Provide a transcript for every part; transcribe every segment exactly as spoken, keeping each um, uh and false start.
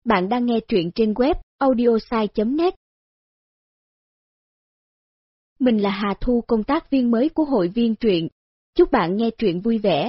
Bạn đang nghe truyện trên web audiosai chấm net. Mình là Hà Thu, công tác viên mới của hội viên truyện. Chúc bạn nghe truyện vui vẻ.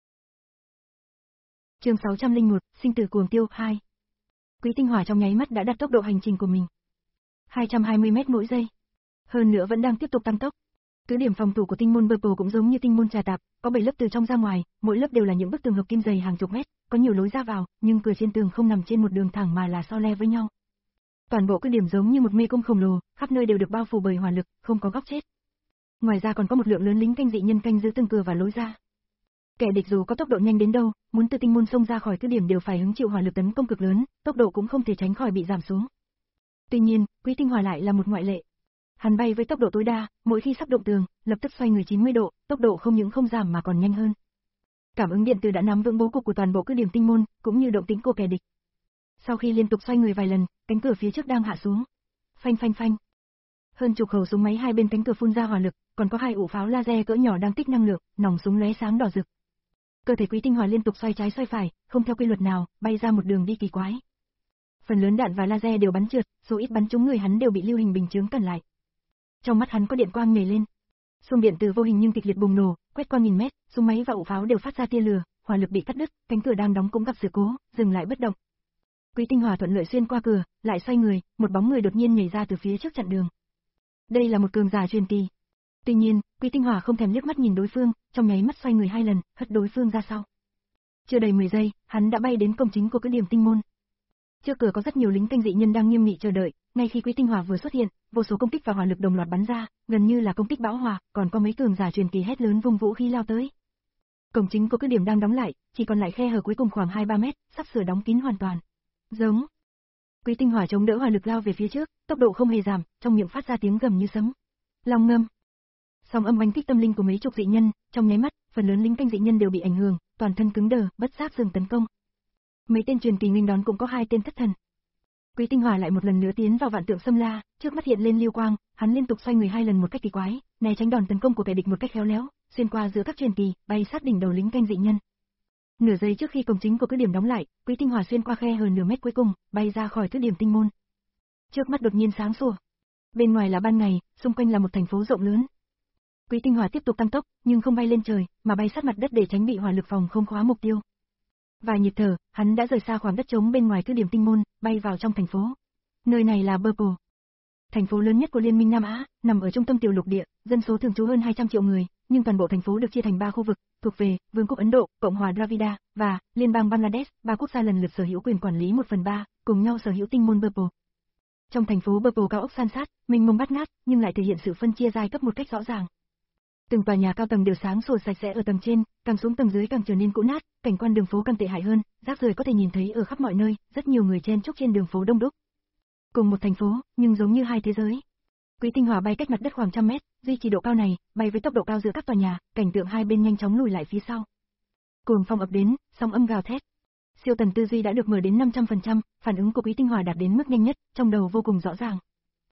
Chương sáu trăm lẻ một, sinh tử cuồng tiêu hai. Quý Tinh Hỏa trong nháy mắt đã đạt tốc độ hành trình của mình. hai trăm hai mươi mét mỗi giây. Hơn nữa vẫn đang tiếp tục tăng tốc. Cứ điểm phòng thủ của tinh môn Purple cũng giống như tinh môn trà tạp, có bảy lớp từ trong ra ngoài, mỗi lớp đều là những bức tường hợp kim dày hàng chục mét, có nhiều lối ra vào, nhưng cửa trên tường không nằm trên một đường thẳng mà là so le với nhau. Toàn bộ cứ điểm giống như một mê cung khổng lồ, khắp nơi đều được bao phủ bởi hỏa lực, không có góc chết. Ngoài ra còn có một lượng lớn lính canh dị nhân canh giữ từng cửa và lối ra. Kẻ địch dù có tốc độ nhanh đến đâu, muốn từ tinh môn xông ra khỏi cứ điểm đều phải hứng chịu hỏa lực tấn công cực lớn, tốc độ cũng không thể tránh khỏi bị giảm xuống. Tuy nhiên, Quý Tinh Hỏa lại là một ngoại lệ. Hắn bay với tốc độ tối đa, mỗi khi sắp đụng tường, lập tức xoay người chín mươi độ, tốc độ không những không giảm mà còn nhanh hơn. Cảm ứng điện tử đã nắm vững bố cục của toàn bộ cứ điểm tinh môn, cũng như động tĩnh của kẻ địch. Sau khi liên tục xoay người vài lần, cánh cửa phía trước đang hạ xuống. Phanh phanh phanh. Hơn chục khẩu súng máy hai bên cánh cửa phun ra hỏa lực, còn có hai ụ pháo laser cỡ nhỏ đang tích năng lượng, nòng súng lóe sáng đỏ rực. Cơ thể Quý Tinh Hỏa liên tục xoay trái xoay phải, không theo quy luật nào, bay ra một đường đi kỳ quái. Phần lớn đạn và laser đều bắn trượt, số ít bắn trúng người hắn đều bị lưu hình bình chướng cản lại. Trong mắt hắn có điện quang nhảy lên. Xung điện từ vô hình nhưng kịch liệt bùng nổ, quét qua nghìn mét, súng máy và ụ pháo đều phát ra tia lửa, hỏa lực bị cắt đứt, cánh cửa đang đóng cũng gặp sự cố, dừng lại bất động. Quý Tinh Hỏa thuận lợi xuyên qua cửa, lại xoay người, một bóng người đột nhiên nhảy ra từ phía trước chặn đường. Đây là một cường giả truyền kỳ. Tuy nhiên, Quý Tinh Hỏa không thèm liếc mắt nhìn đối phương, trong nháy mắt xoay người hai lần, hất đối phương ra sau. Chưa đầy mười giây, hắn đã bay đến cổng chính của cứ điểm tinh môn. Trước cửa có rất nhiều lính canh dị nhân đang nghiêm nghị chờ đợi, ngay khi Quý Tinh Hỏa vừa xuất hiện, vô số công kích và hỏa lực đồng loạt bắn ra, gần như là công kích bão hòa, còn có mấy cường giả truyền kỳ hét lớn vung vũ khí lao tới. Cổng chính của cứ điểm đang đóng lại, chỉ còn lại khe hở cuối cùng khoảng hai ba mét, sắp sửa đóng kín hoàn toàn. Giống. Quý Tinh Hỏa chống đỡ hỏa lực lao về phía trước, tốc độ không hề giảm, trong miệng phát ra tiếng gầm như sấm. Long ngâm. Sóng âm oanh kích tâm linh của mấy chục dị nhân, trong nháy mắt, phần lớn lính canh dị nhân đều bị ảnh hưởng, toàn thân cứng đờ, bất giác dừng tấn công. Mấy tên truyền kỳ nghênh đón cũng có hai tên thất thần. Quý Tinh Hỏa lại một lần nữa tiến vào vạn tượng xâm la, trước mắt hiện lên lưu quang, hắn liên tục xoay người hai lần một cách kỳ quái, né tránh đòn tấn công của kẻ địch một cách khéo léo, xuyên qua giữa các truyền kỳ, bay sát đỉnh đầu lính canh dị nhân. Nửa giây trước khi cổng chính của cứ điểm đóng lại, Quý Tinh Hỏa xuyên qua khe hở nửa mét cuối cùng, bay ra khỏi cứ điểm tinh môn. Trước mắt đột nhiên sáng sủa. Bên ngoài là ban ngày, xung quanh là một thành phố rộng lớn. Quý Tinh Hỏa tiếp tục tăng tốc, nhưng không bay lên trời, mà bay sát mặt đất để tránh bị hỏa lực phòng không khóa mục tiêu. Vài nhịp thở, hắn đã rời xa khoảng đất trống bên ngoài cứ điểm tinh môn, bay vào trong thành phố. Nơi này là Purple, thành phố lớn nhất của Liên minh Nam Á, nằm ở trung tâm tiểu lục địa, dân số thường trú hơn hai trăm triệu người, nhưng toàn bộ thành phố được chia thành ba khu vực, thuộc về Vương quốc Ấn Độ, Cộng hòa Dravida và Liên bang Bangladesh, ba quốc gia lần lượt sở hữu quyền quản lý một phần ba, cùng nhau sở hữu tinh môn Purple. Trong thành phố Purple cao ốc san sát, mênh mông bát ngát, nhưng lại thể hiện sự phân chia giai cấp một cách rõ ràng. Từng tòa nhà cao tầng đều sáng sủa sạch sẽ ở tầng trên, càng xuống tầng dưới càng trở nên cũ nát, cảnh quan đường phố càng tệ hại hơn, rác rưởi có thể nhìn thấy ở khắp mọi nơi, rất nhiều người chen chúc trên đường phố đông đúc. Cùng một thành phố, nhưng giống như hai thế giới. Quý Tinh Hỏa bay cách mặt đất khoảng trăm mét, duy trì độ cao này, bay với tốc độ cao giữa các tòa nhà, cảnh tượng hai bên nhanh chóng lùi lại phía sau. Cuồng phong ập đến, sóng âm gào thét. Siêu tần tư duy đã được mở đến năm trăm phần trăm, phản ứng của Quý Tinh Hỏa đạt đến mức nhanh nhất, trong đầu vô cùng rõ ràng.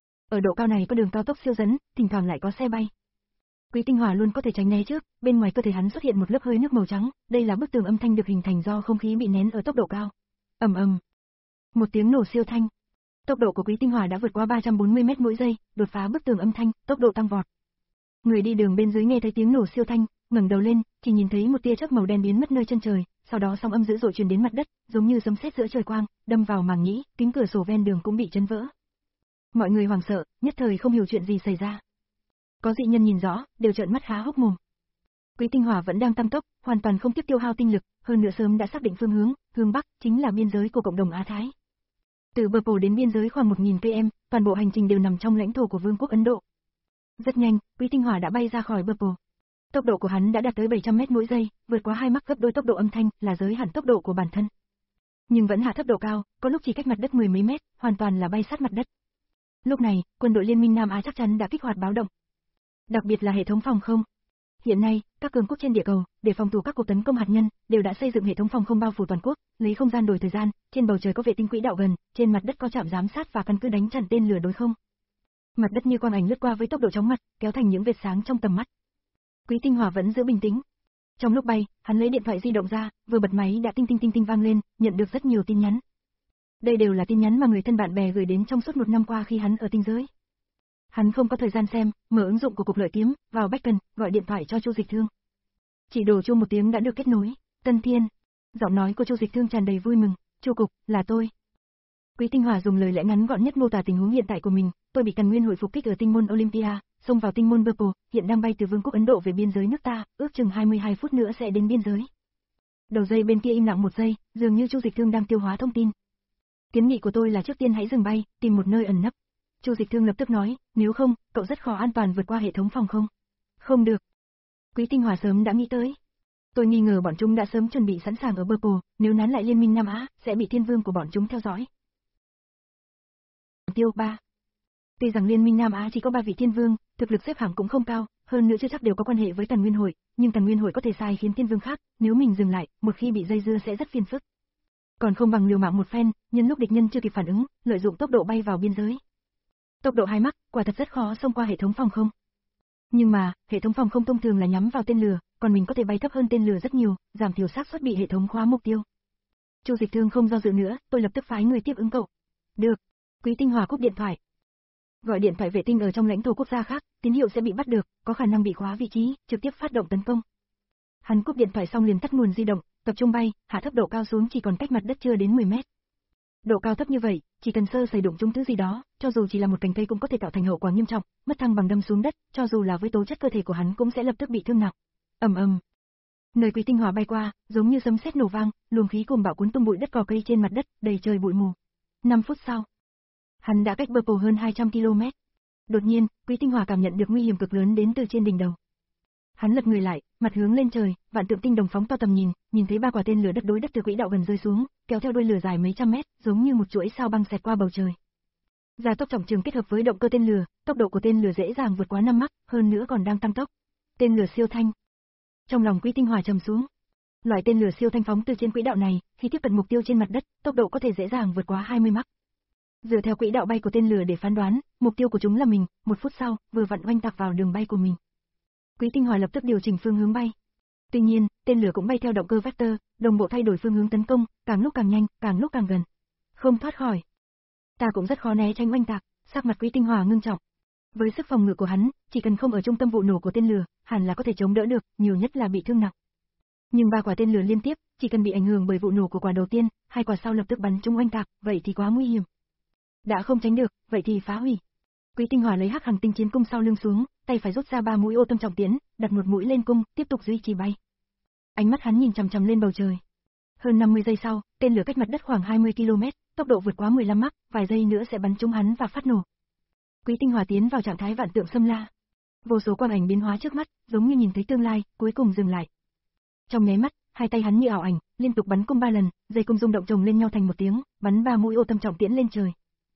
Ở độ cao này có đường cao tốc siêu dẫn, thỉnh thoảng lại có xe bay. Quý Tinh Hỏa luôn có thể tránh né trước, bên ngoài cơ thể hắn xuất hiện một lớp hơi nước màu trắng, đây là bức tường âm thanh được hình thành do không khí bị nén ở tốc độ cao. Ầm ầm. Một tiếng nổ siêu thanh. Tốc độ của Quý Tinh Hỏa đã vượt qua ba trăm bốn mươi mét mỗi giây, đột phá bức tường âm thanh, tốc độ tăng vọt. Người đi đường bên dưới nghe thấy tiếng nổ siêu thanh, ngẩng đầu lên, chỉ nhìn thấy một tia chớp màu đen biến mất nơi chân trời, sau đó sóng âm dữ dội truyền đến mặt đất, giống như sấm sét giữa trời quang, đâm vào màng nhĩ, kính cửa sổ ven đường cũng bị chấn vỡ. Mọi người hoảng sợ, nhất thời không hiểu chuyện gì xảy ra. Có dị nhân nhìn rõ, đều trợn mắt há hốc mồm. Quý Tinh Hỏa vẫn đang tăng tốc, hoàn toàn không tiếp tiêu hao tinh lực, hơn nữa sớm đã xác định phương hướng, hướng bắc chính là biên giới của cộng đồng Á Thái. Từ Purple đến biên giới khoảng một nghìn ki lô mét, toàn bộ hành trình đều nằm trong lãnh thổ của Vương quốc Ấn Độ. Rất nhanh, Quý Tinh Hỏa đã bay ra khỏi Purple. Tốc độ của hắn đã đạt tới bảy trăm mét mỗi giây, vượt quá hai mắc gấp đôi tốc độ âm thanh, là giới hạn tốc độ của bản thân. Nhưng vẫn hạ thấp độ cao, có lúc chỉ cách mặt đất mười mấy mét, hoàn toàn là bay sát mặt đất. Lúc này, quân đội Liên minh Nam Á chắc chắn đã kích hoạt báo động. Đặc biệt là hệ thống phòng không. Hiện nay, các cường quốc trên địa cầu, để phòng thủ các cuộc tấn công hạt nhân, đều đã xây dựng hệ thống phòng không bao phủ toàn quốc, lấy không gian đổi thời gian, trên bầu trời có vệ tinh quỹ đạo gần, trên mặt đất có trạm giám sát và căn cứ đánh chặn tên lửa đối không. Mặt đất như quang ảnh lướt qua với tốc độ chóng mặt, kéo thành những vệt sáng trong tầm mắt. Quý Tinh Hỏa vẫn giữ bình tĩnh. Trong lúc bay, hắn lấy điện thoại di động ra, vừa bật máy đã tinh tinh tinh tinh vang lên, nhận được rất nhiều tin nhắn. Đây đều là tin nhắn mà người thân bạn bè gửi đến trong suốt một năm qua khi hắn ở tinh giới. Hắn không có thời gian xem, mở ứng dụng của cục lợi kiếm, vào Beacon, gọi điện thoại cho Chu Dịch Thương. Chỉ đổ chuông một tiếng đã được kết nối. Tân Thiên. Giọng nói của Chu Dịch Thương tràn đầy vui mừng. Chu cục, là tôi. Quý Tinh Hòa dùng lời lẽ ngắn gọn nhất mô tả tình huống hiện tại của mình. Tôi bị Càn Nguyên hội phục kích ở tinh môn Olympia, xông vào tinh môn Purple, hiện đang bay từ Vương quốc Ấn Độ về biên giới nước ta, ước chừng hai mươi hai phút nữa sẽ đến biên giới. Đầu dây bên kia im lặng một giây, dường như Chu Dịch Thương đang tiêu hóa thông tin. Kiến nghị của tôi là trước tiên hãy dừng bay, tìm một nơi ẩn nấp. Chu Dịch Thương lập tức nói, nếu không, cậu rất khó an toàn vượt qua hệ thống phòng không. Không được. Quý Tinh Hòa sớm đã nghĩ tới. Tôi nghi ngờ bọn chúng đã sớm chuẩn bị sẵn sàng ở Purple, nếu nán lại liên minh Nam Á, sẽ bị thiên vương của bọn chúng theo dõi. Tiêu ba. Tuy rằng liên minh Nam Á chỉ có ba vị thiên vương, thực lực xếp hạng cũng không cao, hơn nữa chưa chắc đều có quan hệ với Càn Nguyên hội, nhưng Càn Nguyên hội có thể sai khiến thiên vương khác, nếu mình dừng lại, một khi bị dây dưa sẽ rất phiền phức. Còn không bằng liều mạng một phen, nhân lúc địch nhân chưa kịp phản ứng, lợi dụng tốc độ bay vào biên giới. Tốc độ hai mach, quả thật rất khó xông qua hệ thống phòng không. Nhưng mà, hệ thống phòng không thông thường là nhắm vào tên lửa, còn mình có thể bay thấp hơn tên lửa rất nhiều, giảm thiểu xác suất bị hệ thống khóa mục tiêu. Chu Dịch Thương không do dự nữa, tôi lập tức phái người tiếp ứng cậu. Được. Quý Tinh Hòa cúp điện thoại. Gọi điện thoại vệ tinh ở trong lãnh thổ quốc gia khác, tín hiệu sẽ bị bắt được, có khả năng bị khóa vị trí, trực tiếp phát động tấn công. Hắn cúp điện thoại xong liền tắt nguồn di động, tập trung bay, hạ thấp độ cao xuống chỉ còn cách mặt đất chưa đến mười mét. Độ cao thấp như vậy, chỉ cần sơ sẩy đụng trúng thứ gì đó, cho dù chỉ là một cành cây cũng có thể tạo thành hậu quả nghiêm trọng, mất thăng bằng đâm xuống đất, cho dù là với tố chất cơ thể của hắn cũng sẽ lập tức bị thương nặng. Ầm ầm. Nơi Quý Tinh Hòa bay qua, giống như sấm sét nổ vang, luồng khí cuồng bạo cuốn tung bụi đất cỏ cây trên mặt đất, đầy trời bụi mù. năm phút sau, hắn đã cách Purple hơn hai trăm ki lô mét. Đột nhiên, Quý Tinh Hòa cảm nhận được nguy hiểm cực lớn đến từ trên đỉnh đầu. Hắn lật người lại, mặt hướng lên trời, vạn tượng tinh đồng phóng to tầm nhìn, nhìn thấy ba quả tên lửa đất đối đất từ quỹ đạo gần rơi xuống, kéo theo đuôi lửa dài mấy trăm mét, giống như một chuỗi sao băng xẹt qua bầu trời. Gia tốc trọng trường kết hợp với động cơ tên lửa, tốc độ của tên lửa dễ dàng vượt quá năm mach, hơn nữa còn đang tăng tốc. Tên lửa siêu thanh. Trong lòng Quý Tinh Hòa trầm xuống. Loại tên lửa siêu thanh phóng từ trên quỹ đạo này, khi tiếp cận mục tiêu trên mặt đất, tốc độ có thể dễ dàng vượt quá hai mươi mach. Dựa theo quỹ đạo bay của tên lửa để phán đoán, mục tiêu của chúng là mình, một phút sau, vừa vặn oanh tạc vào đường bay của mình. Quý Tinh Hòa lập tức điều chỉnh phương hướng bay. Tuy nhiên, tên lửa cũng bay theo động cơ vector, đồng bộ thay đổi phương hướng tấn công, càng lúc càng nhanh, càng lúc càng gần. Không thoát khỏi. Ta cũng rất khó né tránh oanh tạc, sắc mặt Quý Tinh Hòa ngưng trọng. Với sức phòng ngự của hắn, chỉ cần không ở trung tâm vụ nổ của tên lửa, hẳn là có thể chống đỡ được, nhiều nhất là bị thương nặng. Nhưng ba quả tên lửa liên tiếp, chỉ cần bị ảnh hưởng bởi vụ nổ của quả đầu tiên, hai quả sau lập tức bắn trúng oanh tạc, vậy thì quá nguy hiểm. Đã không tránh được, vậy thì phá hủy. Quý Tinh Hòa lấy Hắc Hằng Tinh Chiến Cung sau lưng xuống, tay phải rút ra ba mũi ô tâm trọng tiễn, đặt một mũi lên cung, tiếp tục duy trì bay. Ánh mắt hắn nhìn chằm chằm lên bầu trời. Hơn năm mươi giây sau, tên lửa cách mặt đất khoảng hai mươi ki lô mét, tốc độ vượt quá mười lăm mach, vài giây nữa sẽ bắn trúng hắn và phát nổ. Quý Tinh Hòa tiến vào trạng thái vạn tượng xâm la. Vô số quang ảnh biến hóa trước mắt, giống như nhìn thấy tương lai, cuối cùng dừng lại. Trong nháy mắt, hai tay hắn như ảo ảnh, liên tục bắn cung ba lần, dây cung rung động chồng lên nhau thành một tiếng, bắn ba mũi ô tâm trọng tiễn lên trời.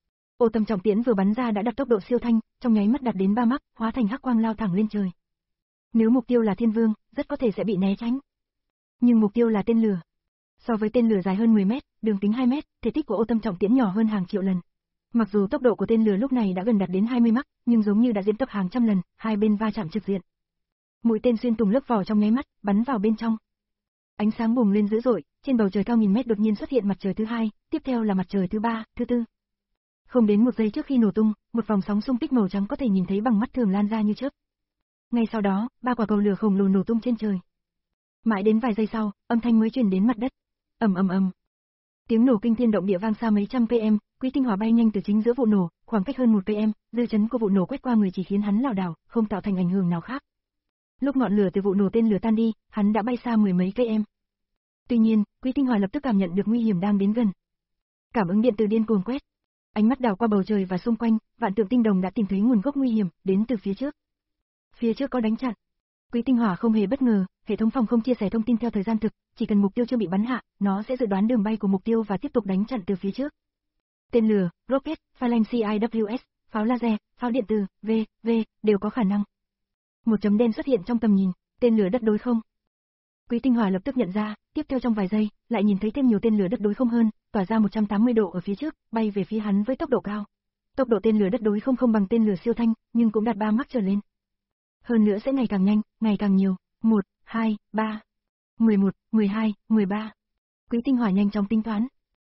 Ô tâm trọng tiễn vừa bắn ra đã đạt tốc độ siêu thanh, trong nháy mắt đạt đến ba mach, hóa thành hắc quang lao thẳng lên trời. Nếu mục tiêu là thiên vương, rất có thể sẽ bị né tránh. Nhưng mục tiêu là tên lửa. So với tên lửa dài hơn mười mét, đường kính hai mét, thể tích của ô tâm trọng tiễn nhỏ hơn hàng triệu lần. Mặc dù tốc độ của tên lửa lúc này đã gần đạt đến hai mươi mach, nhưng giống như đã diễn tập hàng trăm lần, hai bên va chạm trực diện. Mũi tên xuyên tùng lớp vỏ trong nháy mắt, bắn vào bên trong. Ánh sáng bùng lên dữ dội, trên bầu trời cao nghìn mét đột nhiên xuất hiện mặt trời thứ hai, tiếp theo là mặt trời thứ ba, thứ tư. Không đến một giây trước khi nổ tung, một vòng sóng xung kích màu trắng có thể nhìn thấy bằng mắt thường lan ra như chớp. Ngay sau đó, ba quả cầu lửa khổng lồ nổ tung trên trời. Mãi đến vài giây sau, âm thanh mới truyền đến mặt đất. Ầm ầm ầm. Tiếng nổ kinh thiên động địa vang xa mấy trăm km, Quý Tinh Hòa bay nhanh từ chính giữa vụ nổ, khoảng cách hơn một km, dư chấn của vụ nổ quét qua người chỉ khiến hắn lảo đảo, không tạo thành ảnh hưởng nào khác. Lúc ngọn lửa từ vụ nổ tên lửa tan đi, hắn đã bay xa mười mấy km. Tuy nhiên, Quý Tinh Hòa lập tức cảm nhận được nguy hiểm đang đến gần. Cảm ứng điện từ điên cuồng quét. Ánh mắt đảo qua bầu trời và xung quanh, vạn tượng tinh đồng đã tìm thấy nguồn gốc nguy hiểm, đến từ phía trước. Phía trước có đánh chặn. Quý Tinh Hòa không hề bất ngờ, hệ thống phòng không chia sẻ thông tin theo thời gian thực, chỉ cần mục tiêu chưa bị bắn hạ, nó sẽ dự đoán đường bay của mục tiêu và tiếp tục đánh chặn từ phía trước. Tên lửa, rocket, phalanx i vê ét, pháo laser, pháo điện tử, V, V, đều có khả năng. Một chấm đen xuất hiện trong tầm nhìn, tên lửa đất đối không. Quý Tinh Hòa lập tức nhận ra, tiếp theo trong vài giây, lại nhìn thấy thêm nhiều tên lửa đất đối không hơn, tỏa ra một trăm tám mươi độ ở phía trước, bay về phía hắn với tốc độ cao. Tốc độ tên lửa đất đối không không bằng tên lửa siêu thanh, nhưng cũng đạt ba mach trở lên. Hơn nữa sẽ ngày càng nhanh, ngày càng nhiều, một, hai, ba, mười một, mười hai, mười ba. Quý Tinh Hòa nhanh chóng tính toán.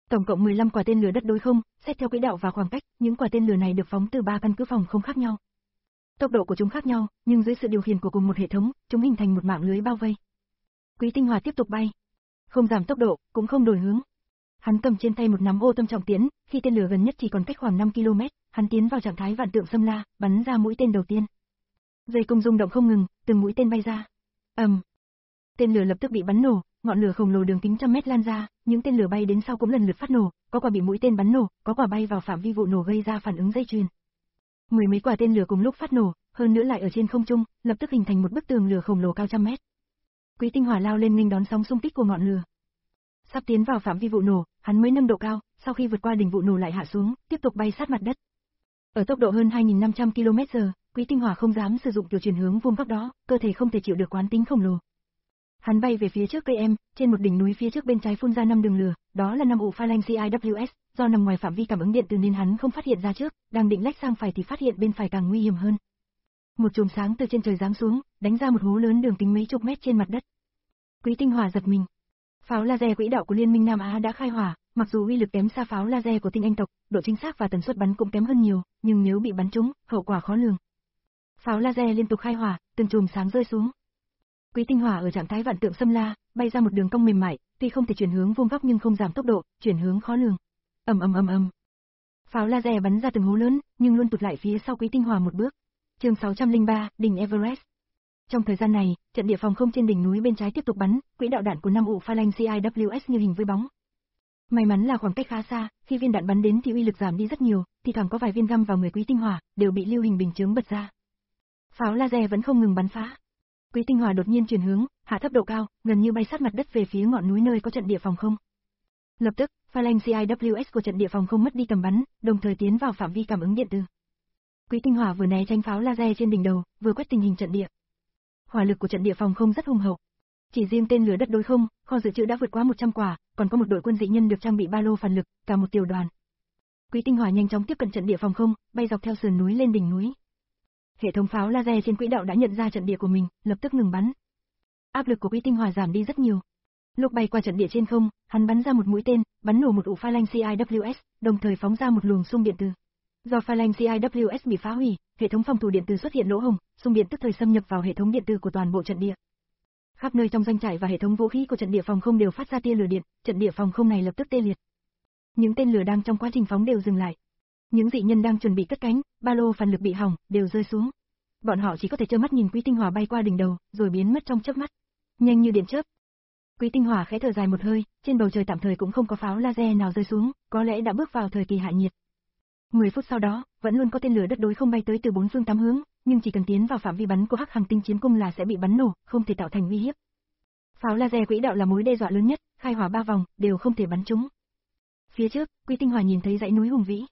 Tổng cộng mười lăm quả tên lửa đất đối không, xét theo quỹ đạo và khoảng cách, những quả tên lửa này được phóng từ ba căn cứ phòng không khác nhau. Tốc độ của chúng khác nhau, nhưng dưới sự điều khiển của cùng một hệ thống, chúng hình thành một mạng lưới bao vây. Quý Tinh Hòa tiếp tục bay, không giảm tốc độ, cũng không đổi hướng. Hắn cầm trên tay một nắm ô tâm trọng tiễn, khi tên lửa gần nhất chỉ còn cách khoảng năm ki lô mét, hắn tiến vào trạng thái vạn tượng xâm la, bắn ra mũi tên đầu tiên. Dây cung rung động không ngừng, từng mũi tên bay ra. ầm, um. Tên lửa lập tức bị bắn nổ, ngọn lửa khổng lồ đường kính trăm mét lan ra, những tên lửa bay đến sau cũng lần lượt phát nổ, có quả bị mũi tên bắn nổ, có quả bay vào phạm vi vụ nổ gây ra phản ứng dây chuyền. Mười mấy quả tên lửa cùng lúc phát nổ, hơn nữa lại ở trên không trung, lập tức hình thành một bức tường lửa khổng lồ cao trăm mét. Quý Tinh Hòa lao lên nghênh đón sóng xung kích của ngọn lửa. Sắp tiến vào phạm vi vụ nổ, hắn mới nâng độ cao, sau khi vượt qua đỉnh vụ nổ lại hạ xuống, tiếp tục bay sát mặt đất. Ở tốc độ hơn hai nghìn năm trăm ki lô mét giờ, Quý Tinh Hòa không dám sử dụng kiểu chuyển hướng vuông góc đó, cơ thể không thể chịu được quán tính khổng lồ. Hắn bay về phía trước cây em, trên một đỉnh núi phía trước bên trái phun ra năm đường lửa, đó là năm ụ pha lanh xê i vê ét, do nằm ngoài phạm vi cảm ứng điện từ nên hắn không phát hiện ra trước, đang định lách sang phải thì phát hiện bên phải càng nguy hiểm hơn. Một chùm sáng từ trên trời giáng xuống, đánh ra một hố lớn đường kính mấy chục mét trên mặt đất. Quý Tinh Hòa giật mình. Pháo laser quỹ đạo của Liên minh Nam Á đã khai hỏa, mặc dù uy lực kém xa pháo laser của tinh Anh tộc, độ chính xác và tần suất bắn cũng kém hơn nhiều, nhưng nếu bị bắn trúng, hậu quả khó lường. Pháo laser liên tục khai hỏa, từng chùm sáng rơi xuống. Quý Tinh Hòa ở trạng thái vạn tượng xâm la, bay ra một đường cong mềm mại, tuy không thể chuyển hướng vuông góc nhưng không giảm tốc độ, chuyển hướng khó lường. Ầm ầm ầm ầm. Pháo laser bắn ra từng hố lớn, nhưng luôn tụt lại phía sau Quý Tinh Hòa một bước. Chương sáu trăm lẻ ba, đỉnh Everest. Trong thời gian này, trận địa phòng không trên đỉnh núi bên trái tiếp tục bắn, quỹ đạo đạn của năm ụ pha lanh xê i vê ét như hình với bóng. May mắn là khoảng cách khá xa, khi viên đạn bắn đến thì uy lực giảm đi rất nhiều, thì thoảng có vài viên găm vào người Quý Tinh Hòa, đều bị lưu hình bình chướng bật ra. Pháo laser vẫn không ngừng bắn phá. Quý Tinh Hòa đột nhiên chuyển hướng, hạ thấp độ cao, gần như bay sát mặt đất về phía ngọn núi nơi có trận địa phòng không. Lập tức, pha lanh xê i vê ét của trận địa phòng không mất đi tầm bắn, đồng thời tiến vào phạm vi cảm ứng điện từ. Quý Tinh Hòa vừa né tránh pháo laser trên đỉnh đầu, vừa quét tình hình trận địa. Hỏa lực của trận địa phòng không rất hùng hậu. Chỉ riêng tên lửa đất đối không, kho dự trữ đã vượt quá một trăm quả, còn có một đội quân dị nhân được trang bị ba lô phản lực, cả một tiểu đoàn. Quý Tinh Hòa nhanh chóng tiếp cận trận địa phòng không, bay dọc theo sườn núi lên đỉnh núi. Hệ thống pháo laser trên quỹ đạo đã nhận ra trận địa của mình, lập tức ngừng bắn. Áp lực của Quý Tinh Hòa giảm đi rất nhiều. Lúc bay qua trận địa trên không, hắn bắn ra một mũi tên, bắn nổ một ụ pha lanh xê i vê ét, đồng thời phóng ra một luồng xung điện từ. Do pha lanh xê i vê ét bị phá hủy, hệ thống phòng thủ điện từ xuất hiện lỗ hổng, xung điện tức thời xâm nhập vào hệ thống điện từ của toàn bộ trận địa. Khắp nơi trong doanh trại và hệ thống vũ khí của trận địa phòng không đều phát ra tia lửa điện, trận địa phòng không này lập tức tê liệt. Những tên lửa đang trong quá trình phóng đều dừng lại. Những dị nhân đang chuẩn bị cất cánh, ba lô phản lực bị hỏng, đều rơi xuống. Bọn họ chỉ có thể trơ mắt nhìn Quý Tinh Hòa bay qua đỉnh đầu, rồi biến mất trong chớp mắt, nhanh như điện chớp. Quý Tinh Hòa khẽ thở dài một hơi, trên bầu trời tạm thời cũng không có pháo laser nào rơi xuống, có lẽ đã bước vào thời kỳ hạ nhiệt. mười phút sau đó, vẫn luôn có tên lửa đất đối không bay tới từ bốn phương tám hướng, nhưng chỉ cần tiến vào phạm vi bắn của Hắc Hành Tinh Chiến Cung là sẽ bị bắn nổ, không thể tạo thành uy hiếp. Pháo laser quỹ đạo là mối đe dọa lớn nhất, khai hỏa ba vòng, đều không thể bắn trúng. Phía trước, Quý Tinh Hòa nhìn thấy dãy núi hùng vĩ.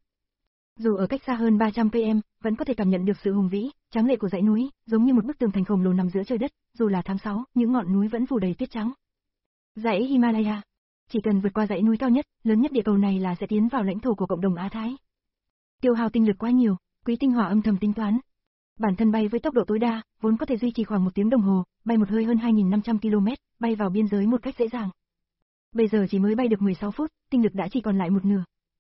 Dù ở cách xa hơn ba trăm ki lô mét, vẫn có thể cảm nhận được sự hùng vĩ, tráng lệ của dãy núi, giống như một bức tường thành khổng lồ nằm giữa trời đất, dù là tháng sáu, những ngọn núi vẫn phủ đầy tuyết trắng. Dãy Himalaya. Chỉ cần vượt qua dãy núi cao nhất, lớn nhất địa cầu này là sẽ tiến vào lãnh thổ của cộng đồng Á Thái. Tiêu hao tinh lực quá nhiều, Quý Tinh Hòa âm thầm tính toán. Bản thân bay với tốc độ tối đa, vốn có thể duy trì khoảng một tiếng đồng hồ, bay một hơi hơn hai nghìn năm trăm ki lô mét, bay vào biên giới một cách dễ dàng. Bây giờ chỉ mới bay được mười sáu phút, tinh lực đã chỉ còn lại một nửa.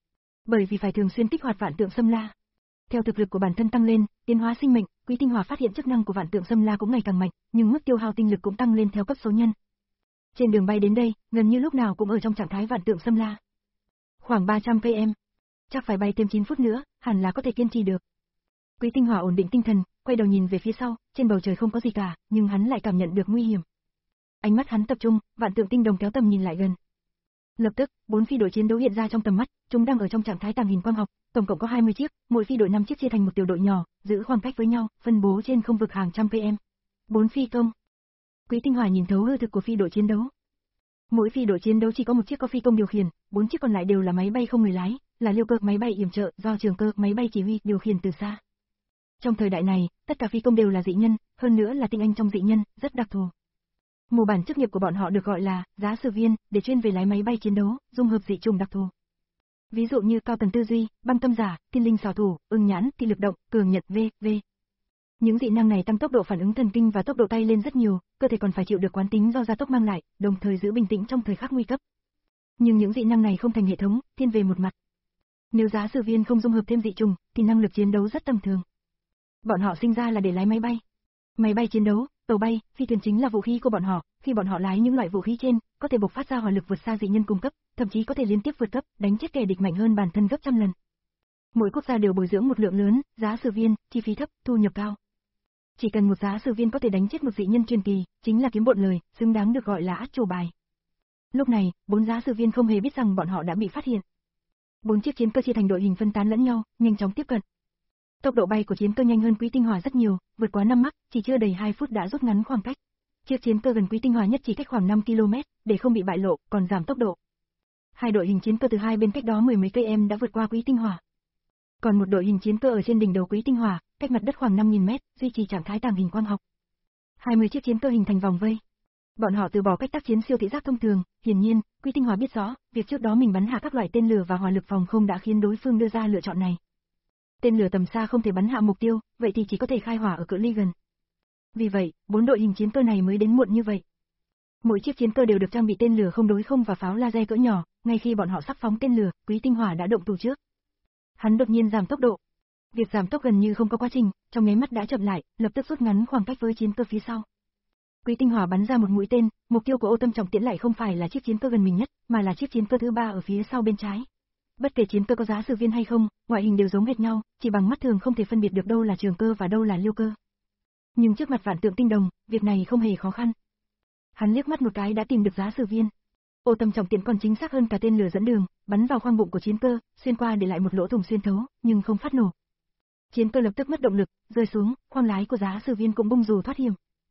Bởi vì phải thường xuyên kích hoạt vạn tượng xâm la. Theo thực lực của bản thân tăng lên, tiến hóa sinh mệnh, Quý Tinh Hòa phát hiện chức năng của vạn tượng xâm la cũng ngày càng mạnh, nhưng mức tiêu hao tinh lực cũng tăng lên theo cấp số nhân. Trên đường bay đến đây, gần như lúc nào cũng ở trong trạng thái vạn tượng xâm la. Khoảng ba trăm ki lô mét. Chắc phải bay thêm chín phút nữa, hẳn là có thể kiên trì được. Quý Tinh Hòa ổn định tinh thần, quay đầu nhìn về phía sau, trên bầu trời không có gì cả, nhưng hắn lại cảm nhận được nguy hiểm. Ánh mắt hắn tập trung, vạn tượng tinh đồng kéo tầm nhìn lại gần. Lập tức, bốn phi đội chiến đấu hiện ra trong tầm mắt, chúng đang ở trong trạng thái tàng hình quang học, tổng cộng có hai mươi chiếc, mỗi phi đội năm chiếc chia thành một tiểu đội nhỏ, giữ khoảng cách với nhau, phân bố trên không vực hàng trăm ki lô mét. Bốn phi công. Quý Tinh Hòa nhìn thấu hư thực của phi đội chiến đấu. Mỗi phi đội chiến đấu chỉ có một chiếc có phi công điều khiển, bốn chiếc còn lại đều là máy bay không người lái, là liêu cơ máy bay yểm trợ do trường cơ máy bay chỉ huy điều khiển từ xa. Trong thời đại này, tất cả phi công đều là dị nhân, hơn nữa là tinh anh trong dị nhân, rất đặc thù. Mô bản chức nghiệp của bọn họ được gọi là giá sự viên, để chuyên về lái máy bay chiến đấu, dung hợp dị chủng đặc thù. Ví dụ như cao tầng tư duy, băng tâm giả, thiên linh xảo thủ, ưng nhãn, thị lực động, cường nhật v v. Những dị năng này tăng tốc độ phản ứng thần kinh và tốc độ tay lên rất nhiều, cơ thể còn phải chịu được quán tính do gia tốc mang lại, đồng thời giữ bình tĩnh trong thời khắc nguy cấp. Nhưng những dị năng này không thành hệ thống, thiên về một mặt. Nếu Giá Sử Viên không dung hợp thêm dị trùng, thì năng lực chiến đấu rất tầm thường. Bọn họ sinh ra là để lái máy bay. Máy bay chiến đấu, tàu bay, phi thuyền chính là vũ khí của bọn họ, khi bọn họ lái những loại vũ khí trên, có thể bộc phát ra hỏa lực vượt xa dị nhân cung cấp, thậm chí có thể liên tiếp vượt cấp, đánh chết kẻ địch mạnh hơn bản thân gấp trăm lần. Mỗi quốc gia đều bồi dưỡng một lượng lớn, Giá Sử Viên, chi phí thấp, thu nhập cao. Chỉ cần một Giá Sử Viên có thể đánh chết một dị nhân truyền kỳ, chính là kiếm bộn lời, xứng đáng được gọi là át chủ bài. Lúc này, bốn Giá Sử Viên không hề biết rằng bọn họ đã bị phát hiện. Bốn chiếc chiến cơ chia thành đội hình phân tán lẫn nhau, nhanh chóng tiếp cận. Tốc độ bay của chiến cơ nhanh hơn Quý Tinh Hỏa rất nhiều, vượt quá năm mach, chỉ chưa đầy hai phút đã rút ngắn khoảng cách. Chiếc chiến cơ gần Quý Tinh Hỏa nhất chỉ cách khoảng năm ki lô mét, để không bị bại lộ, còn giảm tốc độ. Hai đội hình chiến cơ từ hai bên cách đó mười mấy cây em đã vượt qua Quý Tinh Hỏa. Còn một đội hình chiến cơ ở trên đỉnh đầu Quý Tinh Hỏa, cách mặt đất khoảng năm nghìn mét, duy trì trạng thái tàng hình quang học. hai mươi chiếc chiến cơ hình thành vòng vây. Bọn họ từ bỏ cách tác chiến siêu thị giác thông thường, hiển nhiên, Quý Tinh Hỏa biết rõ, việc trước đó mình bắn hạ các loại tên lửa và hỏa lực phòng không đã khiến đối phương đưa ra lựa chọn này. Tên lửa tầm xa không thể bắn hạ mục tiêu, vậy thì chỉ có thể khai hỏa ở cự ly gần. Vì vậy, bốn đội hình chiến cơ này mới đến muộn như vậy. Mỗi chiếc chiến cơ đều được trang bị tên lửa không đối không và pháo laser cỡ nhỏ, ngay khi bọn họ sắp phóng tên lửa, Quý Tinh Hỏa đã động thủ trước. Hắn đột nhiên giảm tốc độ. Việc giảm tốc gần như không có quá trình, trong nháy mắt đã chậm lại, lập tức rút ngắn khoảng cách với chiến cơ phía sau. Quý Tinh Hỏa bắn ra một mũi tên, mục tiêu của Ô Tâm Trọng Tiễn lại không phải là chiếc chiến cơ gần mình nhất, mà là chiếc chiến cơ thứ ba ở phía sau bên trái. Bất kể chiến cơ có Giá Sử Viên hay không, ngoại hình đều giống hệt nhau, chỉ bằng mắt thường không thể phân biệt được đâu là trường cơ và đâu là liêu cơ. Nhưng trước mặt vạn tượng tinh đồng, việc này không hề khó khăn. Hắn liếc mắt một cái đã tìm được Giá Sử Viên. Ô Tâm Trọng Tiễn còn chính xác hơn cả tên lửa dẫn đường, bắn vào khoang bụng của chiến cơ, xuyên qua để lại một lỗ thủng xuyên thấu, nhưng không phát nổ. Chiến cơ lập tức mất động lực, rơi xuống, khoang lái của Giá Sử Viên cũng bung dù thoát hiểm.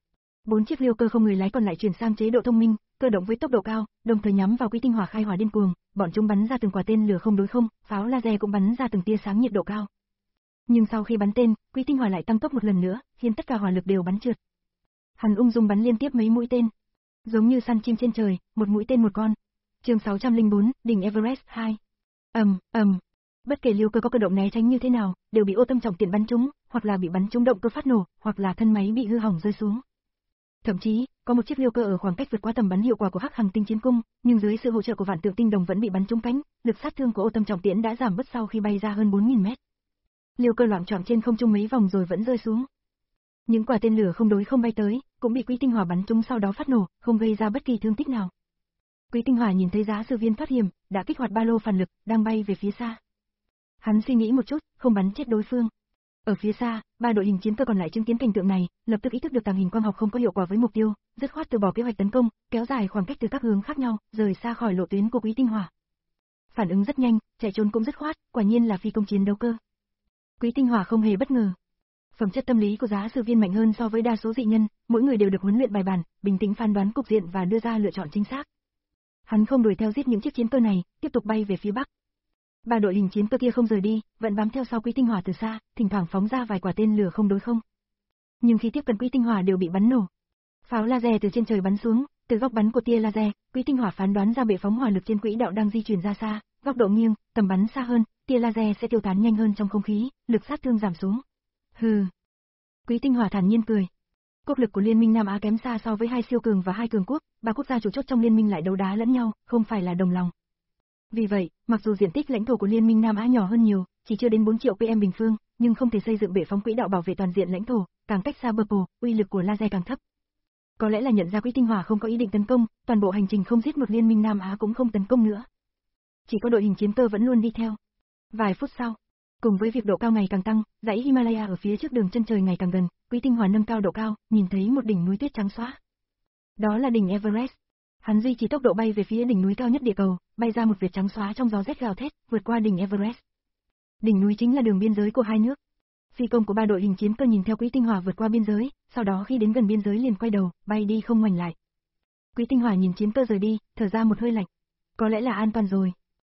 Bốn chiếc liêu cơ không người lái còn lại chuyển sang chế độ thông minh, cơ động với tốc độ cao, đồng thời nhắm vào Quý Tinh Hỏa khai hỏa điên cuồng, bọn chúng bắn ra từng quả tên lửa không đối không, pháo laser cũng bắn ra từng tia sáng nhiệt độ cao. Nhưng sau khi bắn tên, Quý Tinh Hỏa lại tăng tốc một lần nữa, khiến tất cả hỏa lực đều bắn trượt. Hắn ung dung bắn liên tiếp mấy mũi tên, giống như săn chim trên trời, một mũi tên một con. Chương sáu trăm lẻ bốn, đỉnh Everest hai. Ầm, ầm. Bất kể liêu cơ có cơ động né tránh như thế nào, đều bị Ô Tâm Trọng Tiễn bắn trúng, hoặc là bị bắn trúng động cơ phát nổ, hoặc là thân máy bị hư hỏng rơi xuống. Thậm chí, có một chiếc liêu cơ ở khoảng cách vượt qua tầm bắn hiệu quả của Hắc Hằng Tinh Chiến Cung, nhưng dưới sự hỗ trợ của vạn tượng tinh đồng vẫn bị bắn trúng cánh, lực sát thương của Ô Tâm Trọng Tiễn đã giảm bớt sau khi bay ra hơn bốn nghìn mét. Liêu cơ loạng choạng trên không trung mấy vòng rồi vẫn rơi xuống. Những quả tên lửa không đối không bay tới, cũng bị Quý Tinh Hỏa bắn trúng sau đó phát nổ, không gây ra bất kỳ thương tích nào. Quý Tinh Hỏa nhìn thấy Giá Sử Viên thoát hiểm, đã kích hoạt ba lô phản lực, đang bay về phía xa. Hắn suy nghĩ một chút, không bắn chết đối phương. Ở phía xa, ba đội hình chiến cơ còn lại chứng kiến cảnh tượng này, lập tức ý thức được tàng hình quang học không có hiệu quả với mục tiêu, dứt khoát từ bỏ kế hoạch tấn công, kéo dài khoảng cách từ các hướng khác nhau, rời xa khỏi lộ tuyến của Quý Tinh Hỏa. Phản ứng rất nhanh, chạy trốn cũng dứt khoát, quả nhiên là phi công chiến đấu cơ. Quý Tinh Hỏa không hề bất ngờ. Phẩm chất tâm lý của Giá Sử Viên mạnh hơn so với đa số dị nhân, mỗi người đều được huấn luyện bài bản, bình tĩnh phán đoán cục diện và đưa ra lựa chọn chính xác. Hắn không đuổi theo giết những chiếc chiến cơ này, tiếp tục bay về phía bắc. Ba đội hình chiến cơ kia không rời đi, vẫn bám theo sau Quý Tinh Hỏa từ xa, thỉnh thoảng phóng ra vài quả tên lửa không đối không. Nhưng khi tiếp cận Quý Tinh Hỏa đều bị bắn nổ. Pháo laser từ trên trời bắn xuống, từ góc bắn của tia laser, Quý Tinh Hỏa phán đoán ra bệ phóng hỏa lực trên quỹ đạo đang di chuyển ra xa, góc độ nghiêng, tầm bắn xa hơn, tia laser sẽ tiêu tán nhanh hơn trong không khí, lực sát thương giảm xuống. Hừ. Quý Tinh Hỏa thản nhiên cười. Quốc lực của Liên minh Nam Á kém xa so với hai siêu cường và hai cường quốc, ba quốc gia chủ chốt trong liên minh lại đấu đá lẫn nhau, không phải là đồng lòng. Vì vậy, mặc dù diện tích lãnh thổ của Liên minh Nam Á nhỏ hơn nhiều, chỉ chưa đến bốn triệu ki lô mét bình phương, nhưng không thể xây dựng bệ phóng quỹ đạo bảo vệ toàn diện lãnh thổ, càng cách xa bờ pồ, uy lực của laser càng thấp. Có lẽ là nhận ra Quý Tinh Hỏa không có ý định tấn công, toàn bộ hành trình không giết một Liên minh Nam Á cũng không tấn công nữa. Chỉ có đội hình chiến cơ vẫn luôn đi theo. Vài phút sau, cùng với việc độ cao ngày càng tăng, dãy Himalaya ở phía trước đường chân trời ngày càng gần, Quý Tinh Hỏa nâng cao độ cao, nhìn thấy một đỉnh núi tuyết trắng xóa. Đó là đỉnh Everest. Hắn duy trì tốc độ bay về phía đỉnh núi cao nhất địa cầu, bay ra một vệt trắng xóa trong gió rét gào thét, vượt qua đỉnh Everest. Đỉnh núi chính là đường biên giới của hai nước. Phi công của ba đội hình chiến cơ nhìn theo Quý Tinh Hỏa vượt qua biên giới, sau đó khi đến gần biên giới liền quay đầu, bay đi không ngoảnh lại. Quý Tinh Hỏa nhìn chiến cơ rời đi, thở ra một hơi lạnh. Có lẽ là an toàn rồi.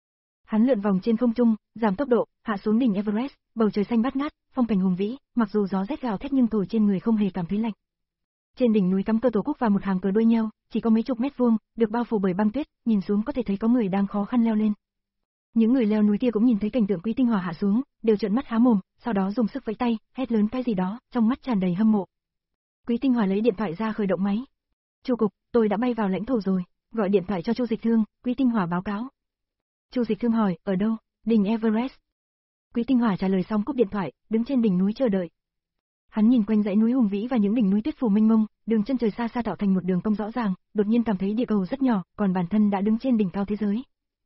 Hắn lượn vòng trên không trung, giảm tốc độ, hạ xuống đỉnh Everest, bầu trời xanh bát ngát, phong cảnh hùng vĩ, mặc dù gió rét gào thét nhưng thổi trên người không hề cảm thấy lạnh. Trên đỉnh núi cắm cờ Tổ quốc và một hàng cờ đuôi nheo, chỉ có mấy chục mét vuông, được bao phủ bởi băng tuyết, nhìn xuống có thể thấy có người đang khó khăn leo lên. Những người leo núi kia cũng nhìn thấy cảnh tượng Quý Tinh Hỏa hạ xuống, đều trợn mắt há mồm, sau đó dùng sức vẫy tay, hét lớn cái gì đó, trong mắt tràn đầy hâm mộ. Quý Tinh Hỏa lấy điện thoại ra khởi động máy. "Chu cục, tôi đã bay vào lãnh thổ rồi." Gọi điện thoại cho Chu Dịch Thương, Quý Tinh Hỏa báo cáo. Chu Dịch Thương hỏi, ở đâu? Đỉnh Everest. Quý Tinh Hỏa trả lời xong cúp điện thoại, đứng trên đỉnh núi chờ đợi. Hắn nhìn quanh dãy núi hùng vĩ và những đỉnh núi tuyết phủ mênh mông, đường chân trời xa xa tạo thành một đường cong rõ ràng, đột nhiên cảm thấy địa cầu rất nhỏ, còn bản thân đã đứng trên đỉnh cao thế giới.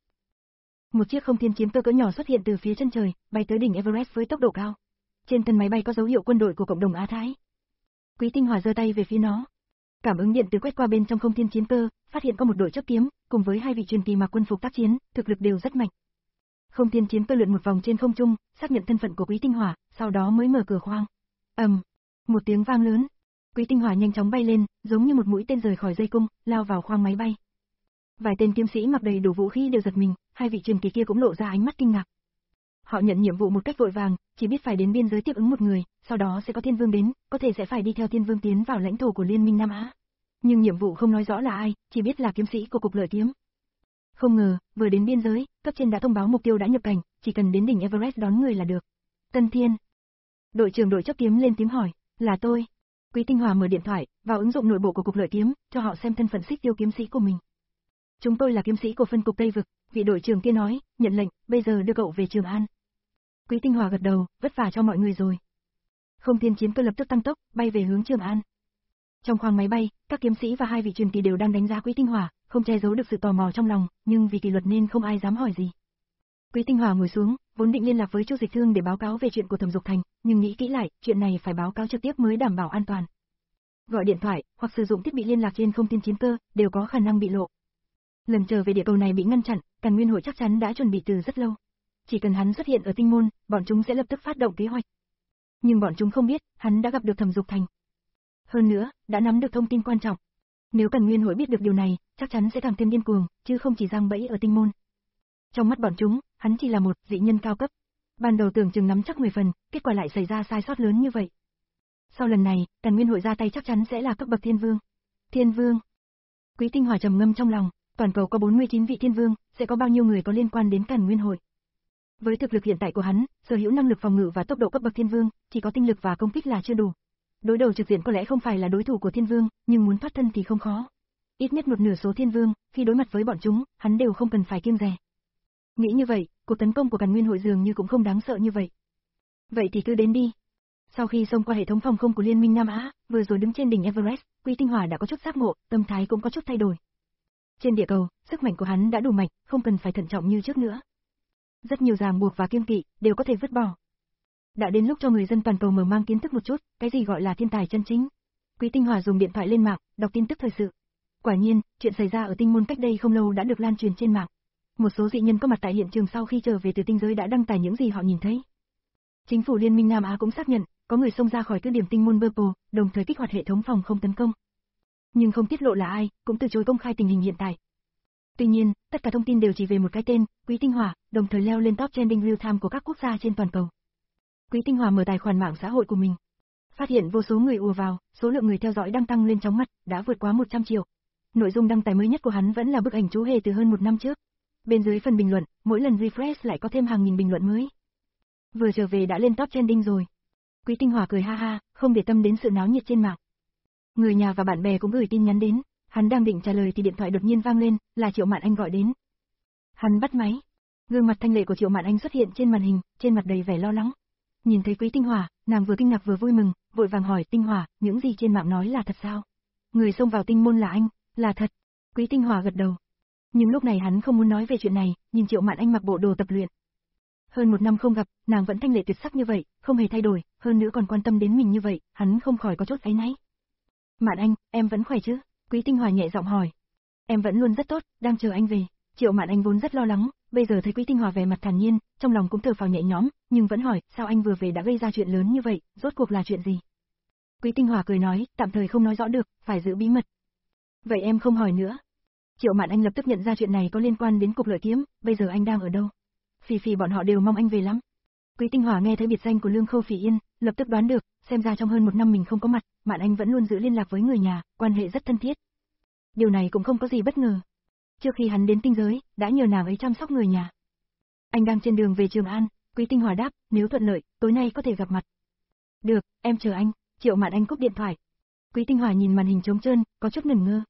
Một chiếc không thiên chiến cơ cỡ nhỏ xuất hiện từ phía chân trời, bay tới đỉnh Everest với tốc độ cao. Trên thân máy bay có dấu hiệu quân đội của cộng đồng Á Thái. Quý Tinh Hỏa giơ tay về phía nó. Cảm ứng điện từ quét qua bên trong không thiên chiến cơ, phát hiện có một đội chấp kiếm, cùng với hai vị truyền kỳ mặc quân phục tác chiến, thực lực đều rất mạnh. Không thiên chiến cơ lượn một vòng trên không trung, xác nhận thân phận của Quý Tinh Hỏa, sau đó mới mở cửa khoang. ầm, um, một tiếng vang lớn. Quý Tinh Hỏa nhanh chóng bay lên, giống như một mũi tên rời khỏi dây cung, lao vào khoang máy bay. Vài tên kiếm sĩ mặc đầy đủ vũ khí đều giật mình, hai vị truyền kỳ kia cũng lộ ra ánh mắt kinh ngạc. Họ nhận nhiệm vụ một cách vội vàng, chỉ biết phải đến biên giới tiếp ứng một người, sau đó sẽ có Thiên Vương đến, có thể sẽ phải đi theo Thiên Vương tiến vào lãnh thổ của Liên minh Nam Á. Nhưng nhiệm vụ không nói rõ là ai, chỉ biết là kiếm sĩ của cục lợi kiếm. Không ngờ, vừa đến biên giới, cấp trên đã thông báo mục tiêu đã nhập cảnh, chỉ cần đến đỉnh Everest đón người là được. Tân Thiên. Đội trưởng đội chấp kiếm lên tiếng hỏi, là tôi. Quý Tinh Hỏa mở điện thoại, vào ứng dụng nội bộ của cục lợi kiếm, cho họ xem thân phận xích tiêu kiếm sĩ của mình. Chúng tôi là kiếm sĩ của phân cục Tây Vực, vị đội trưởng kia nói, nhận lệnh, bây giờ đưa cậu về Trường An. Quý Tinh Hỏa gật đầu, vất vả cho mọi người rồi. Không thiên chiến cơ lập tức tăng tốc, bay về hướng Trường An. Trong khoang máy bay, các kiếm sĩ và hai vị truyền kỳ đều đang đánh giá Quý Tinh Hỏa, không che giấu được sự tò mò trong lòng, nhưng vì kỷ luật nên không ai dám hỏi gì. Quý Tinh Hỏa ngồi xuống, vốn định liên lạc với Chu Dịch Thương để báo cáo về chuyện của Thẩm Dục Thành, nhưng nghĩ kỹ lại, chuyện này phải báo cáo trực tiếp mới đảm bảo an toàn. Gọi điện thoại, hoặc sử dụng thiết bị liên lạc trên không thiên chiến cơ, đều có khả năng bị lộ. Lần trở về địa cầu này bị ngăn chặn, Càn Nguyên Hội chắc chắn đã chuẩn bị từ rất lâu. Chỉ cần hắn xuất hiện ở Tinh Môn, bọn chúng sẽ lập tức phát động kế hoạch. Nhưng bọn chúng không biết, hắn đã gặp được Thẩm Dục Thành. Hơn nữa, đã nắm được thông tin quan trọng. Nếu Càn Nguyên Hội biết được điều này, chắc chắn sẽ càng thêm điên cuồng, chứ không chỉ giăng bẫy ở Tinh Môn. Trong mắt bọn chúng, hắn chỉ là một dị nhân cao cấp. Ban đầu tưởng chừng nắm chắc mười phần, kết quả lại xảy ra sai sót lớn như vậy. Sau lần này, Càn Nguyên Hội ra tay chắc chắn sẽ là cấp bậc Thiên Vương. Thiên Vương. Quý Tinh Hỏa trầm ngâm trong lòng, toàn cầu có bốn mươi chín vị Thiên Vương, sẽ có bao nhiêu người có liên quan đến Càn Nguyên Hội? Với thực lực hiện tại của hắn, sở hữu năng lực phòng ngự và tốc độ cấp bậc Thiên Vương, chỉ có tinh lực và công kích là chưa đủ. Đối đầu trực diện có lẽ không phải là đối thủ của Thiên Vương, nhưng muốn thoát thân thì không khó. Ít nhất một nửa số Thiên Vương, khi đối mặt với bọn chúng, hắn đều không cần phải kiêng dè. Nghĩ như vậy, cuộc tấn công của Càn Nguyên Hội dường như cũng không đáng sợ như vậy. Vậy thì cứ đến đi. Sau khi xông qua hệ thống phòng không của Liên minh Nam Á, vừa rồi đứng trên đỉnh Everest, Quý Tinh Hỏa đã có chút giác ngộ, tâm thái cũng có chút thay đổi. Trên địa cầu, sức mạnh của hắn đã đủ mạnh, không cần phải thận trọng như trước nữa. Rất nhiều ràng buộc và kiêng kỵ đều có thể vứt bỏ. Đã đến lúc cho người dân toàn cầu mở mang kiến thức một chút, cái gì gọi là thiên tài chân chính. Quý Tinh Hỏa dùng điện thoại lên mạng, đọc tin tức thời sự. Quả nhiên, chuyện xảy ra ở Tinh Môn cách đây không lâu đã được lan truyền trên mạng. Một số dị nhân có mặt tại hiện trường sau khi trở về từ tinh giới đã đăng tải những gì họ nhìn thấy. Chính phủ Liên minh Nam Á cũng xác nhận, có người xông ra khỏi cứ điểm Tinh Môn Purple, đồng thời kích hoạt hệ thống phòng không tấn công. Nhưng không tiết lộ là ai, cũng từ chối công khai tình hình hiện tại. Tuy nhiên, tất cả thông tin đều chỉ về một cái tên, Quý Tinh Hỏa, đồng thời leo lên top trending real time của các quốc gia trên toàn cầu. Quý Tinh Hỏa mở tài khoản mạng xã hội của mình. Phát hiện vô số người ùa vào, số lượng người theo dõi đang tăng lên chóng mặt, đã vượt quá một trăm triệu. Nội dung đăng tải mới nhất của hắn vẫn là bức ảnh chú hề từ hơn một năm trước. Bên dưới phần bình luận, mỗi lần refresh lại có thêm hàng nghìn bình luận mới. Vừa trở về đã lên top trending rồi. Quý Tinh Hỏa cười ha ha, không để tâm đến sự náo nhiệt trên mạng. Người nhà và bạn bè cũng gửi tin nhắn đến, hắn đang định trả lời thì điện thoại đột nhiên vang lên, là Triệu Mạn Anh gọi đến. Hắn bắt máy. Gương mặt thanh lệ của Triệu Mạn Anh xuất hiện trên màn hình, trên mặt đầy vẻ lo lắng. Nhìn thấy Quý Tinh Hỏa, nàng vừa kinh ngạc vừa vui mừng, vội vàng hỏi, Tinh Hỏa, những gì trên mạng nói là thật sao? Người xông vào Tinh Môn là anh, là thật. Quý Tinh Hỏa gật đầu. Nhưng lúc này hắn không muốn nói về chuyện này, nhìn Triệu Mạn Anh mặc bộ đồ tập luyện. Hơn một năm không gặp, nàng vẫn thanh lệ tuyệt sắc như vậy, không hề thay đổi, hơn nữa còn quan tâm đến mình như vậy, hắn không khỏi có chút áy náy. Mạn Anh, em vẫn khỏe chứ? Quý Tinh Hỏa nhẹ giọng hỏi. Em vẫn luôn rất tốt, đang chờ anh về. Triệu Mạn Anh vốn rất lo lắng, bây giờ thấy Quý Tinh Hỏa vẻ mặt thản nhiên, trong lòng cũng thở phào nhẹ nhõm, nhưng vẫn hỏi, sao anh vừa về đã gây ra chuyện lớn như vậy, rốt cuộc là chuyện gì? Quý Tinh Hỏa cười nói, tạm thời không nói rõ được, phải giữ bí mật. Vậy em không hỏi nữa. Triệu Mạn Anh lập tức nhận ra chuyện này có liên quan đến cục lợi kiếm, bây giờ anh đang ở đâu? Phỉ Phỉ bọn họ đều mong anh về lắm. Quý Tinh Hỏa nghe thấy biệt danh của Lương Khâu Phỉ Yên, lập tức đoán được, xem ra trong hơn một năm mình không có mặt, Mạn Anh vẫn luôn giữ liên lạc với người nhà, quan hệ rất thân thiết. Điều này cũng không có gì bất ngờ. Trước khi hắn đến tinh giới, đã nhờ nàng ấy chăm sóc người nhà. Anh đang trên đường về Trường An, Quý Tinh Hỏa đáp, nếu thuận lợi, tối nay có thể gặp mặt. Được, em chờ anh. Triệu Mạn Anh cúp điện thoại. Quý Tinh Hỏa nhìn màn hình trống trơn, có chút ngẩn ngơ.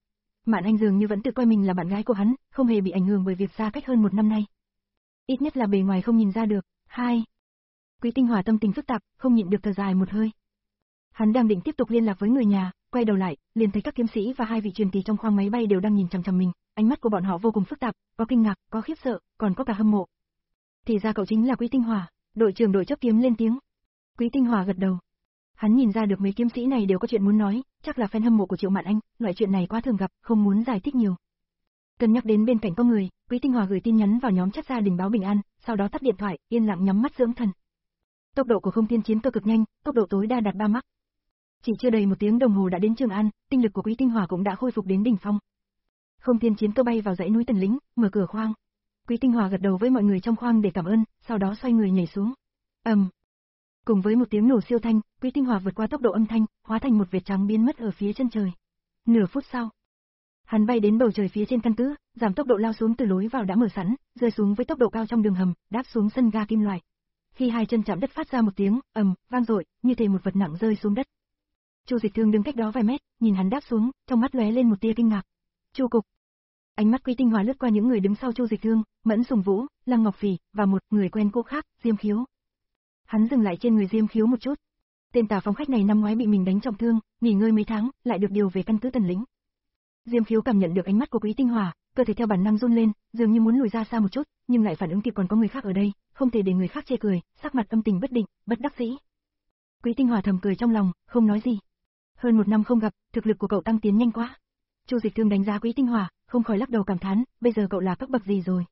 Mạn Anh dường như vẫn tự coi mình là bạn gái của hắn, không hề bị ảnh hưởng bởi việc xa cách hơn một năm nay. Ít nhất là bề ngoài không nhìn ra được. Hai. Quý Tinh Hòa tâm tình phức tạp, không nhịn được thở dài một hơi. Hắn đang định tiếp tục liên lạc với người nhà, quay đầu lại, liền thấy các kiếm sĩ và hai vị truyền kỳ trong khoang máy bay đều đang nhìn chằm chằm mình, ánh mắt của bọn họ vô cùng phức tạp, có kinh ngạc, có khiếp sợ, còn có cả hâm mộ. Thì ra cậu chính là Quý Tinh Hòa, đội trưởng đội chấp kiếm lên tiếng. Quý Tinh Hòa gật đầu. Hắn nhìn ra được mấy kiếm sĩ này đều có chuyện muốn nói, chắc là fan hâm mộ của Triệu Mạn Anh, loại chuyện này quá thường gặp, không muốn giải thích nhiều. Cân nhắc đến bên cạnh có người, Quý Tinh Hòa gửi tin nhắn vào nhóm chat gia đình báo bình an, sau đó tắt điện thoại, yên lặng nhắm mắt dưỡng thần. Tốc độ của không thiên chiến cơ cực nhanh, tốc độ tối đa đạt ba mach. Chỉ chưa đầy một tiếng đồng hồ đã đến Trường An, tinh lực của Quý Tinh Hòa cũng đã khôi phục đến đỉnh phong. Không thiên chiến cơ bay vào dãy núi Tần Lĩnh, mở cửa khoang. Quý Tinh Hòa gật đầu với mọi người trong khoang để cảm ơn, sau đó xoay người nhảy xuống. ầm, um. Cùng với một tiếng nổ siêu thanh, Quý Tinh Hòa vượt qua tốc độ âm thanh, hóa thành một vệt trắng biến mất ở phía chân trời. Nửa phút sau, hắn bay đến bầu trời phía trên căn cứ, giảm tốc độ lao xuống từ lối vào đã mở sẵn, rơi xuống với tốc độ cao trong đường hầm, đáp xuống sân ga kim loại. Khi hai chân chạm đất phát ra một tiếng ầm vang dội, như thể một vật nặng rơi xuống đất. Chu Dịch Thương đứng cách đó vài mét, nhìn hắn đáp xuống, trong mắt lóe lên một tia kinh ngạc. Chu Cục. Ánh mắt Quý Tinh Hòa lướt qua những người đứng sau Chu Dịch Thương, Mẫn Sùng Vũ, Lăng Ngọc Phỉ và một người quen cũ khác, Diêm Khiếu. Hắn dừng lại trên người Diêm Khiếu một chút. Tên tà phong khách này năm ngoái bị mình đánh trọng thương, nghỉ ngơi mấy tháng, lại được điều về căn cứ Tần Lĩnh. Diêm Khiếu cảm nhận được ánh mắt của Quý Tinh Hòa, cơ thể theo bản năng run lên, dường như muốn lùi ra xa một chút, nhưng lại phản ứng kịp còn có người khác ở đây, không thể để người khác chê cười, sắc mặt âm tình bất định, bất đắc dĩ. Quý Tinh Hòa thầm cười trong lòng, không nói gì. Hơn một năm không gặp, thực lực của cậu tăng tiến nhanh quá. Chu Dịch Thương đánh giá Quý Tinh Hòa, không khỏi lắc đầu cảm thán, bây giờ cậu là cấp bậc gì rồi?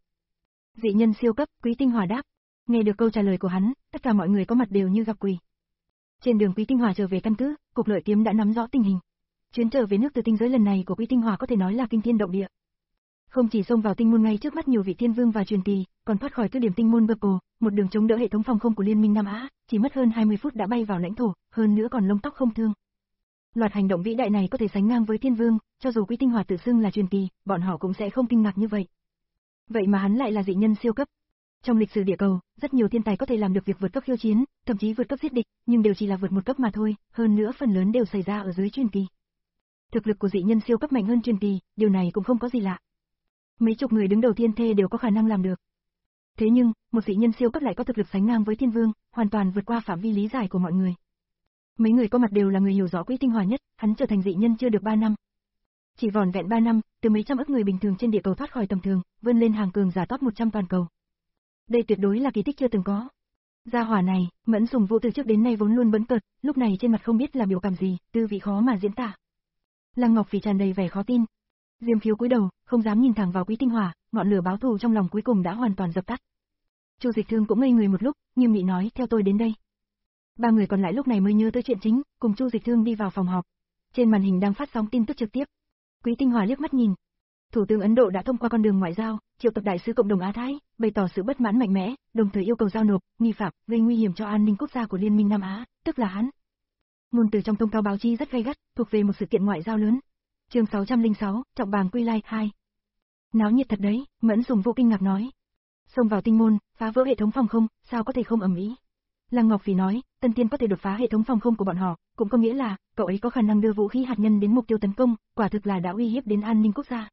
Dị nhân siêu cấp, Quý Tinh Hòa đáp. Nghe được câu trả lời của hắn, tất cả mọi người có mặt đều như gặp quỷ. Trên đường Quý Tinh Hòa trở về căn cứ, Cục Lợi Kiếm đã nắm rõ tình hình. Chuyến trở về nước từ tinh giới lần này của Quý Tinh Hòa có thể nói là kinh thiên động địa. Không chỉ xông vào tinh môn ngay trước mắt nhiều vị thiên vương và truyền kỳ, còn thoát khỏi cứ điểm tinh môn Purple, một đường chống đỡ hệ thống phòng không của Liên minh Nam Á, chỉ mất hơn hai mươi phút đã bay vào lãnh thổ, hơn nữa còn lông tóc không thương. Loạt hành động vĩ đại này có thể sánh ngang với thiên vương, cho dù Quý Tinh Hòa tự xưng là truyền kỳ, bọn họ cũng sẽ không kinh ngạc như vậy. Vậy mà hắn lại là dị nhân siêu cấp. Trong lịch sử địa cầu, rất nhiều thiên tài có thể làm được việc vượt cấp khiêu chiến, thậm chí vượt cấp giết địch, nhưng đều chỉ là vượt một cấp mà thôi, hơn nữa phần lớn đều xảy ra ở dưới truyền kỳ. Thực lực của dị nhân siêu cấp mạnh hơn truyền kỳ, điều này cũng không có gì lạ. Mấy chục người đứng đầu thiên thê đều có khả năng làm được. Thế nhưng, một dị nhân siêu cấp lại có thực lực sánh ngang với thiên vương, hoàn toàn vượt qua phạm vi lý giải của mọi người. Mấy người có mặt đều là người hiểu rõ Quý Tinh Hòa nhất, hắn trở thành dị nhân chưa được ba năm. Chỉ vỏn vẹn ba năm, từ mấy trăm ức người bình thường trên địa cầu thoát khỏi tầm thường, vươn lên hàng cường giả top một trăm toàn cầu. Đây tuyệt đối là kỳ tích chưa từng có. Gia hỏa này, Mẫn Sùng Vũ từ trước đến nay vốn luôn bấn cợt, lúc này trên mặt không biết là biểu cảm gì, tư vị khó mà diễn tả. Lăng Ngọc Phỉ tràn đầy vẻ khó tin. Diêm Khiếu cúi đầu, không dám nhìn thẳng vào Quý Tinh Hòa, ngọn lửa báo thù trong lòng cuối cùng đã hoàn toàn dập tắt. Chu Dịch Thương cũng ngây người một lúc, nghiêm nghị nói, theo tôi đến đây. Ba người còn lại lúc này mới nhớ tới chuyện chính, cùng Chu Dịch Thương đi vào phòng họp. Trên màn hình đang phát sóng tin tức trực tiếp. Quý Tinh Hòa liếc mắt nhìn. Thủ tướng Ấn Độ đã thông qua con đường ngoại giao, triệu tập đại sứ cộng đồng Á Thái, bày tỏ sự bất mãn mạnh mẽ, đồng thời yêu cầu giao nộp nghi phạm gây nguy hiểm cho an ninh quốc gia của Liên minh Nam Á, tức là hắn. Ngôn từ trong thông cáo báo chí rất gay gắt, thuộc về một sự kiện ngoại giao lớn. Chương sáu trăm lẻ sáu, trọng bàng quy lai hai. Náo nhiệt thật đấy, Mẫn Sùng Vũ kinh ngạc nói. Xông vào tinh môn, phá vỡ hệ thống phòng không, sao có thể không ầm ĩ? Lăng Ngọc Phỉ nói, Tân Tiên có thể đột phá hệ thống phòng không của bọn họ, cũng có nghĩa là cậu ấy có khả năng đưa vũ khí hạt nhân đến mục tiêu tấn công, quả thực là đã uy hiếp đến an ninh quốc gia.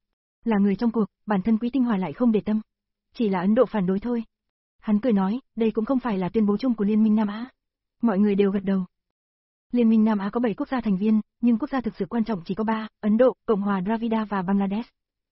Là người trong cuộc, bản thân Quý Tinh Hòa lại không để tâm, chỉ là Ấn Độ phản đối thôi. Hắn cười nói, đây cũng không phải là tuyên bố chung của Liên minh Nam Á. Mọi người đều gật đầu. Liên minh Nam Á có bảy quốc gia thành viên, nhưng quốc gia thực sự quan trọng chỉ có ba, Ấn Độ, Cộng hòa Dravida và Bangladesh.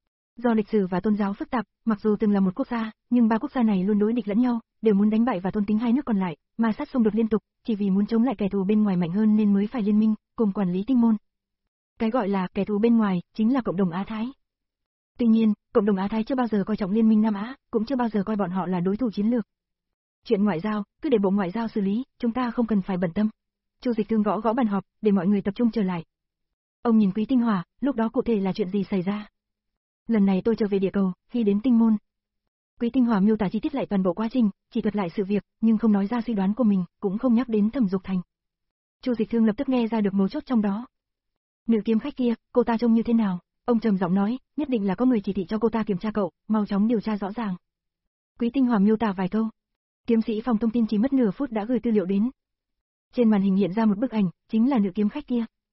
Do lịch sử và tôn giáo phức tạp, mặc dù từng là một quốc gia, nhưng ba quốc gia này luôn đối địch lẫn nhau, đều muốn đánh bại và thôn tính hai nước còn lại, mà sát xung đột liên tục, chỉ vì muốn chống lại kẻ thù bên ngoài mạnh hơn nên mới phải liên minh, cùng quản lý tinh môn. Cái gọi là kẻ thù bên ngoài, chính là cộng đồng Á Thái. Tuy nhiên, cộng đồng Á Thái chưa bao giờ coi trọng Liên minh Nam Á, cũng chưa bao giờ coi bọn họ là đối thủ chiến lược. Chuyện ngoại giao, cứ để Bộ Ngoại giao xử lý, chúng ta không cần phải bận tâm. Chu Dịch Thương gõ gõ bàn họp, để mọi người tập trung trở lại. Ông nhìn Quý Tinh Hòa, lúc đó cụ thể là chuyện gì xảy ra? Lần này tôi trở về địa cầu, khi đến tinh môn. Quý Tinh Hòa miêu tả chi tiết lại toàn bộ quá trình, chỉ thuật lại sự việc, nhưng không nói ra suy đoán của mình, cũng không nhắc đến Thẩm Dục Thành. Chu Dịch Thương lập tức nghe ra được mấu chốt trong đó. Nữ kiếm khách kia, cô ta trông như thế nào? Ông trầm giọng nói, nhất định là có người chỉ thị cho cô ta kiểm tra cậu, mau chóng điều tra rõ ràng. Quý Tinh Hòa miêu tả vài câu. Kiếm sĩ phòng thông tin chỉ mất nửa phút đã gửi tư liệu đến. Trên màn hình hiện ra một bức ảnh, chính là nữ kiếm khách kia.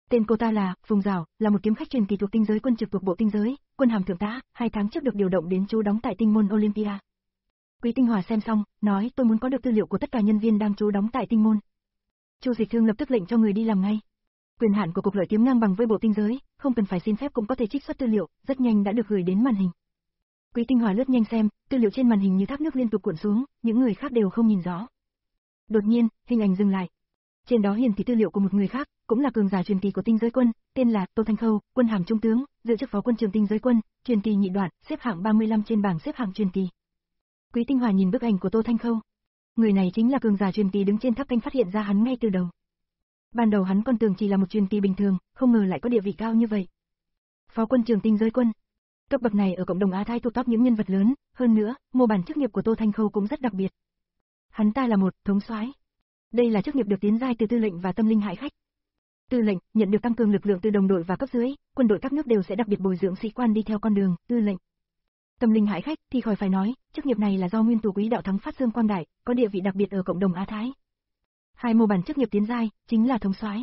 Tên cô ta là Phùng Giảo, là một kiếm khách truyền kỳ thuộc tinh giới quân trực thuộc bộ tinh giới, quân hàm thượng tá, hai tháng trước được điều động đến trú đóng tại tinh môn Olympia. Quý Tinh Hòa xem xong, nói tôi muốn có được tư liệu của tất cả nhân viên đang trú đóng tại tinh môn. Chu Dịch Thương lập tức lệnh cho người đi làm ngay. Quyền hạn của cục lợi kiếm ngang bằng với bộ tinh giới, không cần phải xin phép cũng có thể trích xuất tư liệu, rất nhanh đã được gửi đến màn hình. Quý Tinh Hòa lướt nhanh xem, tư liệu trên màn hình như thác nước liên tục cuộn xuống, những người khác đều không nhìn rõ. Đột nhiên, hình ảnh dừng lại. Trên đó hiển thị tư liệu của một người khác, cũng là cường giả truyền kỳ của tinh giới quân, tên là Tô Thanh Khâu, quân hàm trung tướng, giữ chức phó quân trưởng tinh giới quân, truyền kỳ nhị đoạn, xếp hạng ba mươi lăm trên bảng xếp hạng truyền kỳ. Quý Tinh Hòa nhìn bức ảnh của Tô Thanh Khâu. Người này chính là cường giả truyền kỳ đứng trên tháp canh phát hiện ra hắn ngay từ đầu. Ban đầu hắn còn tưởng chỉ là một truyền kỳ bình thường, không ngờ lại có địa vị cao như vậy. Phó quân trưởng tinh giới quân. Cấp bậc này ở cộng đồng Á Thái thuộc top những nhân vật lớn, hơn nữa, mô bản chức nghiệp của Tô Thanh Khâu cũng rất đặc biệt. Hắn ta là một thống soái. Đây là chức nghiệp được tiến giai từ tư lệnh và tâm linh hải khách. Tư lệnh nhận được tăng cường lực lượng từ đồng đội và cấp dưới, quân đội các nước đều sẽ đặc biệt bồi dưỡng sĩ quan đi theo con đường tư lệnh. Tâm linh hải khách thì khỏi phải nói, chức nghiệp này là do nguyên thủ quý đạo thắng phát dương quang đại, có địa vị đặc biệt ở cộng đồng Á Thái. Hai mô bản chức nghiệp tiến giai chính là thống soái.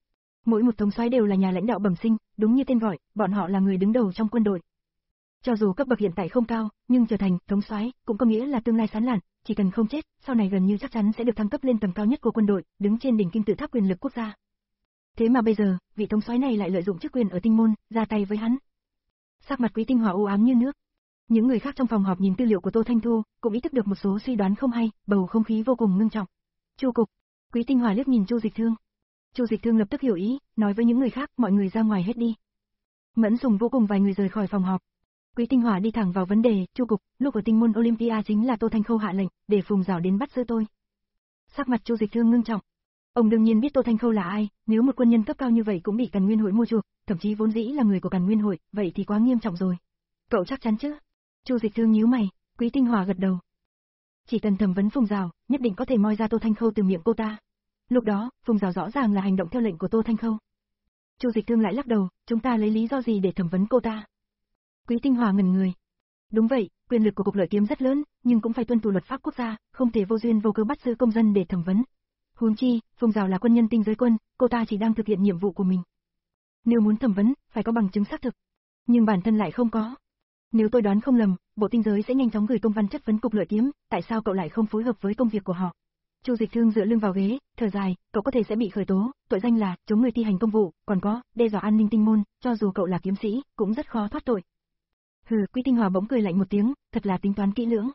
Mỗi một thống soái đều là nhà lãnh đạo bẩm sinh, đúng như tên gọi, bọn họ là người đứng đầu trong quân đội. Cho dù cấp bậc hiện tại không cao, nhưng trở thành thống soái cũng có nghĩa là tương lai sáng lạn, chỉ cần không chết, sau này gần như chắc chắn sẽ được thăng cấp lên tầng cao nhất của quân đội, đứng trên đỉnh kim tự tháp quyền lực quốc gia. Thế mà bây giờ, vị thống soái này lại lợi dụng chức quyền ở tinh môn, ra tay với hắn. Sắc mặt Quý Tinh Hòa u ám như nước. Những người khác trong phòng họp nhìn tư liệu của Tô Thanh Thu, cũng ý thức được một số suy đoán không hay, bầu không khí vô cùng ngưng trọng. Chu cục. Quý Tinh Hòa liếc nhìn Chu Dịch Thương. Chu Dịch Thương lập tức hiểu ý, nói với những người khác, mọi người ra ngoài hết đi. Mẫn Sùng vô cùng vài người rời khỏi phòng họp. Quý Tinh Hòa đi thẳng vào vấn đề, Chu cục, lúc ở tinh môn Olympia chính là Tô Thanh Khâu hạ lệnh, để Phùng Giảo đến bắt giữ tôi. Sắc mặt Chu Dịch Thương ngưng trọng. Ông đương nhiên biết Tô Thanh Khâu là ai, nếu một quân nhân cấp cao như vậy cũng bị Càn Nguyên hội mua chuộc, thậm chí vốn dĩ là người của Càn Nguyên hội, vậy thì quá nghiêm trọng rồi. Cậu chắc chắn chứ? Chu Dịch Thương nhíu mày, Quý Tinh Hòa gật đầu. Chỉ cần thẩm vấn Phùng Giảo, nhất định có thể moi ra Tô Thanh Khâu từ miệng cô ta. Lúc đó, Phùng Giảo rõ ràng là hành động theo lệnh của Tô Thanh Khâu. Chu Dịch Thương lại lắc đầu, chúng ta lấy lý do gì để thẩm vấn cô ta? Quý Tinh Hòa ngẩn người. Đúng vậy, quyền lực của cục lợi kiếm rất lớn, nhưng cũng phải tuân thủ luật pháp quốc gia, không thể vô duyên vô cớ bắt giữ công dân để thẩm vấn. Huống chi, Phùng Giảo là quân nhân tinh giới quân, cô ta chỉ đang thực hiện nhiệm vụ của mình. Nếu muốn thẩm vấn, phải có bằng chứng xác thực. Nhưng bản thân lại không có. Nếu tôi đoán không lầm, bộ tinh giới sẽ nhanh chóng gửi công văn chất vấn cục lợi kiếm, tại sao cậu lại không phối hợp với công việc của họ? Chu Dịch Thương dựa lưng vào ghế, thở dài, cậu có thể sẽ bị khởi tố, tội danh là chống người thi hành công vụ, còn có đe dọa an ninh tinh môn, cho dù cậu là kiếm sĩ, cũng rất khó thoát tội. Hừ, Quý Tinh Hòa bỗng cười lạnh một tiếng, thật là tính toán kỹ lưỡng.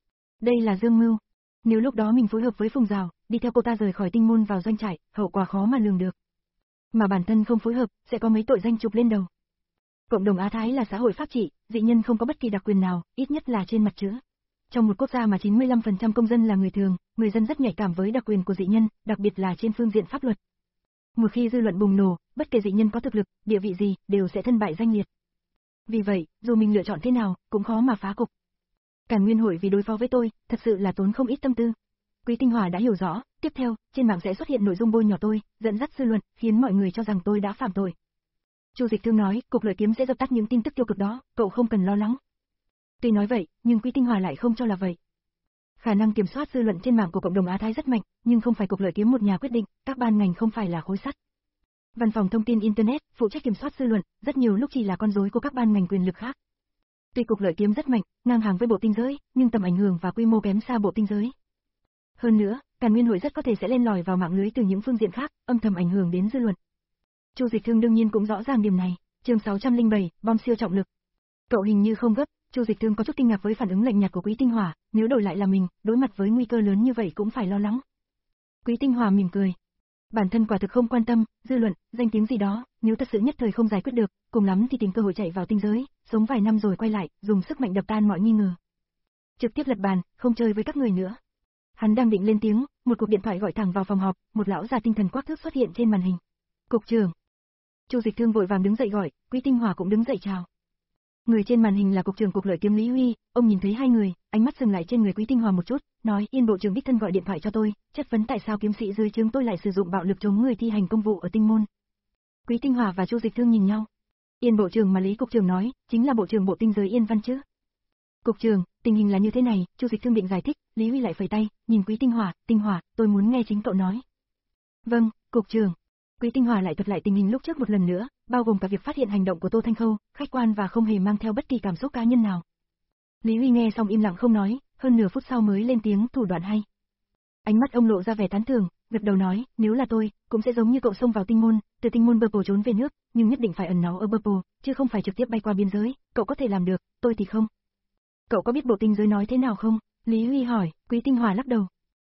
Đây là dương mưu. Nếu lúc đó mình phối hợp với Phùng Giảo, đi theo cô ta rời khỏi tinh môn vào doanh trại, hậu quả khó mà lường được. Mà bản thân không phối hợp, sẽ có mấy tội danh chụp lên đầu. Cộng đồng Á Thái là xã hội pháp trị, dị nhân không có bất kỳ đặc quyền nào, ít nhất là trên mặt chữ. Trong một quốc gia mà chín mươi lăm phần trăm công dân là người thường, người dân rất nhạy cảm với đặc quyền của dị nhân, đặc biệt là trên phương diện pháp luật. Một khi dư luận bùng nổ, bất kể dị nhân có thực lực, địa vị gì, đều sẽ thân bại danh liệt. Vì vậy, dù mình lựa chọn thế nào, cũng khó mà phá cục. Càn Nguyên hội vì đối phó với tôi, thật sự là tốn không ít tâm tư. Quý Tinh Hòa đã hiểu rõ, tiếp theo, trên mạng sẽ xuất hiện nội dung bôi nhọ tôi, dẫn dắt dư luận, khiến mọi người cho rằng tôi đã phạm tội. Chu Dịch Thương nói, cục lợi kiếm sẽ dập tắt những tin tức tiêu cực đó, cậu không cần lo lắng. Tuy nói vậy, nhưng Quý Tinh Hòa lại không cho là vậy. Khả năng kiểm soát dư luận trên mạng của cộng đồng Á Thái rất mạnh, nhưng không phải cục lợi kiếm một nhà quyết định, các ban ngành không phải là khối sắt. Văn phòng thông tin Internet, phụ trách kiểm soát dư luận, rất nhiều lúc chỉ là con rối của các ban ngành quyền lực khác. Tuy cục lợi kiếm rất mạnh, ngang hàng với bộ tinh giới, nhưng tầm ảnh hưởng và quy mô kém xa bộ tinh giới. Hơn nữa, Càn Nguyên hội rất có thể sẽ len lỏi vào mạng lưới từ những phương diện khác, âm thầm ảnh hưởng đến dư luận. Chu Dịch Thương đương nhiên cũng rõ ràng điểm này. Chương sáu trăm lẻ bảy, bom siêu trọng lực. Cậu hình như không gấp. Chu Dịch Thương có chút kinh ngạc với phản ứng lạnh nhạt của Quý Tinh Hòa, nếu đổi lại là mình, đối mặt với nguy cơ lớn như vậy cũng phải lo lắng. Quý Tinh Hòa mỉm cười. Bản thân quả thực không quan tâm, dư luận, danh tiếng gì đó, nếu thật sự nhất thời không giải quyết được, cùng lắm thì tìm cơ hội chạy vào tinh giới, sống vài năm rồi quay lại, dùng sức mạnh đập tan mọi nghi ngờ. Trực tiếp lật bàn, không chơi với các người nữa. Hắn đang định lên tiếng, một cuộc điện thoại gọi thẳng vào phòng họp, một lão già tinh thần quắc thước xuất hiện trên màn hình. Cục trưởng. Chu Dịch Thương vội vàng đứng dậy gọi, Quý Tinh Hòa cũng đứng dậy chào. Người trên màn hình là cục trưởng cục lợi kiếm Lý Huy, ông nhìn thấy hai người, ánh mắt dừng lại trên người Quý Tinh Hòa một chút, nói, Yên bộ trưởng đích thân gọi điện thoại cho tôi, chất vấn tại sao kiếm sĩ dưới trướng tôi lại sử dụng bạo lực chống người thi hành công vụ ở tinh môn. Quý Tinh Hòa và Chu Dịch Thương nhìn nhau. Yên bộ trưởng mà Lý cục trưởng nói, chính là bộ trưởng bộ tinh giới Yên Văn chứ? Cục trưởng, tình hình là như thế này, Chu Dịch Thương định giải thích, Lý Huy lại phẩy tay, nhìn Quý Tinh Hòa, Tinh Hòa, tôi muốn nghe chính cậu nói. Vâng, cục trưởng. Quý Tinh Hòa lại thuật lại tình hình lúc trước một lần nữa, bao gồm cả việc phát hiện hành động của Tô Thanh Khâu, khách quan và không hề mang theo bất kỳ cảm xúc cá nhân nào. Lý Huy nghe xong im lặng không nói, hơn nửa phút sau mới lên tiếng thủ đoạn hay. Ánh mắt ông lộ ra vẻ tán thưởng, gật đầu nói, nếu là tôi, cũng sẽ giống như cậu xông vào tinh môn, từ tinh môn Purple trốn về nước, nhưng nhất định phải ẩn náu ở Purple, chứ không phải trực tiếp bay qua biên giới, cậu có thể làm được, tôi thì không. Cậu có biết bộ tinh giới nói thế nào không? Lý Huy hỏi. Quý Tinh Hòa lắc đầu.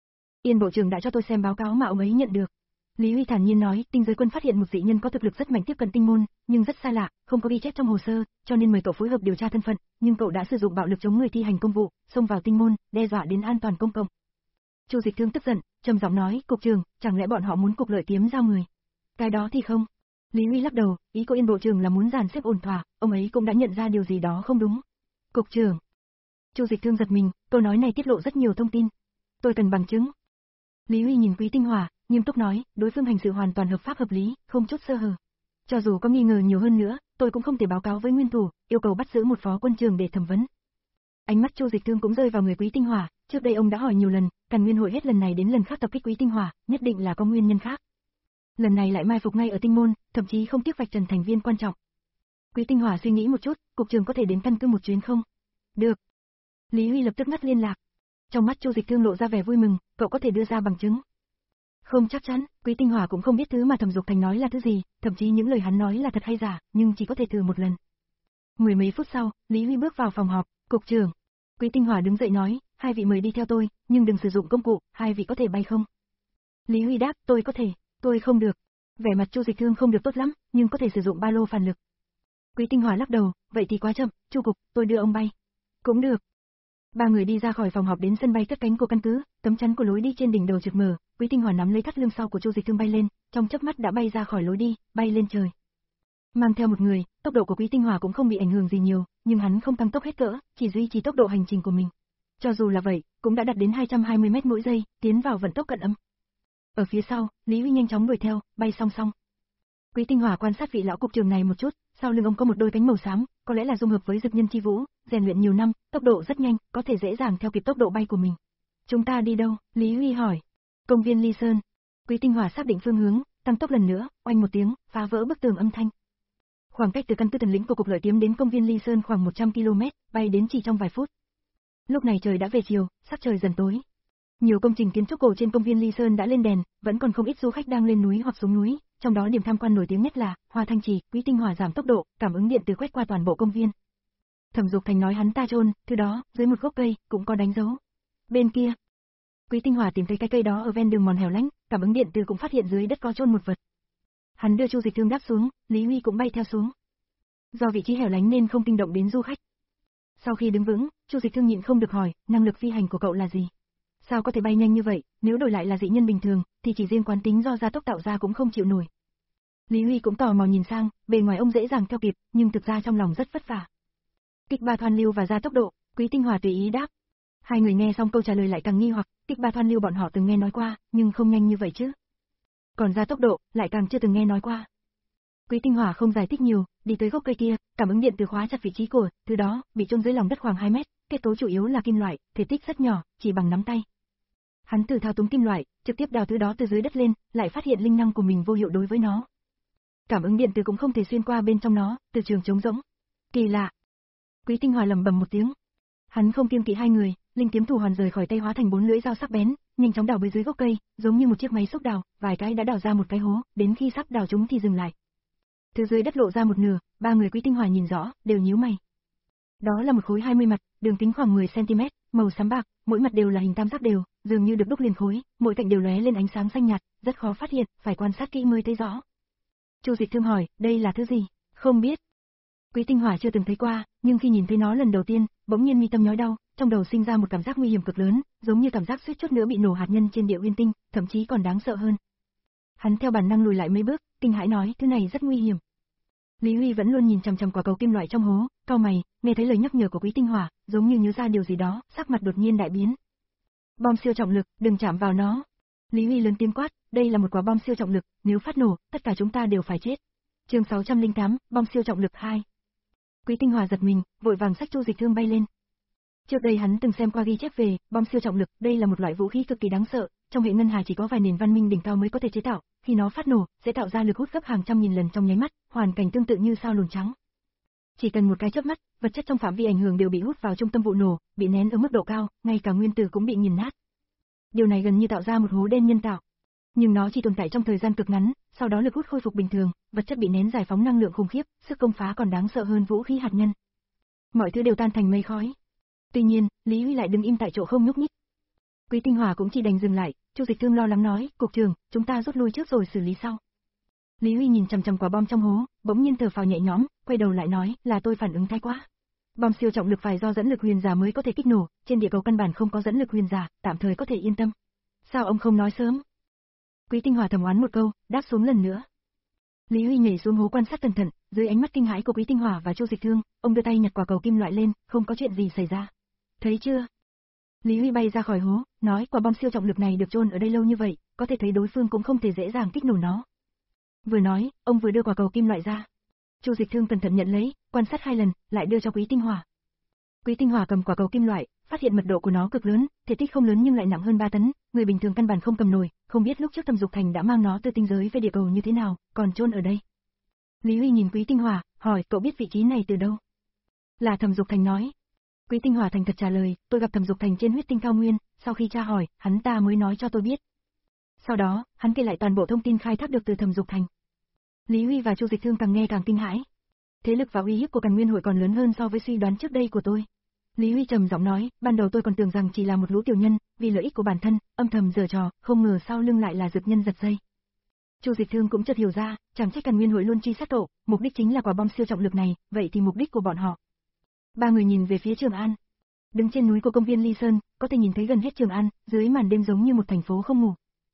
Yên bộ trưởng đã cho tôi xem báo cáo mà ông ấy nhận được. Lý Huy thản nhiên nói, tinh giới quân phát hiện một dị nhân có thực lực rất mạnh tiếp cận tinh môn, nhưng rất xa lạ, không có ghi chép trong hồ sơ, cho nên mời cậu phối hợp điều tra thân phận, nhưng cậu đã sử dụng bạo lực chống người thi hành công vụ, xông vào tinh môn, đe dọa đến an toàn công cộng. Chu Dịch Thương tức giận, trầm giọng nói, cục trưởng, chẳng lẽ bọn họ muốn cục lợi kiếm giao người? Cái đó thì không. Lý Huy lắc đầu, ý của Yên bộ trưởng là muốn dàn xếp ổn thỏa, ông ấy cũng đã nhận ra điều gì đó không đúng. Cục trưởng. Chu Dịch Thương giật mình, câu nói này tiết lộ rất nhiều thông tin. Tôi cần bằng chứng. Lý Huy nhìn Quý Tinh Hòa, nghiêm túc nói, đối phương hành sự hoàn toàn hợp pháp hợp lý, không chút sơ hở. Cho dù có nghi ngờ nhiều hơn nữa, tôi cũng không thể báo cáo với nguyên thủ, yêu cầu bắt giữ một phó quân trường để thẩm vấn. Ánh mắt Chu Dịch Thương cũng rơi vào người Quý Tinh Hòa, trước đây ông đã hỏi nhiều lần, Càn Nguyên hội hết lần này đến lần khác tập kích Quý Tinh Hòa, nhất định là có nguyên nhân khác. Lần này lại mai phục ngay ở tinh môn, thậm chí không tiếc vạch trần thành viên quan trọng. Quý Tinh Hòa suy nghĩ một chút, cục trưởng có thể đến căn cứ một chuyến không? Được. Lý Huy lập tức ngắt liên lạc. Trong mắt Chu Dịch Thương lộ ra vẻ vui mừng, cậu có thể đưa ra bằng chứng. Không chắc chắn, Quý Tinh Hòa cũng không biết thứ mà Thẩm Dục Thành nói là thứ gì, thậm chí những lời hắn nói là thật hay giả, nhưng chỉ có thể thử một lần. Mười mấy phút sau, Lý Huy bước vào phòng họp, cục trưởng. Quý Tinh Hòa đứng dậy nói, hai vị mời đi theo tôi, nhưng đừng sử dụng công cụ, hai vị có thể bay không? Lý Huy đáp, tôi có thể, tôi không được. Vẻ mặt Chu Dịch Thương không được tốt lắm, nhưng có thể sử dụng ba lô phản lực. Quý Tinh Hòa lắc đầu, vậy thì quá chậm, Chu cục, tôi đưa ông bay. Cũng được. Ba người đi ra khỏi phòng họp đến sân bay cất cánh của căn cứ, tấm chắn của lối đi trên đỉnh đầu chợt mở, Quý Tinh Hòa nắm lấy thắt lưng sau của Chu Dịch Thương bay lên, trong chớp mắt đã bay ra khỏi lối đi, bay lên trời. Mang theo một người, tốc độ của Quý Tinh Hòa cũng không bị ảnh hưởng gì nhiều, nhưng hắn không tăng tốc hết cỡ, chỉ duy trì tốc độ hành trình của mình. Cho dù là vậy, cũng đã đạt đến hai trăm hai mươi mét mỗi giây, tiến vào vận tốc cận âm. Ở phía sau, Lý Huy nhanh chóng đuổi theo, bay song song. Quý Tinh Hòa quan sát vị lão cục trưởng này một chút, sau lưng ông có một đôi cánh màu xám, có lẽ là dung hợp với dực nhân chi vũ, rèn luyện nhiều năm, tốc độ rất nhanh, có thể dễ dàng theo kịp tốc độ bay của mình. Chúng ta đi đâu? Lý Huy hỏi. Công viên Ly Sơn. Quý Tinh Hòa xác định phương hướng, tăng tốc lần nữa, oanh một tiếng, phá vỡ bức tường âm thanh. Khoảng cách từ căn cứ Thần Lĩnh của cục lợi kiếm đến công viên Ly Sơn khoảng một trăm ki lô mét, bay đến chỉ trong vài phút. Lúc này trời đã về chiều, sắc trời dần tối. Nhiều công trình kiến trúc cổ trên công viên Ly Sơn đã lên đèn, vẫn còn không ít du khách đang lên núi hoặc xuống núi, trong đó điểm tham quan nổi tiếng nhất là Hoa Thanh Trì. Quý Tinh Hòa giảm tốc độ, cảm ứng điện từ quét qua toàn bộ công viên. Thẩm Dục Thành nói hắn ta chôn, thứ đó, dưới một gốc cây, cũng có đánh dấu. Bên kia, Quý Tinh Hòa tìm thấy cái cây đó ở ven đường mòn hẻo lánh, cảm ứng điện từ cũng phát hiện dưới đất có chôn một vật. Hắn đưa Chu Dịch Thương đáp xuống, Lý Huy cũng bay theo xuống. Do vị trí hẻo lánh nên không kinh động đến du khách. Sau khi đứng vững, Chu Dịch Thương nhịn không được hỏi, năng lực phi hành của cậu là gì? Sao có thể bay nhanh như vậy, nếu đổi lại là dị nhân bình thường, thì chỉ riêng quán tính do gia tốc tạo ra cũng không chịu nổi. Lý Huy cũng tò mò nhìn sang, bề ngoài ông dễ dàng theo kịp, nhưng thực ra trong lòng rất vất vả. Kích ba thoan lưu và gia tốc độ, Quý Tinh Hòa tùy ý đáp. Hai người nghe xong câu trả lời lại càng nghi hoặc, kích ba thoan lưu bọn họ từng nghe nói qua, nhưng không nhanh như vậy chứ. Còn gia tốc độ, lại càng chưa từng nghe nói qua. Quý Tinh Hòa không giải thích nhiều, đi tới gốc cây kia, cảm ứng điện từ khóa chặt vị trí của thứ đó, bị chôn dưới lòng đất khoảng hai mét, kết cấu chủ yếu là kim loại, thể tích rất nhỏ, chỉ bằng nắm tay. Hắn thử thao túng kim loại, trực tiếp đào thứ đó từ dưới đất lên, lại phát hiện linh năng của mình vô hiệu đối với nó. Cảm ứng điện từ cũng không thể xuyên qua bên trong nó, từ trường trống rỗng. Kỳ lạ. Quý Tinh Hòa lẩm bẩm một tiếng. Hắn không kiêng kỵ hai người, linh kiếm thủ hoàn rời khỏi tay hóa thành bốn lưỡi dao sắc bén, nhanh chóng đào bới dưới gốc cây, giống như một chiếc máy xúc đào, vài cái đã đào ra một cái hố, đến khi sắp đào chúng thì dừng lại. Thứ dưới đất lộ ra một nửa, ba người Quý Tinh Hòa nhìn rõ, đều nhíu mày. Đó là một khối hai mươi mặt, đường kính khoảng mười xăng ti mét, màu xám bạc, mỗi mặt đều là hình tam giác đều, dường như được đúc liền khối, mỗi cạnh đều lóe lên ánh sáng xanh nhạt, rất khó phát hiện, phải quan sát kỹ mới thấy rõ. Chu Dịch Thương hỏi, đây là thứ gì? Không biết. Quý Tinh Hòa chưa từng thấy qua, nhưng khi nhìn thấy nó lần đầu tiên, bỗng nhiên mi tâm nhói đau, trong đầu sinh ra một cảm giác nguy hiểm cực lớn, giống như cảm giác suýt chút nữa bị nổ hạt nhân trên Địa Uyên Tinh, thậm chí còn đáng sợ hơn. Hắn theo bản năng lùi lại mấy bước, kinh hãi nói, thứ này rất nguy hiểm. Lý Huy vẫn luôn nhìn chằm chằm quả cầu kim loại trong hố, cau mày, nghe thấy lời nhắc nhở của Quý Tinh Hòa, giống như nhớ ra điều gì đó, sắc mặt đột nhiên đại biến. Bom siêu trọng lực, đừng chạm vào nó. Lý Huy lớn tiếng quát, đây là một quả bom siêu trọng lực, nếu phát nổ, tất cả chúng ta đều phải chết. Chương sáu trăm lẻ tám, bom siêu trọng lực hai. Quý Tinh Hòa giật mình, vội vàng xách Chu Dịch Thương bay lên. Trước đây hắn từng xem qua ghi chép về bom siêu trọng lực, đây là một loại vũ khí cực kỳ đáng sợ, trong hệ ngân hà chỉ có vài nền văn minh đỉnh cao mới có thể chế tạo, khi nó phát nổ, sẽ tạo ra lực hút gấp hàng trăm nghìn lần trong nháy mắt, hoàn cảnh tương tự như sao lùn trắng. Chỉ cần một cái chớp mắt, vật chất trong phạm vi ảnh hưởng đều bị hút vào trung tâm vụ nổ, bị nén ở mức độ cao, ngay cả nguyên tử cũng bị nghiền nát. Điều này gần như tạo ra một hố đen nhân tạo. Nhưng nó chỉ tồn tại trong thời gian cực ngắn, sau đó lực hút khôi phục bình thường, vật chất bị nén giải phóng năng lượng khủng khiếp, sức công phá còn đáng sợ hơn vũ khí hạt nhân. Mọi thứ đều tan thành mây khói. Tuy nhiên, Lý Huy lại đứng im tại chỗ không nhúc nhích. Quý Tinh Hòa cũng chỉ đành dừng lại, Chu Dịch Thương lo lắng nói, "Cục trưởng, chúng ta rút lui trước rồi xử lý sau." Lý Huy nhìn chằm chằm quả bom trong hố, bỗng nhiên thở phào nhẹ nhõm, quay đầu lại nói, "Là tôi phản ứng thái quá. Bom siêu trọng lực phải do dẫn lực huyền giả mới có thể kích nổ, trên địa cầu căn bản không có dẫn lực huyền giả, tạm thời có thể yên tâm. Sao ông không nói sớm?" Quý Tinh Hòa thầm oán một câu, đáp xuống lần nữa. Lý Huy nhảy xuống hố quan sát cẩn thận, dưới ánh mắt kinh hãi của Quý Tinh Hòa và Chu Dịch Thương, ông đưa tay nhặt quả cầu kim loại lên, không có chuyện gì xảy ra. "Thấy chưa?" Lý Huy bay ra khỏi hố, nói, "Quả bom siêu trọng lực này được chôn ở đây lâu như vậy, có thể thấy đối phương cũng không thể dễ dàng kích nổ nó." Vừa nói, ông vừa đưa quả cầu kim loại ra. Chu Dịch Thương cẩn thận nhận lấy, quan sát hai lần, lại đưa cho Quý Tinh Hòa. Quý Tinh Hòa cầm quả cầu kim loại, phát hiện mật độ của nó cực lớn, thể tích không lớn nhưng lại nặng hơn ba tấn, người bình thường căn bản không cầm nổi, không biết lúc trước Thẩm Dục Thành đã mang nó từ tinh giới về địa cầu như thế nào, còn chôn ở đây. Lý Huy nhìn Quý Tinh Hòa, hỏi, "Cậu biết vị trí này từ đâu?" Là Thẩm Dục Thành nói. Quý Tinh Hòa thành thật trả lời, "Tôi gặp Thẩm Dục Thành trên huyết tinh cao nguyên, sau khi tra hỏi, hắn ta mới nói cho tôi biết." Sau đó, hắn kể lại toàn bộ thông tin khai thác được từ Thẩm Dục Thành. Lý Huy và Chu Dịch Thương càng nghe càng kinh hãi. Thế lực và uy hiếp của Càn Nguyên hội còn lớn hơn so với suy đoán trước đây của tôi. Lý Huy trầm giọng nói, "Ban đầu tôi còn tưởng rằng chỉ là một lũ tiểu nhân, vì lợi ích của bản thân, âm thầm giở trò, không ngờ sau lưng lại là dực nhân giật dây." Chu Dịch Thương cũng chợt hiểu ra, chẳng trách Càn Nguyên hội luôn truy sát cậu, mục đích chính là quả bom siêu trọng lực này, vậy thì mục đích của bọn họ. Ba người nhìn về phía Trường An. Đứng trên núi của công viên Ly Sơn, có thể nhìn thấy gần hết Trường An, dưới màn đêm giống như một thành phố không ngủ.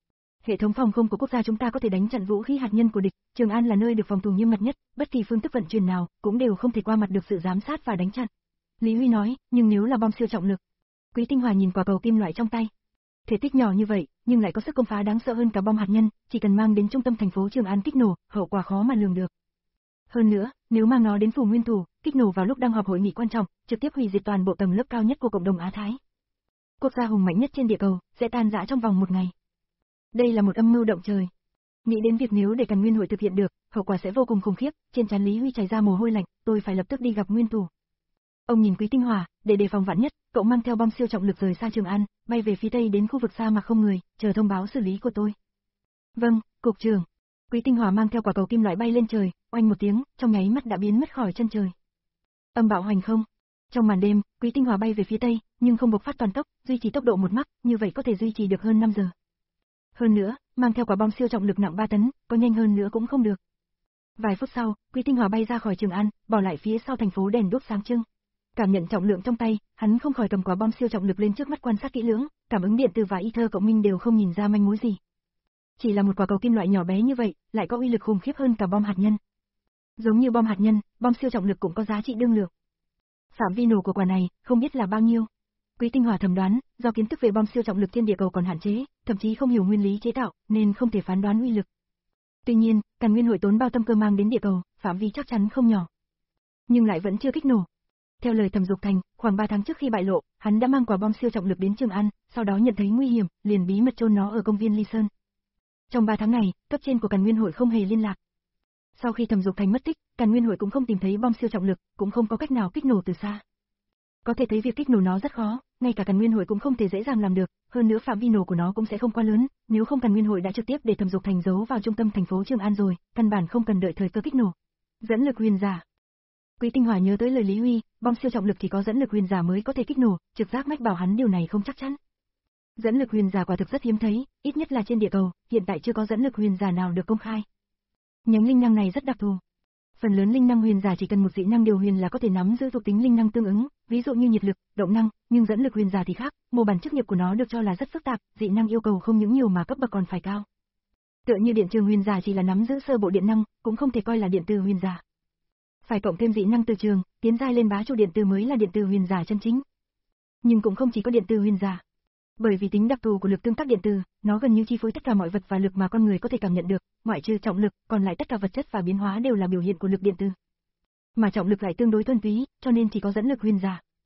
Hệ thống phòng không của quốc gia chúng ta có thể đánh chặn vũ khí hạt nhân của địch, Trường An là nơi được phòng thủ nghiêm ngặt nhất, bất kỳ phương thức vận chuyển nào cũng đều không thể qua mặt được sự giám sát và đánh chặn. Lý Huy nói, "Nhưng nếu là bom siêu trọng lực?" Quý Tinh Hòa nhìn quả cầu kim loại trong tay. Thể tích nhỏ như vậy, nhưng lại có sức công phá đáng sợ hơn cả bom hạt nhân, chỉ cần mang đến trung tâm thành phố Trường An kích nổ, hậu quả khó mà lường được. Hơn nữa, nếu mang nó đến phủ nguyên thủ, kích nổ vào lúc đang họp hội nghị quan trọng, trực tiếp hủy diệt toàn bộ tầng lớp cao nhất của cộng đồng Á Thái. Quốc gia hùng mạnh nhất trên địa cầu sẽ tan rã trong vòng một ngày. Đây là một âm mưu động trời. Nghĩ đến việc nếu để Càn Nguyên hội thực hiện được, hậu quả sẽ vô cùng khủng khiếp, trên trán Lý Huy chảy ra mồ hôi lạnh, "Tôi phải lập tức đi gặp nguyên thủ." Ông nhìn Quý Tinh Hòa, "Để đề phòng vạn nhất, cậu mang theo bom siêu trọng lực rời xa Trường An, bay về phía tây đến khu vực sa mạc không người, chờ thông báo xử lý của tôi." "Vâng, cục trưởng." Quý Tinh Hòa mang theo quả cầu kim loại bay lên trời, oanh một tiếng, trong nháy mắt đã biến mất khỏi chân trời. Âm bạo hoành không. Trong màn đêm, Quý Tinh Hòa bay về phía tây, nhưng không bộc phát toàn tốc, duy trì tốc độ một mach, như vậy có thể duy trì được hơn năm giờ. Hơn nữa, mang theo quả bom siêu trọng lực nặng ba tấn, có nhanh hơn nữa cũng không được. Vài phút sau, Quý Tinh Hòa bay ra khỏi Trường An, bỏ lại phía sau thành phố đèn đuốc sáng trưng. Cảm nhận trọng lượng trong tay, hắn không khỏi cầm quả bom siêu trọng lực lên trước mắt quan sát kỹ lưỡng, cảm ứng điện từ và ether cộng minh đều không nhìn ra manh mối gì. Chỉ là một quả cầu kim loại nhỏ bé như vậy, lại có uy lực khủng khiếp hơn cả bom hạt nhân. Giống như bom hạt nhân, bom siêu trọng lực cũng có giá trị đương lượng. Phạm vi nổ của quả này, không biết là bao nhiêu. Quý Tinh Hòa thầm đoán, do kiến thức về bom siêu trọng lực trên địa cầu còn hạn chế, thậm chí không hiểu nguyên lý chế tạo, nên không thể phán đoán uy lực. Tuy nhiên, Càn Nguyên hội tốn bao tâm cơ mang đến địa cầu, phạm vi chắc chắn không nhỏ. Nhưng lại vẫn chưa kích nổ. Theo lời Thẩm Dục Thành, khoảng ba tháng trước khi bại lộ, hắn đã mang quả bom siêu trọng lực đến Trường An, sau đó nhận thấy nguy hiểm, liền bí mật chôn nó ở công viên Ly Sơn. Trong ba tháng này, cấp trên của Càn Nguyên hội không hề liên lạc. Sau khi Thẩm Dục Thành mất tích, Càn Nguyên hội cũng không tìm thấy bom siêu trọng lực, cũng không có cách nào kích nổ từ xa. Có thể thấy việc kích nổ nó rất khó, ngay cả Càn Nguyên hội cũng không thể dễ dàng làm được, hơn nữa phạm vi nổ của nó cũng sẽ không quá lớn, nếu không Càn Nguyên hội đã trực tiếp để Thẩm Dục Thành giấu vào trung tâm thành phố Trường An rồi, căn bản không cần đợi thời cơ kích nổ. Dẫn lực huyền giả. Quý Tinh Hòa nhớ tới lời Lý Huy, bom siêu trọng lực chỉ có dẫn lực huyền giả mới có thể kích nổ, trực giác mách bảo hắn điều này không chắc chắn. Dẫn lực huyền giả quả thực rất hiếm thấy, ít nhất là trên địa cầu, hiện tại chưa có dẫn lực huyền giả nào được công khai. Nhánh linh năng này rất đặc thù. Phần lớn linh năng huyền giả chỉ cần một dị năng điều huyền là có thể nắm giữ thuộc tính linh năng tương ứng, ví dụ như nhiệt lực, động năng, nhưng dẫn lực huyền giả thì khác, mô bản chức nghiệp của nó được cho là rất phức tạp, dị năng yêu cầu không những nhiều mà cấp bậc còn phải cao. Tựa như điện trường huyền giả chỉ là nắm giữ sơ bộ điện năng, cũng không thể coi là điện từ huyền giả. Phải cộng thêm dị năng từ trường, tiến giai lên bá chủ điện từ mới là điện từ huyền giả chân chính. Nhưng cũng không chỉ có điện từ huyền giả. Bởi vì tính đặc thù của lực tương tác điện từ, nó gần như chi phối tất cả mọi vật và lực mà con người có thể cảm nhận được, ngoại trừ trọng lực, còn lại tất cả vật chất và biến hóa đều là biểu hiện của lực điện từ. Mà trọng lực lại tương đối thuần túy, cho nên chỉ có dẫn lực huyền giả.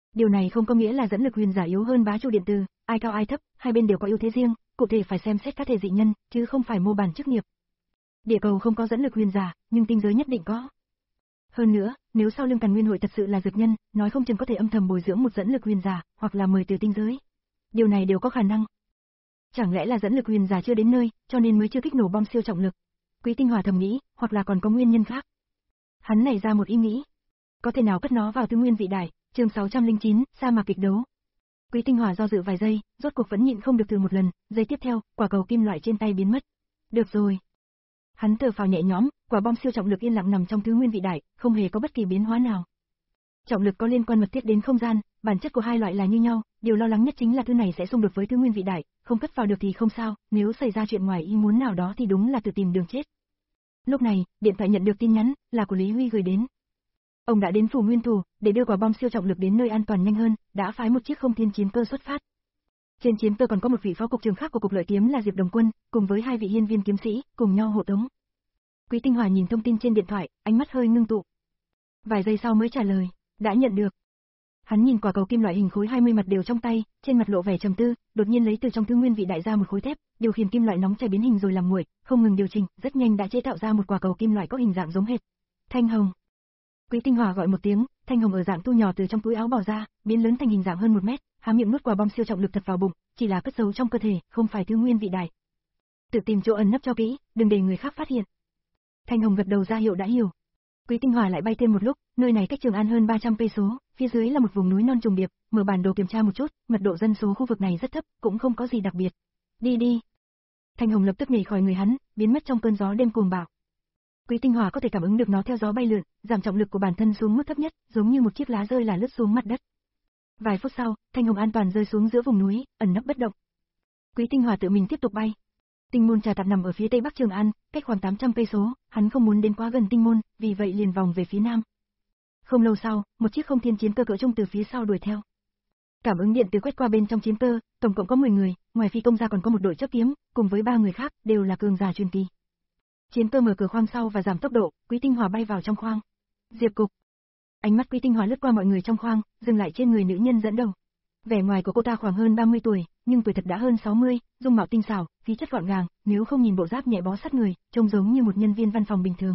Điều này không có nghĩa là dẫn lực huyền giả yếu hơn bá chủ điện từ, ai cao ai thấp, hai bên đều có ưu thế riêng, cụ thể phải xem xét các thể dị nhân, chứ không phải mô bản chức nghiệp. Địa cầu không có dẫn lực huyền giả, nhưng tinh giới nhất định có. Hơn nữa, nếu sau lưng Càn Nguyên hội thật sự là dược nhân, nói không chừng có thể âm thầm bồi dưỡng một dẫn lực huyền giả, hoặc là mời từ tinh giới. Điều này đều có khả năng. Chẳng lẽ là dẫn lực huyền giả chưa đến nơi, cho nên mới chưa kích nổ bom siêu trọng lực? Quý Tinh Hỏa thầm nghĩ, hoặc là còn có nguyên nhân khác. Hắn nảy ra một ý nghĩ. Có thể nào cất nó vào Tứ Nguyên Vị Đài, chương sáu trăm lẻ chín, sa mạc kịch đấu. Quý Tinh Hỏa do dự vài giây, rốt cuộc vẫn nhịn không được thử một lần, giây tiếp theo, quả cầu kim loại trên tay biến mất. Được rồi. Hắn thở phào nhẹ nhõm, quả bom siêu trọng lực yên lặng nằm trong Tứ Nguyên Vị Đài, không hề có bất kỳ biến hóa nào. Trọng lực có liên quan mật thiết đến không gian, bản chất của hai loại là như nhau, điều lo lắng nhất chính là thứ này sẽ xung đột với Tứ Nguyên Vị Đài, không cất vào được thì không sao, nếu xảy ra chuyện ngoài ý muốn nào đó thì đúng là tự tìm đường chết. Lúc này, điện thoại nhận được tin nhắn, là của Lý Huy gửi đến. Ông đã đến phủ Nguyên Thủ, để đưa quả bom siêu trọng lực đến nơi an toàn nhanh hơn, đã phái một chiếc không thiên chiến cơ xuất phát. Trên chiến cơ còn có một vị phó cục trưởng khác của cục lợi kiếm là Diệp Đồng Quân, cùng với hai vị hiên viên kiếm sĩ, cùng nhau hộ tống. Quý Tinh Hỏa nhìn thông tin trên điện thoại, ánh mắt hơi ngưng tụ. Vài giây sau mới trả lời, đã nhận được. Hắn nhìn quả cầu kim loại hình khối hai mươi mặt đều trong tay, trên mặt lộ vẻ trầm tư, đột nhiên lấy từ trong Tứ Nguyên Vị Đại ra một khối thép, điều khiển kim loại nóng chảy biến hình rồi làm nguội, không ngừng điều chỉnh, rất nhanh đã chế tạo ra một quả cầu kim loại có hình dạng giống hệt. Thanh hồng. Quý Tinh Hỏa gọi một tiếng, thanh hồng ở dạng thu nhỏ từ trong túi áo bỏ ra, biến lớn thành hình dạng hơn một mét, há miệng nuốt quả bom siêu trọng lực thật vào bụng, chỉ là cất giấu trong cơ thể, không phải Tứ Nguyên Vị Đại. Tự tìm chỗ ẩn nấp cho kỹ, đừng để người khác phát hiện. Thanh hồng gật đầu ra hiệu đã hiểu. Quý Tinh Hỏa lại bay thêm một lúc, nơi này cách Trường An hơn ba trăm cây số, phía dưới là một vùng núi non trùng điệp, mở bản đồ kiểm tra một chút, mật độ dân số khu vực này rất thấp, cũng không có gì đặc biệt. Đi đi. Thanh hồng lập tức nhảy khỏi người hắn, biến mất trong cơn gió đêm cuồng bạo. Quý Tinh Hỏa có thể cảm ứng được nó theo gió bay lượn, giảm trọng lực của bản thân xuống mức thấp nhất, giống như một chiếc lá rơi là lướt xuống mặt đất. Vài phút sau, Thanh hồng an toàn rơi xuống giữa vùng núi, ẩn nấp bất động. Quý Tinh Hỏa tự mình tiếp tục bay. Tinh môn Trà Tạp nằm ở phía tây bắc Trường An, cách khoảng tám trăm cây số, hắn không muốn đến quá gần tinh môn, vì vậy liền vòng về phía nam. Không lâu sau, một chiếc không thiên chiến cơ cỡ trung từ phía sau đuổi theo. Cảm ứng điện từ quét qua bên trong chiến cơ, tổng cộng có mười người, ngoài phi công ra còn có một đội chấp kiếm, cùng với ba người khác, đều là cường giả truyền kỳ. Chiến cơ mở cửa khoang sau và giảm tốc độ, Quý Tinh Hỏa bay vào trong khoang. Diệp Cục. Ánh mắt Quý Tinh Hỏa lướt qua mọi người trong khoang, dừng lại trên người nữ nhân dẫn đầu. Vẻ ngoài của cô ta khoảng hơn ba mươi tuổi, nhưng tuổi thật đã hơn sáu mươi, dung mạo tinh xảo, khí chất gọn gàng, nếu không nhìn bộ giáp nhẹ bó sát người, trông giống như một nhân viên văn phòng bình thường.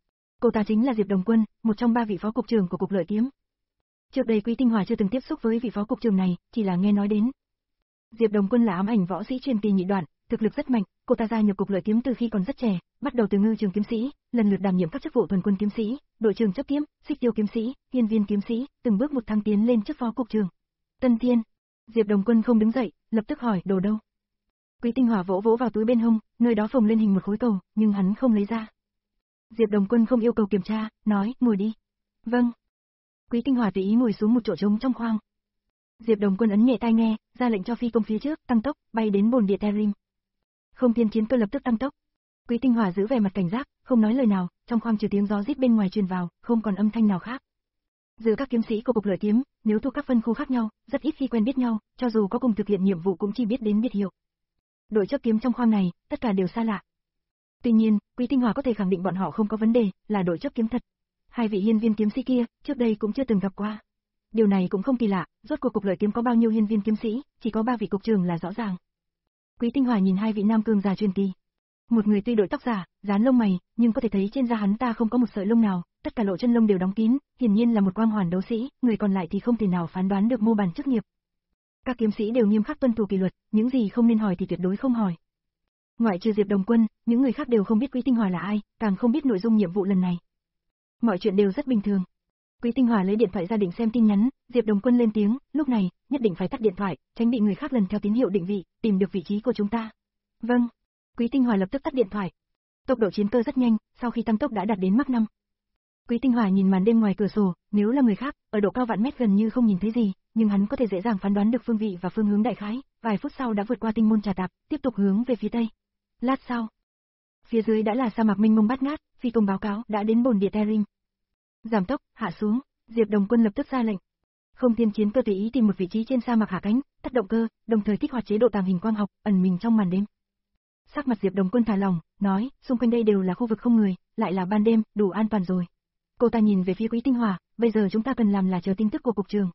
Cô ta chính là Diệp Đồng Quân, một trong ba vị phó cục trưởng của cục lợi kiếm. Trước đây Quý Tinh Hỏa chưa từng tiếp xúc với vị phó cục trưởng này, chỉ là nghe nói đến. Diệp Đồng Quân là ám ảnh võ sĩ truyền kỳ nhị đoạn, thực lực rất mạnh, cô ta gia nhập cục lợi kiếm từ khi còn rất trẻ, bắt đầu từ ngư trường kiếm sĩ, lần lượt đảm nhiệm các chức vụ thuần quân kiếm sĩ, đội trưởng chấp kiếm, xích tiêu kiếm sĩ, hiên viên kiếm sĩ, từng bước một thăng tiến lên chức phó cục trưởng. Tân Thiên. Diệp Đồng Quân không đứng dậy, lập tức hỏi, đồ đâu? Quý Tinh Hỏa vỗ vỗ vào túi bên hông, nơi đó phồng lên hình một khối cầu, nhưng hắn không lấy ra. Diệp Đồng Quân không yêu cầu kiểm tra, nói, ngồi đi. Vâng. Quý Tinh Hỏa tùy ý ngồi xuống một chỗ trống trong khoang. Diệp Đồng Quân ấn nhẹ tai nghe, ra lệnh cho phi công phía trước, tăng tốc, bay đến bồn địa Terim. Không thiên chiến cơ lập tức tăng tốc. Quý Tinh Hỏa giữ vẻ mặt cảnh giác, không nói lời nào, trong khoang trừ tiếng gió rít bên ngoài truyền vào, không còn âm thanh nào khác. Giữa các kiếm sĩ của cục lợi kiếm, nếu thuộc các phân khu khác nhau, rất ít khi quen biết nhau, cho dù có cùng thực hiện nhiệm vụ cũng chỉ biết đến biệt hiệu. Đội chấp kiếm trong khoang này, tất cả đều xa lạ. Tuy nhiên, Quý Tinh Hỏa có thể khẳng định bọn họ không có vấn đề, là đội chấp kiếm thật. Hai vị hiên viên kiếm sĩ kia, trước đây cũng chưa từng gặp qua. Điều này cũng không kỳ lạ, rốt cuộc cục lợi kiếm có bao nhiêu hiên viên kiếm sĩ, chỉ có ba vị cục trưởng là rõ ràng. Quý Tinh Hỏa nhìn hai vị nam cường giả truyền kỳ. Một người tuy đội tóc giả, dán lông mày, nhưng có thể thấy trên da hắn ta không có một sợi lông nào, tất cả lỗ chân lông đều đóng kín, hiển nhiên là một quang hoàn đấu sĩ, người còn lại thì không thể nào phán đoán được mô bản chức nghiệp. Các kiếm sĩ đều nghiêm khắc tuân thủ kỷ luật, những gì không nên hỏi thì tuyệt đối không hỏi. Ngoại trừ Diệp Đồng Quân, những người khác đều không biết Quý Tinh Hỏa là ai, càng không biết nội dung nhiệm vụ lần này. Mọi chuyện đều rất bình thường. Quý Tinh Hỏa lấy điện thoại ra định xem tin nhắn, Diệp Đồng Quân lên tiếng, lúc này, nhất định phải tắt điện thoại, tránh bị người khác lần theo tín hiệu định vị, tìm được vị trí của chúng ta. Vâng. Quý Tinh Hỏa lập tức tắt điện thoại. Tốc độ chiến cơ rất nhanh, sau khi tăng tốc đã đạt đến Mach năm. Quý Tinh Hỏa nhìn màn đêm ngoài cửa sổ, nếu là người khác, ở độ cao vạn mét gần như không nhìn thấy gì, nhưng hắn có thể dễ dàng phán đoán được phương vị và phương hướng đại khái, vài phút sau đã vượt qua tinh môn Trà Tạp, tiếp tục hướng về phía tây. Lát sau, phía dưới đã là sa mạc mênh mông bát ngát, phi công báo cáo đã đến bồn địa Terim. Giảm tốc, hạ xuống, Diệp Đồng Quân lập tức ra lệnh. Không thiên chiến cơ tùy ý tìm một vị trí trên sa mạc hạ cánh, tắt động cơ, đồng thời kích hoạt chế độ tàng hình quang học, ẩn mình trong màn đêm. Sắc mặt Diệp Đồng Quân thả lỏng, nói, xung quanh đây đều là khu vực không người, lại là ban đêm, đủ an toàn rồi. Cô ta nhìn về phía Quý Tinh Hỏa, bây giờ chúng ta cần làm là chờ tin tức của cục trưởng.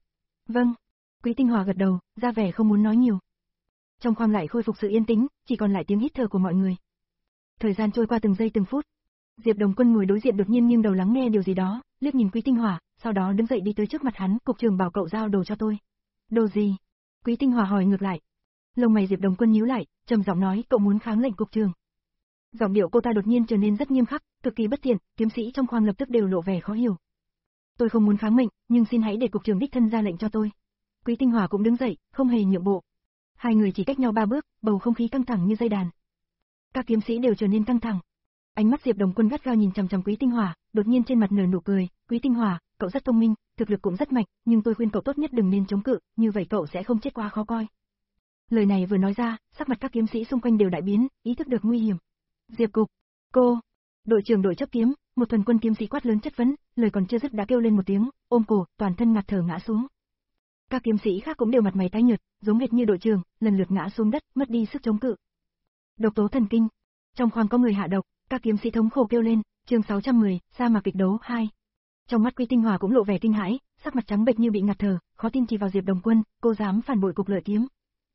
Vâng. Quý Tinh Hòa gật đầu, ra vẻ không muốn nói nhiều. Trong khoang lại khôi phục sự yên tĩnh, chỉ còn lại tiếng hít thở của mọi người. Thời gian trôi qua từng giây từng phút. Diệp Đồng Quân ngồi đối diện đột nhiên nghiêng đầu lắng nghe điều gì đó, liếc nhìn Quý Tinh Hòa, sau đó đứng dậy đi tới trước mặt hắn, cục trưởng bảo cậu giao đồ cho tôi. Đồ gì? Quý Tinh Hòa hỏi ngược lại. Lông mày Diệp Đồng Quân nhíu lại, trầm giọng nói, cậu muốn kháng lệnh cục trưởng. Giọng điệu cô ta đột nhiên trở nên rất nghiêm khắc, cực kỳ bất tiện, kiếm sĩ trong khoang lập tức đều lộ vẻ khó hiểu. Tôi không muốn kháng mệnh, nhưng xin hãy để cục trưởng đích thân ra lệnh cho tôi. Quý Tinh Hòa cũng đứng dậy, không hề nhượng bộ. Hai người chỉ cách nhau ba bước, bầu không khí căng thẳng như dây đàn. Các kiếm sĩ đều trở nên căng thẳng. Ánh mắt Diệp Đồng Quân gắt gao nhìn chằm chằm Quý Tinh Hòa, đột nhiên trên mặt nở nụ cười, "Quý Tinh Hòa, cậu rất thông minh, thực lực cũng rất mạnh, nhưng tôi khuyên cậu tốt nhất đừng nên chống cự, như vậy cậu sẽ không chết quá khó coi." Lời này vừa nói ra, sắc mặt các kiếm sĩ xung quanh đều đại biến, ý thức được nguy hiểm. "Diệp Cục, cô." Đội trưởng đội chấp kiếm, một thuần quân kiếm sĩ quát lớn chất vấn, lời còn chưa dứt đã kêu lên một tiếng, ôm cổ, toàn thân ngạt thở ngã xuống. Các kiếm sĩ khác cũng đều mặt mày tái nhợt, giống hệt như đội trưởng, lần lượt ngã xuống đất, mất đi sức chống cự. Độc tố thần kinh. Trong khoang có người hạ độc, các kiếm sĩ thống khổ kêu lên, chương sáu trăm mười, sa mạc kịch đấu hai. Trong mắt Quý Tinh Hòa cũng lộ vẻ kinh hãi, sắc mặt trắng bệch như bị ngạt thở, khó tin chỉ vào Diệp Đồng Quân, cô dám phản bội cục lợi kiếm.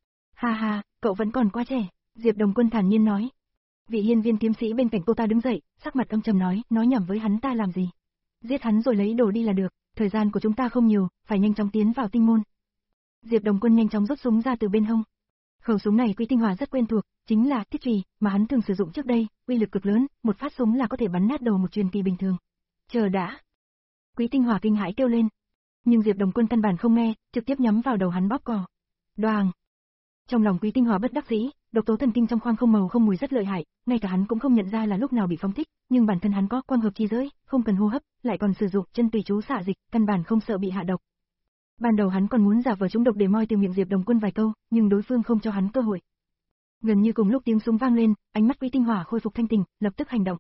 Ha ha, cậu vẫn còn quá trẻ, Diệp Đồng Quân thản nhiên nói. Vị hiên viên kiếm sĩ bên cạnh cô ta đứng dậy, sắc mặt âm trầm nói, nói nhảm với hắn ta làm gì? Giết hắn rồi lấy đồ đi là được, thời gian của chúng ta không nhiều, phải nhanh chóng tiến vào tinh môn. Diệp Đồng Quân nhanh chóng rút súng ra từ bên hông. Khẩu súng này Quý Tinh Hòa rất quen thuộc, chính là thiết chùy mà hắn thường sử dụng trước đây, uy lực cực lớn, một phát súng là có thể bắn nát đầu một truyền kỳ bình thường. Chờ đã. Quý Tinh Hòa kinh hãi kêu lên. Nhưng Diệp Đồng Quân căn bản không nghe, trực tiếp nhắm vào đầu hắn bóp cò. Đoàng. Trong lòng Quý Tinh Hòa bất đắc dĩ, độc tố thần kinh trong khoang không màu không mùi rất lợi hại, ngay cả hắn cũng không nhận ra là lúc nào bị phóng thích, nhưng bản thân hắn có quang hợp chi giới, không cần hô hấp, lại còn sử dụng chân tùy chú xạ dịch, căn bản không sợ bị hạ độc. Ban đầu hắn còn muốn giả vờ trúng độc để moi từ miệng Diệp Đồng Quân vài câu, nhưng đối phương không cho hắn cơ hội. Gần như cùng lúc tiếng súng vang lên, ánh mắt Quý Tinh Hòa khôi phục thanh tỉnh, lập tức hành động.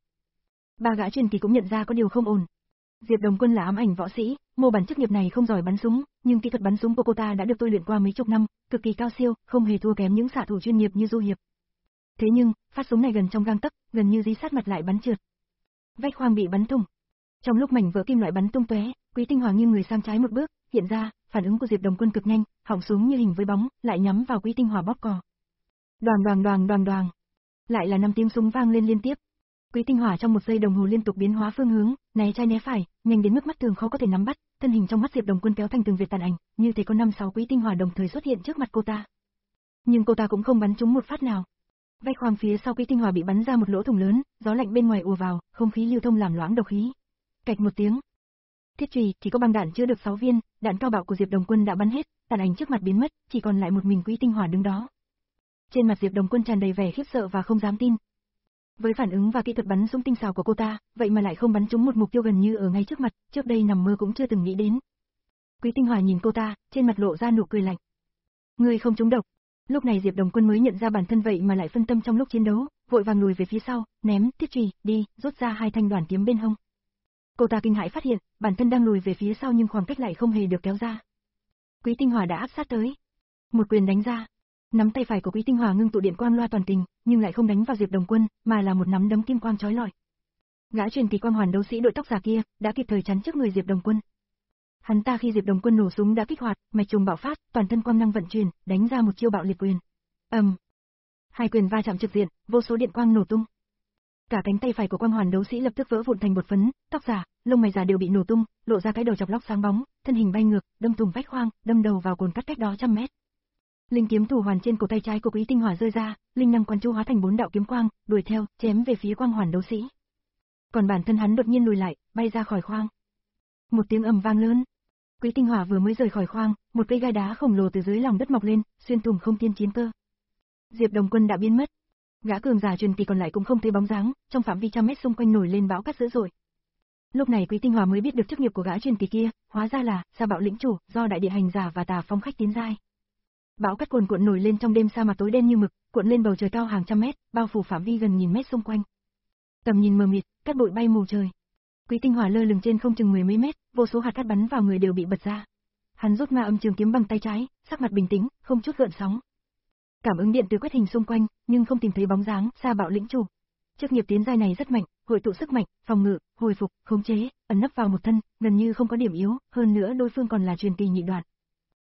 Ba gã truyền kỳ cũng nhận ra có điều không ổn. Diệp Đồng Quân là ám ảnh võ sĩ, mô bản chức nghiệp này không giỏi bắn súng, nhưng kỹ thuật bắn súng của cô ta đã được tôi luyện qua mấy chục năm, cực kỳ cao siêu, không hề thua kém những xạ thủ chuyên nghiệp như Du Hiệp. Thế nhưng, phát súng này gần trong gang tấc, gần như dí sát mặt lại bắn trượt. Vách khoang bị bắn thủng. Trong lúc mảnh vỡ kim loại bắn tung tóe, Quý Tinh Hòa nghiêng người sang trái một bước, hiện ra, phản ứng của Diệp Đồng Quân cực nhanh, họng súng như hình với bóng, lại nhắm vào Quý Tinh Hòa bóp cò. Đoàng đoàng đoàng đoàng đoàng. Lại là năm tiếng súng vang lên liên tiếp. Quý Tinh Hòa trong một giây đồng hồ liên tục biến hóa phương hướng, né trái né phải, nhanh đến mức mắt thường khó có thể nắm bắt, thân hình trong mắt Diệp Đồng Quân kéo thành từng vệt tàn ảnh, như thể có năm sáu Quý Tinh Hòa đồng thời xuất hiện trước mặt cô ta. Nhưng cô ta cũng không bắn trúng một phát nào. Vách khoang phía sau Quý Tinh Hòa bị bắn ra một lỗ thủng lớn, gió lạnh bên ngoài ùa vào, không khí lưu thông làm loãng độc khí. Cạch một tiếng. Thiết chùy chỉ có băng đạn chứa được sáu viên, đạn cao bạo của Diệp Đồng Quân đã bắn hết, tàn ảnh trước mặt biến mất, chỉ còn lại một mình Quý Tinh Hòa đứng đó. Trên mặt Diệp Đồng Quân tràn đầy vẻ khiếp sợ và không dám tin. Với phản ứng và kỹ thuật bắn súng tinh xảo của cô ta, vậy mà lại không bắn trúng một mục tiêu gần như ở ngay trước mặt, trước đây nằm mơ cũng chưa từng nghĩ đến. Quý Tinh Hòa nhìn cô ta, trên mặt lộ ra nụ cười lạnh. Ngươi không trúng độc. Lúc này Diệp Đồng Quân mới nhận ra bản thân vậy mà lại phân tâm trong lúc chiến đấu, vội vàng lùi về phía sau, ném thiết chùy đi, rút ra hai thanh đoàn kiếm bên hông. Cô ta kinh hãi phát hiện, bản thân đang lùi về phía sau nhưng khoảng cách lại không hề được kéo ra. Quý Tinh Hòa đã áp sát tới. Một quyền đánh ra. Nắm tay phải của Quý Tinh Hòa ngưng tụ điện quang loa toàn tình, nhưng lại không đánh vào Diệp Đồng Quân, mà là một nắm đấm kim quang chói lọi. Gã truyền kỳ quang hoàn đấu sĩ đội tóc giả kia, đã kịp thời chắn trước người Diệp Đồng Quân. Hắn ta khi Diệp Đồng Quân nổ súng đã kích hoạt, mạch trùng bạo phát, toàn thân quang năng vận chuyển, đánh ra một chiêu bạo liệt quyền. Ầm. Um. Hai quyền va chạm trực diện, vô số điện quang nổ tung. Cả cánh tay phải của quang hoàn đấu sĩ lập tức vỡ vụn thành bột phấn, tóc giả, lông mày giả đều bị nổ tung, lộ ra cái đầu chọc lóc sáng bóng, thân hình bay ngược, đâm thủng vách khoang, đâm đầu vào cồn cắt cách đó trăm mét. Linh kiếm thủ hoàn trên cổ tay trái của Quý Tinh Hòa rơi ra, linh năng quán chú hóa thành bốn đạo kiếm quang, đuổi theo, chém về phía quang hoàn đấu sĩ. Còn bản thân hắn đột nhiên lùi lại, bay ra khỏi khoang. Một tiếng ầm vang lớn. Quý Tinh Hòa vừa mới rời khỏi khoang, một cây gai đá khổng lồ từ dưới lòng đất mọc lên, xuyên thủng không tiên chiến cơ. Diệp Đồng Quân đã biến mất. Gã cường giả truyền kỳ còn lại cũng không thấy bóng dáng, trong phạm vi trăm mét xung quanh nổi lên bão cát dữ dội. Lúc này Quý Tinh Hòa mới biết được chức nghiệp của gã truyền kỳ kia, hóa ra là Sa Bạo lĩnh chủ, do đại địa hành giả và Tà Phong khách tiến giai. Bão cát cuồn cuộn nổi lên trong đêm sa mạc tối đen như mực, cuộn lên bầu trời cao hàng trăm mét, bao phủ phạm vi gần nghìn mét xung quanh. Tầm nhìn mờ mịt, cát bụi bay mù trời. Quý Tinh Hòa lơ lửng trên không chừng mười mấy mét, vô số hạt cát bắn vào người đều bị bật ra. Hắn rút ma âm trường kiếm bằng tay trái, sắc mặt bình tĩnh, không chút gợn sóng. Cảm ứng điện từ quét hình xung quanh, nhưng không tìm thấy bóng dáng Sa Bạo lĩnh chủ. Chức nghiệp tiến giai này rất mạnh, hội tụ sức mạnh, phòng ngự, hồi phục, khống chế, ẩn nấp vào một thân, gần như không có điểm yếu, hơn nữa đối phương còn là truyền kỳ nhị đoạn.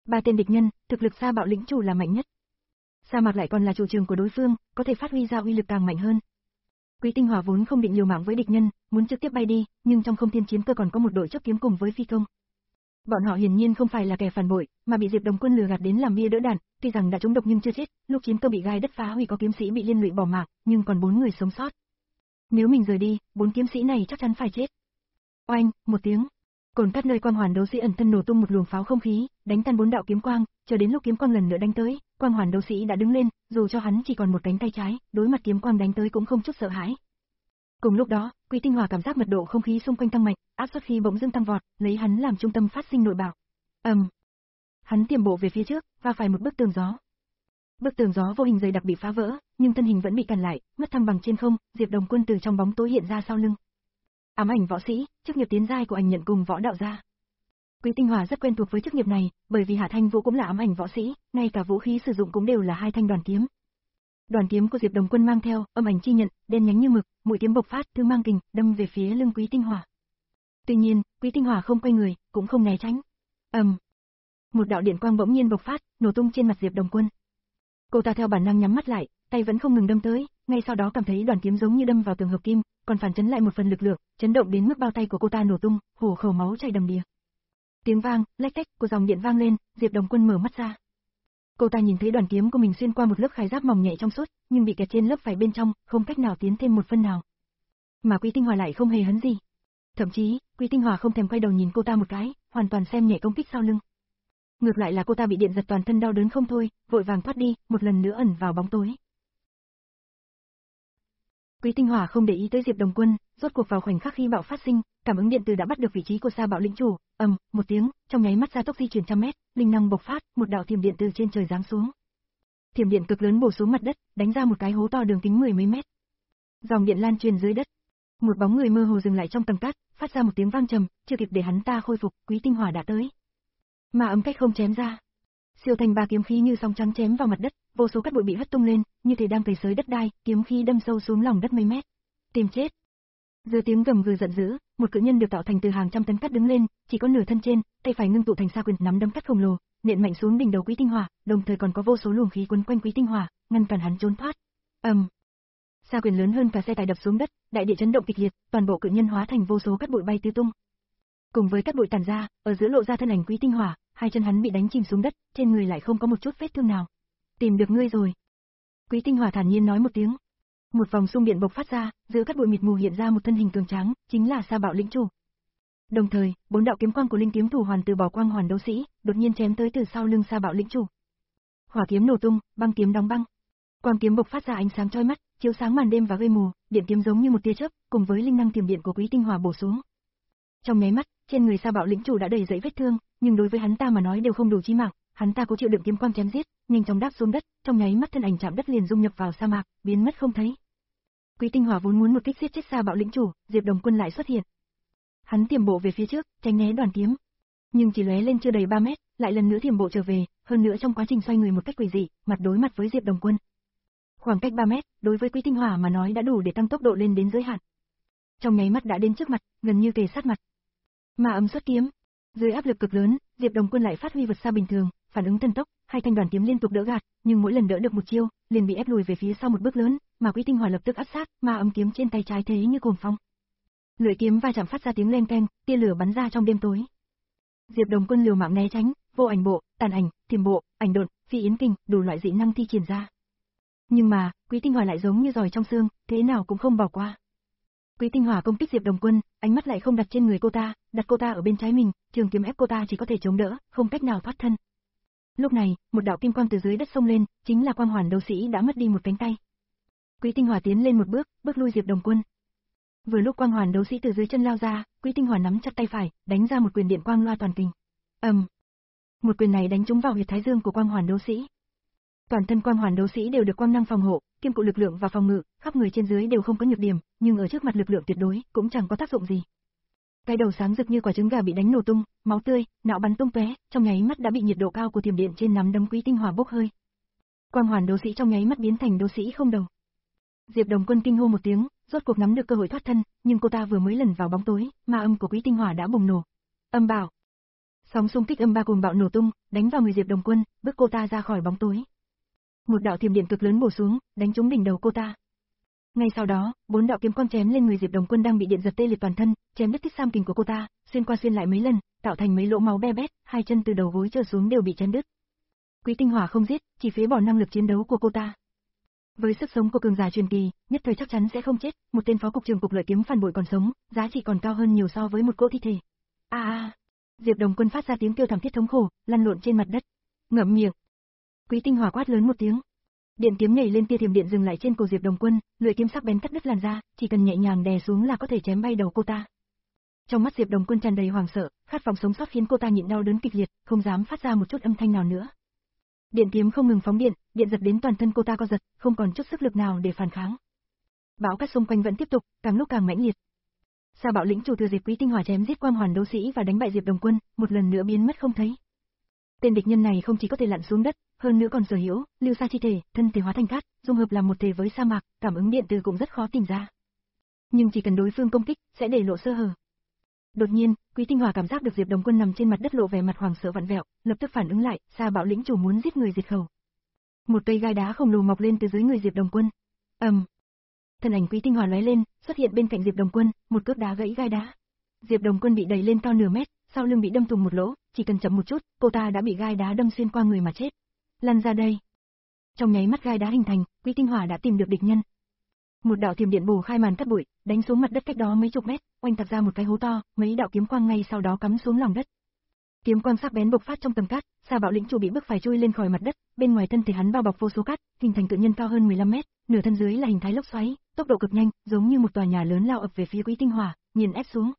Ba tên địch nhân, thực lực Sa Bạo lĩnh chủ là mạnh nhất. Sa mạc lại còn là chủ trường của đối phương, có thể phát huy ra uy lực càng mạnh hơn. Quý Tinh Hỏa vốn không định liều mạng với địch nhân, muốn trực tiếp bay đi, nhưng trong không thiên chiến cơ còn có một đội chấp kiếm cùng với phi công. Bọn họ hiển nhiên không phải là kẻ phản bội, mà bị Diệp Đồng Quân lừa gạt đến làm bia đỡ đạn, tuy rằng đã trúng độc nhưng chưa chết, lúc chiến cơ bị gai đất phá hủy có kiếm sĩ bị liên lụy bỏ mạng, nhưng còn bốn người sống sót. Nếu mình rời đi, bốn kiếm sĩ này chắc chắn phải chết. Oanh, một tiếng. Cồn cắt nơi quang hoàn đấu sĩ ẩn thân nổ tung một luồng pháo không khí, đánh tan bốn đạo kiếm quang, chờ đến lúc kiếm quang lần nữa đánh tới, quang hoàn đấu sĩ đã đứng lên, dù cho hắn chỉ còn một cánh tay trái, đối mặt kiếm quang đánh tới cũng không chút sợ hãi. Cùng lúc đó, Quý Tinh Hỏa cảm giác mật độ không khí xung quanh tăng mạnh, áp suất khí bỗng dưng tăng vọt, lấy hắn làm trung tâm phát sinh nội bạo. Ầm. Um. Hắn tiềm bộ về phía trước, và phải một bức tường gió. Bức tường gió vô hình dày đặc bị phá vỡ, nhưng thân hình vẫn bị cản lại, mất thăng bằng trên không, Diệp Đồng Quân từ trong bóng tối hiện ra sau lưng. Ám ảnh võ sĩ, chức nghiệp tiến giai của ảnh nhận cùng võ đạo gia. Quý Tinh Hỏa rất quen thuộc với chức nghiệp này, bởi vì Hạ Thanh Vũ cũng là ám ảnh võ sĩ, ngay cả vũ khí sử dụng cũng đều là hai thanh đoàn kiếm. Đoàn kiếm của Diệp Đồng Quân mang theo âm ảnh chi nhận, đen nhánh như mực, mũi kiếm bộc phát, thương mang kình, đâm về phía lưng Quý Tinh Hỏa. Tuy nhiên, Quý Tinh Hỏa không quay người, cũng không né tránh. Ầm. Um. Một đạo điện quang bỗng nhiên bộc phát, nổ tung trên mặt Diệp Đồng Quân. Cô ta theo bản năng nhắm mắt lại, tay vẫn không ngừng đâm tới, ngay sau đó cảm thấy đoàn kiếm giống như đâm vào tường hợp kim, còn phản chấn lại một phần lực lượng, chấn động đến mức bao tay của cô ta nổ tung, hổ khẩu máu chảy đầm đìa. Tiếng vang, lách cách của dòng điện vang lên, Diệp Đồng Quân mở mắt ra. Cô ta nhìn thấy đoàn kiếm của mình xuyên qua một lớp khải giáp mỏng nhẹ trong suốt, nhưng bị kẹt trên lớp vải bên trong, không cách nào tiến thêm một phân nào. Mà Quý Tinh Hỏa lại không hề hấn gì. Thậm chí, Quý Tinh Hỏa không thèm quay đầu nhìn cô ta một cái, hoàn toàn xem nhẹ công kích sau lưng. Ngược lại là cô ta bị điện giật toàn thân đau đớn không thôi, vội vàng thoát đi, một lần nữa ẩn vào bóng tối. Quý Tinh Hỏa không để ý tới Diệp Đồng Quân, rốt cuộc vào khoảnh khắc khi bạo phát sinh, cảm ứng điện từ đã bắt được vị trí của Sa Bạo lĩnh chủ, ầm, um, một tiếng, trong nháy mắt gia tốc di chuyển trăm mét, linh năng bộc phát, một đạo thiểm điện từ trên trời giáng xuống. Thiểm điện cực lớn bổ xuống mặt đất, đánh ra một cái hố to đường kính mười mấy mét. Dòng điện lan truyền dưới đất. Một bóng người mơ hồ dừng lại trong tầng cát, phát ra một tiếng vang trầm, chưa kịp để hắn ta khôi phục, Quý Tinh Hỏa đã tới. Mà ấm cách không chém ra. Siêu thành ba kiếm khí như sóng trắng chém vào mặt đất, vô số cát bụi bị hất tung lên, như thể đang cày xới đất đai, kiếm khí đâm sâu xuống lòng đất mấy mét. Tìm chết. Giữa tiếng gầm gừ giận dữ, một cự nhân được tạo thành từ hàng trăm tấn cát đứng lên, chỉ có nửa thân trên, tay phải ngưng tụ thành sa quyền nắm đấm cát khổng lồ, nện mạnh xuống đỉnh đầu Quý Tinh Hỏa, đồng thời còn có vô số luồng khí quấn quanh Quý Tinh Hỏa, ngăn cản hắn trốn thoát. Ầm. Um. Sa quyền lớn hơn cả xe tải đập xuống đất, đại địa chấn động kịch liệt, toàn bộ cự nhân hóa thành vô số cát bụi bay tứ tung. Cùng với cát bụi tản ra, ở giữa lộ ra thân ảnh Quý Tinh Hỏa, hai chân hắn bị đánh chìm xuống đất, trên người lại không có một chút vết thương nào. Tìm được ngươi rồi. Quý Tinh Hỏa thản nhiên nói một tiếng. Một vòng xung điện bộc phát ra, giữa cát bụi mịt mù hiện ra một thân hình cường tráng, chính là Sa Bạo lĩnh chủ. Đồng thời, bốn đạo kiếm quang của linh kiếm thủ hoàn từ bỏ quang hoàn đấu sĩ, đột nhiên chém tới từ sau lưng Sa Bạo lĩnh chủ. Hỏa kiếm nổ tung, băng kiếm đóng băng. Quang kiếm bộc phát ra ánh sáng chói mắt, chiếu sáng màn đêm và gây mù, điện kiếm giống như một tia chớp, cùng với linh năng tiềm điện của Quý Tinh Hỏa bổ xuống. Trong nháy mắt, trên người Sa Bạo lĩnh chủ đã đầy dẫy vết thương, nhưng đối với hắn ta mà nói đều không đủ chí mạng, hắn ta cố chịu đựng kiếm quang chém giết, nhanh chóng đáp xuống đất, trong nháy mắt thân ảnh chạm đất liền dung nhập vào sa mạc, biến mất không thấy. Quý Tinh Hỏa vốn muốn một kích giết chết Sa Bạo lĩnh chủ, Diệp Đồng Quân lại xuất hiện. Hắn tiềm bộ về phía trước, tránh né đoàn kiếm, nhưng chỉ lóe lên chưa đầy ba mét, lại lần nữa tiềm bộ trở về, hơn nữa trong quá trình xoay người một cách quỷ dị, mặt đối mặt với Diệp Đồng Quân. Khoảng cách ba mét, đối với Quý Tinh Hỏa mà nói đã đủ để tăng tốc độ lên đến giới hạn. Trong nháy mắt đã đến trước mặt, gần như kề sát mặt. Mà âm xuất kiếm, dưới áp lực cực lớn, Diệp Đồng Quân lại phát huy vượt xa bình thường, phản ứng thần tốc, hai thanh đoàn kiếm liên tục đỡ gạt, nhưng mỗi lần đỡ được một chiêu, liền bị ép lùi về phía sau một bước lớn, mà Quý Tinh Hỏa lập tức áp sát, mà âm kiếm trên tay trái thế như cuồng phong. Lưỡi kiếm va chạm phát ra tiếng leng keng, tia lửa bắn ra trong đêm tối. Diệp Đồng Quân liều mạng né tránh, vô ảnh bộ, tàn ảnh, tiềm bộ, ảnh độn, phi yến kình, đủ loại dị năng thi triển ra. Nhưng mà, Quý Tinh Hỏa lại giống như giòi trong xương, thế nào cũng không bỏ qua. Quý Tinh Hỏa công kích Diệp Đồng Quân, ánh mắt lại không đặt trên người cô ta, đặt cô ta ở bên trái mình, trường kiếm ép cô ta chỉ có thể chống đỡ, không cách nào thoát thân. Lúc này, một đạo kim quang từ dưới đất xông lên, chính là quang hoàn đấu sĩ đã mất đi một cánh tay. Quý Tinh Hỏa tiến lên một bước, bước lui Diệp Đồng Quân. Vừa lúc quang hoàn đấu sĩ từ dưới chân lao ra, Quý Tinh Hỏa nắm chặt tay phải, đánh ra một quyền điện quang loa toàn kình. Ầm. Um. Một quyền này đánh trúng vào huyệt thái dương của quang hoàn đấu sĩ. Toàn thân quang hoàn đấu sĩ đều được quang năng phòng hộ, kiêm cụ lực lượng và phòng ngự, khắp người trên dưới đều không có nhược điểm, nhưng ở trước mặt lực lượng tuyệt đối cũng chẳng có tác dụng gì. Cái đầu sáng rực như quả trứng gà bị đánh nổ tung, máu tươi, não bắn tung tóe, trong nháy mắt đã bị nhiệt độ cao của thiểm điện trên nắm đấm Quý Tinh Hỏa bốc hơi. Quang hoàn đấu sĩ trong nháy mắt biến thành đấu sĩ không đầu. Diệp Đồng Quân kinh hô một tiếng, rốt cuộc nắm được cơ hội thoát thân, nhưng cô ta vừa mới lần vào bóng tối, ma âm của Quý Tinh Hỏa đã bùng nổ. Âm bảo. Sóng xung kích âm ba cùng bạo nổ tung, đánh vào người Diệp Đồng Quân, bước cô ta ra khỏi bóng tối. Một đạo thiểm điện cực lớn bổ xuống, đánh trúng đỉnh đầu cô ta. Ngay sau đó, bốn đạo kiếm quang chém lên người Diệp Đồng Quân đang bị điện giật tê liệt toàn thân, chém đứt thiết sam kình của cô ta, xuyên qua xuyên lại mấy lần, tạo thành mấy lỗ máu be bét, hai chân từ đầu gối trở xuống đều bị chém đứt. Quý Tinh Hỏa không giết, chỉ phế bỏ năng lực chiến đấu của cô ta. Với sức sống của cường giả truyền kỳ, nhất thời chắc chắn sẽ không chết, một tên phó cục trưởng cục lợi kiếm phản bội còn sống, giá trị còn cao hơn nhiều so với một cỗ thi thể. A a, Diệp Đồng Quân phát ra tiếng kêu thảm thiết thống khổ, lăn lộn trên mặt đất. Ngậm miệng. Quý Tinh Hỏa quát lớn một tiếng. Điện kiếm nhảy lên tia thiểm điện dừng lại trên cổ Diệp Đồng Quân, lưỡi kiếm sắc bén cắt đứt làn da, chỉ cần nhẹ nhàng đè xuống là có thể chém bay đầu cô ta. Trong mắt Diệp Đồng Quân tràn đầy hoảng sợ, khát vọng sống sót khiến cô ta nhịn đau đớn kịch liệt, không dám phát ra một chút âm thanh nào nữa. Điện kiếm không ngừng phóng điện, điện giật đến toàn thân cô ta co giật, không còn chút sức lực nào để phản kháng. Bão cát xung quanh vẫn tiếp tục, càng lúc càng mãnh liệt. Sa Bạo lĩnh chủ thừa dịp Quý Tinh Hỏa chém giết Quang Hoàn đấu sĩ và đánh bại Diệp Đồng Quân, một lần nữa biến mất không thấy. Tên địch nhân này không chỉ có thể lặn xuống đất, hơn nữa còn sở hữu lưu sa chi thể, thân thể hóa thành cát, dung hợp làm một thể với sa mạc, cảm ứng điện từ cũng rất khó tìm ra. Nhưng chỉ cần đối phương công kích, sẽ để lộ sơ hở. Đột nhiên, Quý Tinh Hỏa cảm giác được Diệp Đồng Quân nằm trên mặt đất lộ vẻ mặt hoảng sợ vặn vẹo, lập tức phản ứng lại, Sa Bạo lĩnh chủ muốn giết người diệt khẩu. Một cây gai đá khổng lồ mọc lên từ dưới người Diệp Đồng Quân. Ầm. Um. Thân ảnh Quý Tinh Hỏa lóe lên, xuất hiện bên cạnh Diệp Đồng Quân, một cước đá gãy gai đá. Diệp Đồng Quân bị đẩy lên cao nửa mét, sau lưng bị đâm thủng một lỗ, chỉ cần chậm một chút, cô ta đã bị gai đá đâm xuyên qua người mà chết. Lăn ra đây. Trong nháy mắt gai đá hình thành, Quý Tinh Hỏa đã tìm được địch nhân. Một đạo thiểm điện bổ khai màn cắt bụi, đánh xuống mặt đất cách đó mấy chục mét, oanh tạc ra một cái hố to, mấy đạo kiếm quang ngay sau đó cắm xuống lòng đất. Kiếm quang sắc bén bộc phát trong tầng cát, Sa Bạo lĩnh chủ bị bức phải chui lên khỏi mặt đất, bên ngoài thân thể hắn bao bọc vô số cát, hình thành cự nhân cao hơn mười lăm mét, nửa thân dưới là hình thái lốc xoáy, tốc độ cực nhanh, giống như một tòa nhà lớn lao ập về phía Quý Tinh Hỏa, nghiền ép xuống.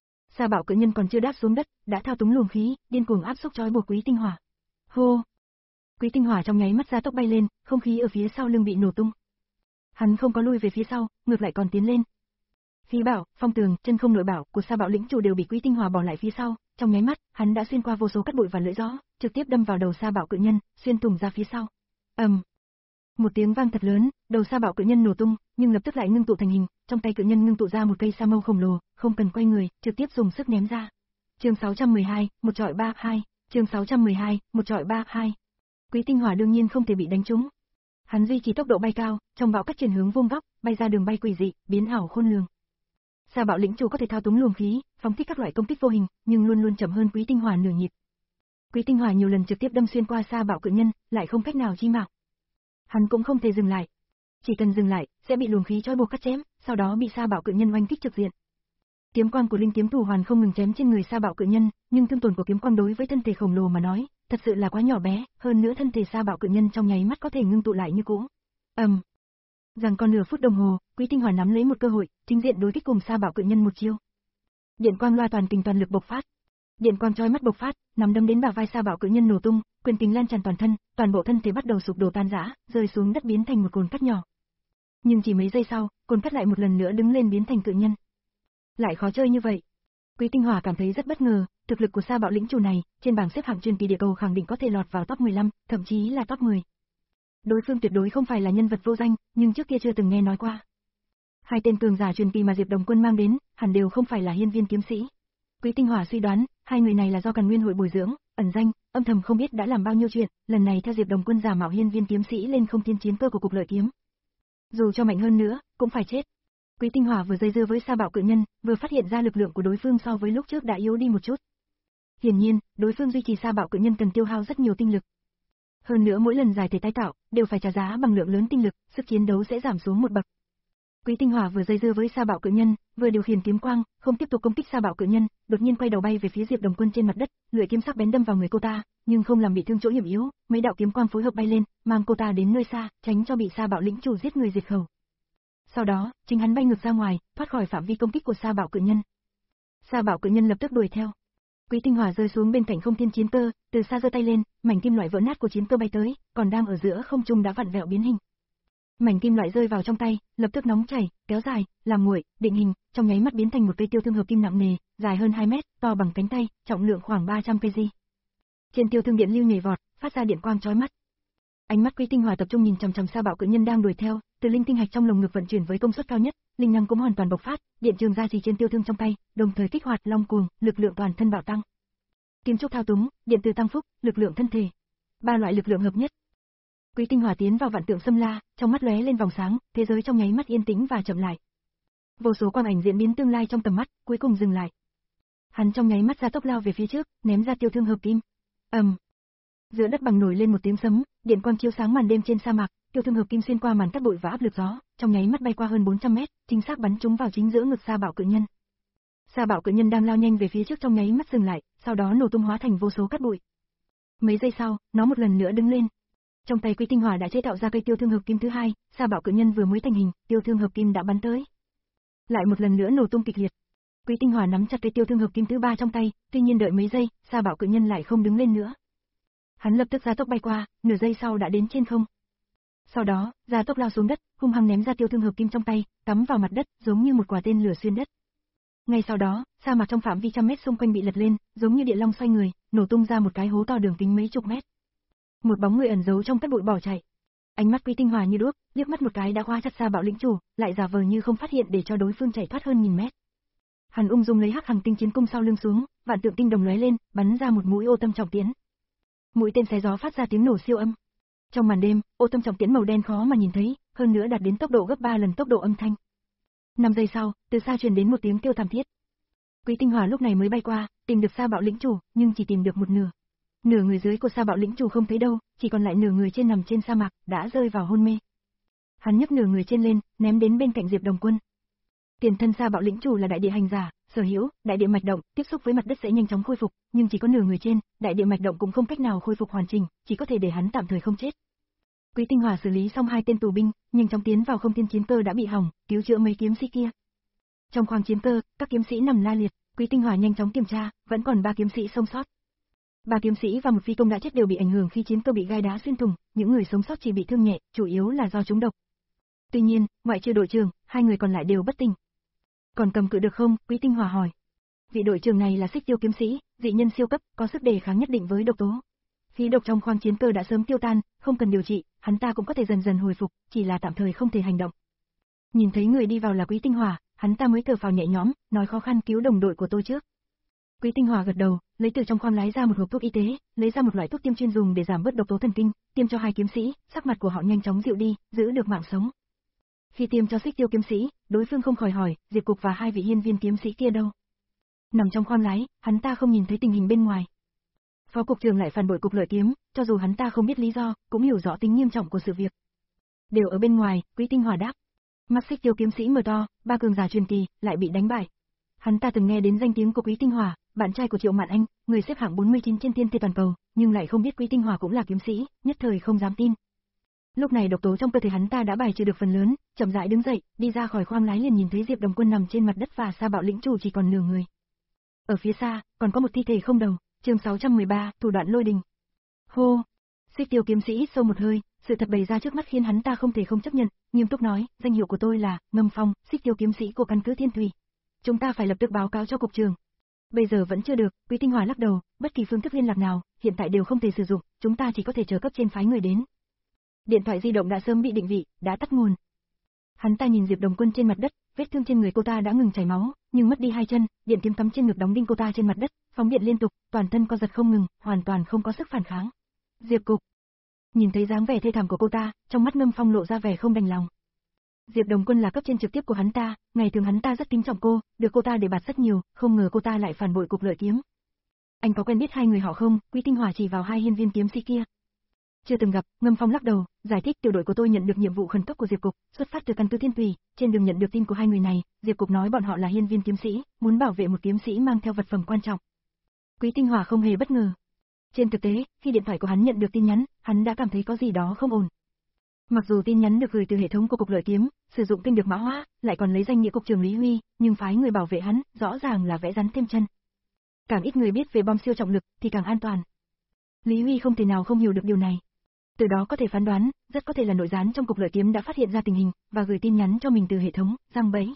Sa Bạo cự nhân còn chưa đáp xuống đất, đã thao túng luồng khí, điên cuồng áp xúc trói buộc Quý Tinh Hỏa. Hô! Quý Tinh Hỏa trong nháy mắt ra tốc bay lên, không khí ở phía sau lưng bị nổ tung. Hắn không có lui về phía sau, ngược lại còn tiến lên. Khí bảo, phong tường, chân không nội bảo của Sa Bạo lĩnh chủ đều bị Quý Tinh Hỏa bỏ lại phía sau, trong nháy mắt, hắn đã xuyên qua vô số cát bụi và lưỡi gió, trực tiếp đâm vào đầu Sa Bạo cự nhân, xuyên thủng ra phía sau. Ầm. Um. Một tiếng vang thật lớn, đầu Sa Bạo cự nhân nổ tung, nhưng lập tức lại ngưng tụ thành hình, trong tay cự nhân ngưng tụ ra một cây sa mâu khổng lồ, không cần quay người, trực tiếp dùng sức ném ra. Chương sáu trăm mười hai, một trọi ba hai, chương sáu trăm mười hai, một trọi ba hai. Quý Tinh Hỏa đương nhiên không thể bị đánh trúng. Hắn duy trì tốc độ bay cao, trong bão cát chuyển hướng vuông góc, bay ra đường bay quỷ dị, biến ảo khôn lường. Sa Bạo lĩnh chủ có thể thao túng luồng khí, phóng thích các loại công kích vô hình, nhưng luôn luôn chậm hơn Quý Tinh Hỏa nửa nhịp. Quý Tinh Hỏa nhiều lần trực tiếp đâm xuyên qua Sa Bạo cự nhân, lại không cách nào chi mạng. Hắn cũng không thể dừng lại. Chỉ cần dừng lại, sẽ bị luồng khí trói buộc cắt chém, sau đó bị Sa Bạo cự nhân oanh kích trực diện. Kiếm quang của linh kiếm thủ hoàn không ngừng chém trên người Sa Bạo cự nhân, nhưng thương tổn của kiếm quang đối với thân thể khổng lồ mà nói, thật sự là quá nhỏ bé, hơn nữa thân thể Sa Bạo cự nhân trong nháy mắt có thể ngưng tụ lại như cũ. Ầm. Um. Rằng còn nửa phút đồng hồ, Quý Tinh Hỏa nắm lấy một cơ hội, chính diện đối kích cùng Sa Bạo cự nhân một chiêu. Điện quang loa toàn kình toàn lực bộc phát. Điện quang chói mắt bộc phát, nắm đấm đến bả vai Sa Bạo cự nhân nổ tung, quyền kình lan tràn toàn thân, toàn bộ thân thể bắt đầu sụp đổ tan rã, rơi xuống đất biến thành một cồn cát nhỏ. Nhưng chỉ mấy giây sau, cồn cát lại một lần nữa đứng lên biến thành cự nhân. Lại khó chơi như vậy. Quý Tinh Hỏa cảm thấy rất bất ngờ, thực lực của Sa Bạo lĩnh chủ này, trên bảng xếp hạng truyền kỳ địa cầu khẳng định có thể lọt vào top mười lăm, thậm chí là top mười. Đối phương tuyệt đối không phải là nhân vật vô danh, nhưng trước kia chưa từng nghe nói qua. Hai tên cường giả truyền kỳ mà Diệp Đồng Quân mang đến, hẳn đều không phải là hiên viên kiếm sĩ. Quý Tinh Hỏa suy đoán, hai người này là do Càn Nguyên hội bồi dưỡng, ẩn danh, âm thầm không biết đã làm bao nhiêu chuyện, lần này theo Diệp Đồng Quân giả mạo hiên viên kiếm sĩ lên không thiên chiến cơ của cục lợi kiếm. Dù cho mạnh hơn nữa, cũng phải chết. Quý Tinh Hỏa vừa dây dưa với Sa Bạo cự nhân, vừa phát hiện ra lực lượng của đối phương so với lúc trước đã yếu đi một chút. Hiển nhiên, đối phương duy trì Sa Bạo cự nhân cần tiêu hao rất nhiều tinh lực. Hơn nữa mỗi lần giải thể tái tạo, đều phải trả giá bằng lượng lớn tinh lực, sức chiến đấu sẽ giảm xuống một bậc. Quý Tinh Hỏa vừa dây dưa với Sa Bạo cự nhân, vừa điều khiển kiếm quang, không tiếp tục công kích Sa Bạo cự nhân, đột nhiên quay đầu bay về phía Diệp Đồng Quân trên mặt đất, lưỡi kiếm sắc bén đâm vào người cô ta, nhưng không làm bị thương chỗ hiểm yếu, mấy đạo kiếm quang phối hợp bay lên, mang cô ta đến nơi xa, tránh cho bị Sa Bạo lĩnh chủ giết người diệt khẩu. Sau đó, chính hắn bay ngược ra ngoài, thoát khỏi phạm vi công kích của Sa Bạo cự nhân. Sa Bạo cự nhân lập tức đuổi theo. Quý Tinh Hỏa rơi xuống bên cạnh không thiên chiến cơ, từ xa giơ tay lên, mảnh kim loại vỡ nát của chiến cơ bay tới, còn đang ở giữa không trung đã vặn vẹo biến hình. Mảnh kim loại rơi vào trong tay, lập tức nóng chảy, kéo dài, làm nguội, định hình, trong nháy mắt biến thành một cây tiêu thương hợp kim nặng nề, dài hơn hai mét, to bằng cánh tay, trọng lượng khoảng ba trăm ki lô gam. Trên tiêu thương điện lưu nhảy vọt, phát ra điện quang chói mắt. Ánh mắt Quý Tinh Hỏa tập trung nhìn chằm chằm Sa Bạo cự nhân đang đuổi theo, từ linh tinh hạch trong lồng ngực vận chuyển với công suất cao nhất, linh năng cũng hoàn toàn bộc phát, điện trường ra chỉ trên tiêu thương trong tay, đồng thời kích hoạt long cuồng, lực lượng toàn thân bạo tăng. kim trúc thao túng, điện từ tăng phúc, lực lượng thân thể. Ba loại lực lượng hợp nhất. Quý Tinh Hỏa tiến vào vạn tượng xâm la, trong mắt lóe lên vòng sáng, thế giới trong nháy mắt yên tĩnh và chậm lại. Vô số quang ảnh diễn biến tương lai trong tầm mắt, cuối cùng dừng lại. Hắn trong nháy mắt ra tốc lao về phía trước, ném ra tiêu thương hợp kim. ầm, giữa đất bằng nổi lên một tiếng sấm, điện quang chiếu sáng màn đêm trên sa mạc, tiêu thương hợp kim xuyên qua màn cát bụi và áp lực gió, trong nháy mắt bay qua hơn bốn trăm mét, chính xác bắn trúng vào chính giữa ngực Sa Bạo Cự Nhân. Sa Bạo Cự Nhân đang lao nhanh về phía trước trong nháy mắt dừng lại, sau đó nổ tung hóa thành vô số cát bụi. Mấy giây sau, nó một lần nữa đứng lên. Trong tay Quý Tinh Hỏa đã chế tạo ra cây tiêu thương hợp kim thứ hai, Sa Bạo Cự Nhân vừa mới thành hình, tiêu thương hợp kim đã bắn tới. Lại một lần nữa nổ tung kịch liệt. Quý Tinh Hỏa nắm chặt cây tiêu thương hợp kim thứ ba trong tay, tuy nhiên đợi mấy giây, Sa Bạo Cự Nhân lại không đứng lên nữa. Hắn lập tức gia tốc bay qua, nửa giây sau đã đến trên không. Sau đó, gia tốc lao xuống đất, hung hăng ném ra tiêu thương hợp kim trong tay, cắm vào mặt đất, giống như một quả tên lửa xuyên đất. Ngay sau đó, sa mạc trong phạm vi trăm mét xung quanh bị lật lên, giống như địa long xoay người, nổ tung ra một cái hố to đường kính mấy chục mét. Một bóng người ẩn giấu trong cát bụi bỏ chạy. Ánh mắt Quý Tinh Hỏa như đuốc, liếc mắt một cái đã khóa chặt Sa Bạo lĩnh chủ, lại giả vờ như không phát hiện để cho đối phương chạy thoát hơn nghìn mét. Hắn ung dung lấy Hắc Hằng Tinh chiến cung sau lưng xuống, vạn tượng tinh đồng lóe lên, bắn ra một mũi ô tâm trọng tiễn. Mũi tên xé gió phát ra tiếng nổ siêu âm. Trong màn đêm, ô tâm trọng tiễn màu đen khó mà nhìn thấy, hơn nữa đạt đến tốc độ gấp ba lần tốc độ âm thanh. Năm giây sau, từ xa truyền đến một tiếng kêu thảm thiết. Quý Tinh Hỏa lúc này mới bay qua, tìm được Sa Bạo lĩnh chủ, nhưng chỉ tìm được một nửa. Nửa người dưới của Sa Bạo lĩnh chủ không thấy đâu, chỉ còn lại nửa người trên nằm trên sa mạc, đã rơi vào hôn mê. Hắn nhấc nửa người trên lên, ném đến bên cạnh Diệp Đồng Quân. Tiền thân Sa Bạo lĩnh chủ là đại địa hành giả, sở hữu đại địa mạch động, tiếp xúc với mặt đất sẽ nhanh chóng khôi phục, nhưng chỉ có nửa người trên, đại địa mạch động cũng không cách nào khôi phục hoàn chỉnh, chỉ có thể để hắn tạm thời không chết. Quý Tinh Hỏa xử lý xong hai tên tù binh, nhanh chóng tiến vào không thiên chiến cơ đã bị hỏng, cứu chữa mấy kiếm sĩ kia. Trong khoang chiến cơ, các kiếm sĩ nằm la liệt, Quý Tinh Hỏa nhanh chóng kiểm tra, vẫn còn ba kiếm sĩ sống sót. Ba kiếm sĩ và một phi công đã chết đều bị ảnh hưởng khi chiến cơ bị gai đá xuyên thủng, những người sống sót chỉ bị thương nhẹ, chủ yếu là do trúng độc. Tuy nhiên, ngoại trừ đội trưởng, hai người còn lại đều bất tỉnh. Còn cầm cự được không? Quý Tinh Hỏa hỏi. Vị đội trưởng này là Xích Tiêu kiếm sĩ, dị nhân siêu cấp, có sức đề kháng nhất định với độc tố. Khí độc trong khoang chiến cơ đã sớm tiêu tan, không cần điều trị, hắn ta cũng có thể dần dần hồi phục, chỉ là tạm thời không thể hành động. Nhìn thấy người đi vào là Quý Tinh Hỏa, hắn ta mới thở phào nhẹ nhõm, nói khó khăn cứu đồng đội của tôi trước. Quý Tinh Hỏa gật đầu, lấy từ trong khoang lái ra một hộp thuốc y tế, lấy ra một loại thuốc tiêm chuyên dùng để giảm bớt độc tố thần kinh, tiêm cho hai kiếm sĩ, sắc mặt của họ nhanh chóng dịu đi, giữ được mạng sống. Khi tiêm cho Xích Tiêu kiếm sĩ, đối phương không khỏi hỏi, Diệp Cục và hai vị hiên viên kiếm sĩ kia đâu? Nằm trong khoang lái, hắn ta không nhìn thấy tình hình bên ngoài. Phó cục trưởng lại phản bội cục lợi kiếm, cho dù hắn ta không biết lý do, cũng hiểu rõ tính nghiêm trọng của sự việc. Đều ở bên ngoài, Quý Tinh Hỏa đáp. Mắt Xích Tiêu kiếm sĩ mở to, ba cường giả truyền kỳ lại bị đánh bại. Hắn ta từng nghe đến danh tiếng của Quý Tinh Hỏa, bạn trai của Triệu Mạn Anh, người xếp hạng bốn mươi chín trên thiên thể toàn cầu, nhưng lại không biết Quý Tinh Hỏa cũng là kiếm sĩ, nhất thời không dám tin. Lúc này độc tố trong cơ thể hắn ta đã bài trừ được phần lớn, chậm rãi đứng dậy, đi ra khỏi khoang lái liền nhìn thấy Diệp Đồng Quân nằm trên mặt đất và Sa Bạo lĩnh chủ chỉ còn nửa người. Ở phía xa, còn có một thi thể không đầu, chương sáu trăm mười ba, thủ đoạn lôi đình. Hô! Xích Tiêu kiếm sĩ sâu một hơi, sự thật bày ra trước mắt khiến hắn ta không thể không chấp nhận, nghiêm túc nói, danh hiệu của tôi là Ngâm Phong, Xích Tiêu kiếm sĩ của căn cứ Thiên Thủy. Chúng ta phải lập tức báo cáo cho cục trưởng. Bây giờ vẫn chưa được, Quý Tinh Hỏa lắc đầu, bất kỳ phương thức liên lạc nào, hiện tại đều không thể sử dụng, chúng ta chỉ có thể chờ cấp trên phái người đến. Điện thoại di động đã sớm bị định vị, đã tắt nguồn. Hắn ta nhìn Diệp Đồng Quân trên mặt đất, vết thương trên người cô ta đã ngừng chảy máu, nhưng mất đi hai chân, điện kiếm cắm trên ngực đóng đinh cô ta trên mặt đất, phóng điện liên tục, toàn thân co giật không ngừng, hoàn toàn không có sức phản kháng. Diệp Cục. Nhìn thấy dáng vẻ thê thảm của cô ta, trong mắt Ngâm Phong lộ ra vẻ không đành lòng. Diệp Đồng Quân là cấp trên trực tiếp của hắn ta, ngày thường hắn ta rất kính trọng cô, được cô ta đề bạt rất nhiều, không ngờ cô ta lại phản bội cục lợi kiếm. Anh có quen biết hai người họ không? Quý Tinh Hỏa chỉ vào hai hiên viên kiếm sĩ kia. Chưa từng gặp, Ngâm Phong lắc đầu, giải thích tiểu đội của tôi nhận được nhiệm vụ khẩn cấp của Diệp Cục, xuất phát từ căn cứ Thiên Tùy, trên đường nhận được tin của hai người này, Diệp Cục nói bọn họ là hiên viên kiếm sĩ, muốn bảo vệ một kiếm sĩ mang theo vật phẩm quan trọng. Quý Tinh Hỏa không hề bất ngờ. Trên thực tế, khi điện thoại của hắn nhận được tin nhắn, hắn đã cảm thấy có gì đó không ổn. Mặc dù tin nhắn được gửi từ hệ thống của cục lợi kiếm, sử dụng kênh được mã hóa, lại còn lấy danh nghĩa cục trưởng Lý Huy, nhưng phái người bảo vệ hắn, rõ ràng là vẽ rắn thêm chân. Càng ít người biết về bom siêu trọng lực thì càng an toàn. Lý Huy không thể nào không hiểu được điều này. Từ đó có thể phán đoán, rất có thể là nội gián trong cục lợi kiếm đã phát hiện ra tình hình và gửi tin nhắn cho mình từ hệ thống, giăng bẫy.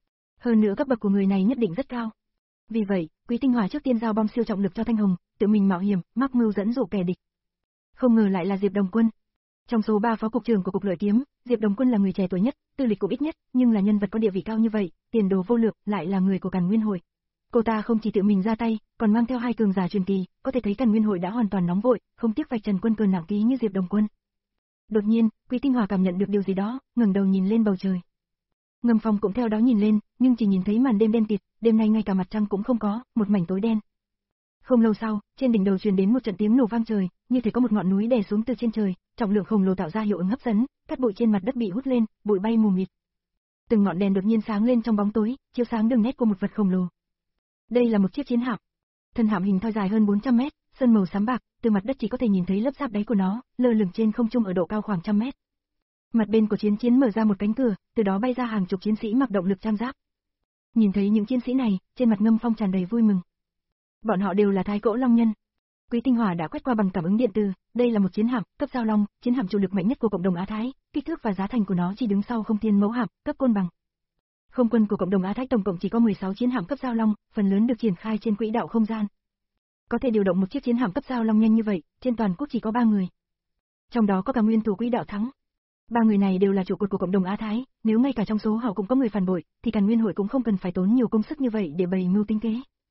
Hơn nữa cấp bậc của người này nhất định rất cao. Vì vậy, Quý Tinh Hỏa trước tiên giao bom siêu trọng lực cho Thanh Hồng, tự mình mạo hiểm, mắc mưu dẫn dụ kẻ địch. Không ngờ lại là Diệp Đồng Quân. Trong số ba phó cục trưởng của cục lợi kiếm, Diệp Đồng Quân là người trẻ tuổi nhất, tư lịch cũng ít nhất, nhưng là nhân vật có địa vị cao như vậy, tiền đồ vô lượng, lại là người của Càn Nguyên hội. Cô ta không chỉ tự mình ra tay, còn mang theo hai cường giả truyền kỳ, có thể thấy Càn Nguyên hội đã hoàn toàn nóng vội, không tiếc vạch trần quân cờ nặng ký như Diệp Đồng Quân. Đột nhiên, Quý Tinh Hòa cảm nhận được điều gì đó, ngẩng đầu nhìn lên bầu trời. Ngầm Phong cũng theo đó nhìn lên, nhưng chỉ nhìn thấy màn đêm đen kịt, đêm nay ngay cả mặt trăng cũng không có, một mảnh tối đen. Không lâu sau, trên đỉnh đầu truyền đến một trận tiếng nổ vang trời, như thể có một ngọn núi đè xuống từ trên trời, trọng lượng khổng lồ tạo ra hiệu ứng hấp dẫn, cát bụi trên mặt đất bị hút lên, bụi bay mù mịt. Từng ngọn đèn đột nhiên sáng lên trong bóng tối, chiếu sáng đường nét của một vật khổng lồ. Đây là một chiếc chiến hạm. Thân hạm hình thoi dài hơn bốn trăm mét, sơn màu xám bạc, từ mặt đất chỉ có thể nhìn thấy lớp giáp đáy của nó, lơ lửng trên không trung ở độ cao khoảng trăm mét. Mặt bên của chiến chiến mở ra một cánh cửa, từ đó bay ra hàng chục chiến sĩ mặc động lực trang giáp. Nhìn thấy những chiến sĩ này, trên mặt Ngâm Phong tràn đầy vui mừng. Bọn họ đều là Thái Cỗ Long Nhân. Quý Tinh Hỏa đã quét qua bằng cảm ứng điện từ, đây là một chiến hạm cấp giao long, chiến hạm chủ lực mạnh nhất của cộng đồng Á Thái, kích thước và giá thành của nó chỉ đứng sau Không Thiên Mẫu Hạm, cấp côn bằng. Không quân của cộng đồng Á Thái tổng cộng chỉ có mười sáu chiến hạm cấp giao long, phần lớn được triển khai trên quỹ đạo không gian. Có thể điều động một chiếc chiến hạm cấp giao long nhanh như vậy, trên toàn quốc chỉ có ba người. Trong đó có cả nguyên thủ quỹ đạo thắng. Ba người này đều là trụ cột của cộng đồng Á Thái, nếu ngay cả trong số họ cũng có người phản bội, thì Càn Nguyên hội cũng không cần phải tốn nhiều công sức như vậy để bày mưu tính kế.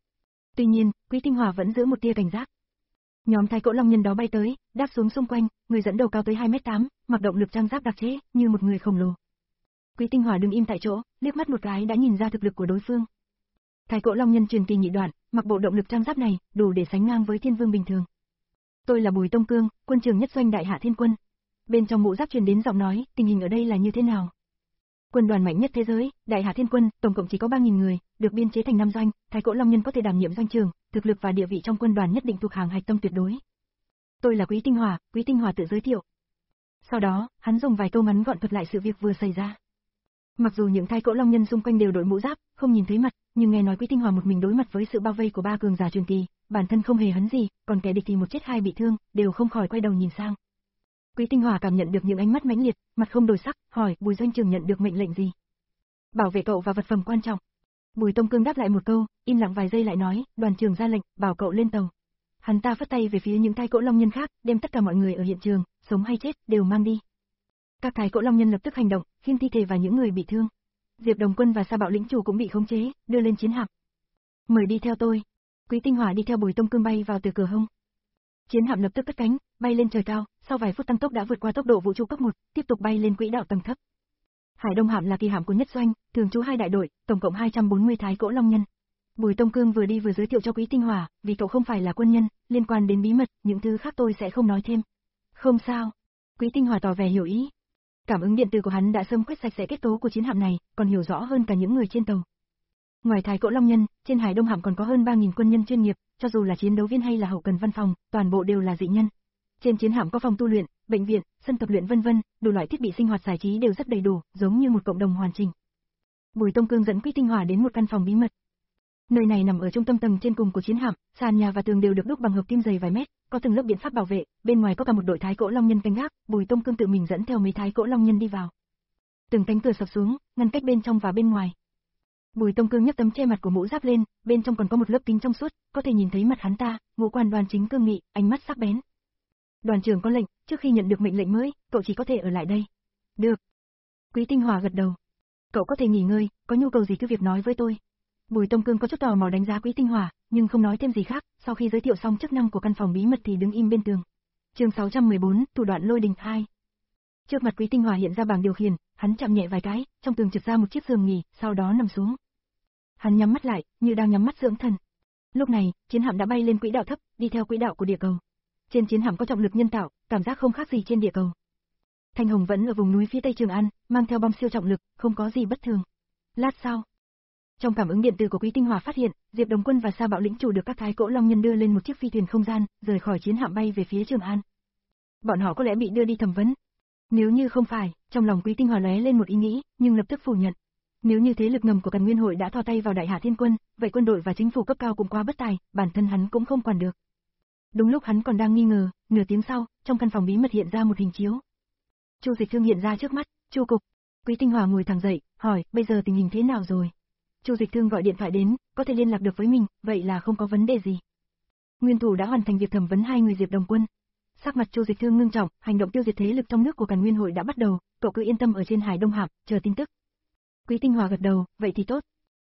Tuy nhiên, Quý Tinh Hỏa vẫn giữ một tia cảnh giác. Nhóm Thái Cỗ Long Nhân đó bay tới, đáp xuống xung quanh, người dẫn đầu cao tới hai mét tám, mặc động lực trang giáp đặc chế, như một người khổng lồ. Quý Tinh Hỏa đứng im tại chỗ, liếc mắt một cái đã nhìn ra thực lực của đối phương. Thái Cỗ Long Nhân truyền kỳ nhị đoạn, mặc bộ động lực trang giáp này, đủ để sánh ngang với thiên vương bình thường. Tôi là Bùi Tông Cương, quân trưởng nhất doanh Đại Hạ Thiên Quân. Bên trong mũ giáp truyền đến giọng nói, tình hình ở đây là như thế nào? Quân đoàn mạnh nhất thế giới, Đại Hạ Thiên Quân, tổng cộng chỉ có ba nghìn người, được biên chế thành năm doanh, Thái Cỗ Long Nhân có thể đảm nhiệm doanh trưởng, thực lực và địa vị trong quân đoàn nhất định thuộc hàng hạch tâm tuyệt đối. Tôi là Quý Tinh Hỏa, Quý Tinh Hỏa tự giới thiệu. Sau đó, hắn dùng vài câu ngắn gọn thuật lại sự việc vừa xảy ra. Mặc dù những Thái Cỗ Long Nhân xung quanh đều đội mũ giáp, không nhìn thấy mặt, nhưng nghe nói Quý Tinh Hỏa một mình đối mặt với sự bao vây của ba cường giả truyền kỳ, bản thân không hề hấn gì, còn kẻ địch thì một chết hai bị thương, đều không khỏi quay đầu nhìn sang. Quý Tinh Hỏa cảm nhận được những ánh mắt mãnh liệt, mặt không đổi sắc, hỏi, Bùi doanh trưởng nhận được mệnh lệnh gì? Bảo vệ cậu và vật phẩm quan trọng. Bùi Tông Cương đáp lại một câu, im lặng vài giây lại nói, đoàn trưởng ra lệnh, bảo cậu lên tàu. Hắn ta phất tay về phía những Thái Cỗ Long Nhân khác, đem tất cả mọi người ở hiện trường, sống hay chết, đều mang đi. Các Thái Cỗ Long Nhân lập tức hành động, khiêng thi thể và những người bị thương. Diệp Đồng Quân và Sa Bạo lĩnh chủ cũng bị khống chế, đưa lên chiến hạm. Mời đi theo tôi. Quý Tinh Hỏa đi theo Bùi Tông Cương bay vào từ cửa hông. Chiến hạm lập tức cất cánh, bay lên trời cao, sau vài phút tăng tốc đã vượt qua tốc độ vũ trụ cấp một, tiếp tục bay lên quỹ đạo tầng thấp. Hải Đông hạm là kỳ hạm của nhất doanh, thường trú hai đại đội, tổng cộng hai trăm bốn mươi Thái Cỗ Long Nhân. Bùi Tông Cương vừa đi vừa giới thiệu cho Quý Tinh Hỏa, vì cậu không phải là quân nhân, liên quan đến bí mật, những thứ khác tôi sẽ không nói thêm. Không sao. Quý Tinh Hỏa tỏ vẻ hiểu ý. Cảm ứng điện từ của hắn đã xâm quét sạch sẽ kết cấu của chiến hạm này, còn hiểu rõ hơn cả những người trên tàu. Ngoài Thái Cỗ Long Nhân, trên Hải Đông hạm còn có hơn ba nghìn quân nhân chuyên nghiệp, cho dù là chiến đấu viên hay là hậu cần văn phòng, toàn bộ đều là dị nhân. Trên chiến hạm có phòng tu luyện, bệnh viện, sân tập luyện vân vân, đủ loại thiết bị sinh hoạt giải trí đều rất đầy đủ, giống như một cộng đồng hoàn chỉnh. Bùi Tông Cương dẫn Quý Tinh Hỏa đến một căn phòng bí mật. Nơi này nằm ở trung tâm tầng trên cùng của chiến hạm, sàn nhà và tường đều được đúc bằng hợp kim dày vài mét, có từng lớp biện pháp bảo vệ, bên ngoài có cả một đội Thái Cỗ Long Nhân canh gác, Bùi Tông Cương tự mình dẫn theo mấy Thái Cỗ Long Nhân đi vào. Từng cánh cửa sập xuống, ngăn cách bên trong và bên ngoài. Bùi Tông Cương nhấc tấm che mặt của mũ giáp lên, bên trong còn có một lớp kính trong suốt, có thể nhìn thấy mặt hắn ta, ngũ quan đoan chính cương nghị, ánh mắt sắc bén. Đoàn trưởng có lệnh, trước khi nhận được mệnh lệnh mới, cậu chỉ có thể ở lại đây. Được. Quý Tinh Hỏa gật đầu. Cậu có thể nghỉ ngơi, có nhu cầu gì cứ việc nói với tôi. Bùi Tông Cương có chút tò mò đánh giá Quý Tinh Hỏa, nhưng không nói thêm gì khác, sau khi giới thiệu xong chức năng của căn phòng bí mật thì đứng im bên tường. Chương sáu trăm mười bốn, thủ đoạn lôi đình hai. Trước mặt Quý Tinh Hỏa hiện ra bảng điều khiển, hắn chạm nhẹ vài cái, trong tường trượt ra một chiếc giường nghỉ, sau đó nằm xuống. Hắn nhắm mắt lại, như đang nhắm mắt dưỡng thần. Lúc này, chiến hạm đã bay lên quỹ đạo thấp, đi theo quỹ đạo của địa cầu. Trên chiến hạm có trọng lực nhân tạo, cảm giác không khác gì trên địa cầu. Thanh Hồng vẫn ở vùng núi phía tây Trường An, mang theo bom siêu trọng lực, không có gì bất thường. Lát sau, trong cảm ứng điện tử của Quý Tinh Hỏa phát hiện, Diệp Đồng Quân và Sa Bạo lĩnh chủ được các Thái Cỗ Long Nhân đưa lên một chiếc phi thuyền không gian, rời khỏi chiến hạm bay về phía Trường An. Bọn họ có lẽ bị đưa đi thẩm vấn. Nếu như không phải, trong lòng Quý Tinh Hỏa lóe lên một ý nghĩ, nhưng lập tức phủ nhận. Nếu như thế lực ngầm của Càn Nguyên hội đã thò tay vào Đại Hạ Thiên Quân, vậy quân đội và chính phủ cấp cao cũng quá bất tài, bản thân hắn cũng không quản được. Đúng lúc hắn còn đang nghi ngờ, nửa tiếng sau, trong căn phòng bí mật hiện ra một hình chiếu. Chu Dịch Thương hiện ra trước mắt, "Chu cục." Quý Tinh Hỏa ngồi thẳng dậy, hỏi, "Bây giờ tình hình thế nào rồi?" Chu Dịch Thương gọi điện thoại đến, có thể liên lạc được với mình, vậy là không có vấn đề gì. Nguyên thủ đã hoàn thành việc thẩm vấn hai người Diệp Đồng Quân. Sắc mặt Chu Dịch Thương ngưng trọng, hành động tiêu diệt thế lực trong nước của Càn Nguyên hội đã bắt đầu, cậu cứ yên tâm ở trên Hải Đông hạm, chờ tin tức. Quý Tinh Hỏa gật đầu, vậy thì tốt.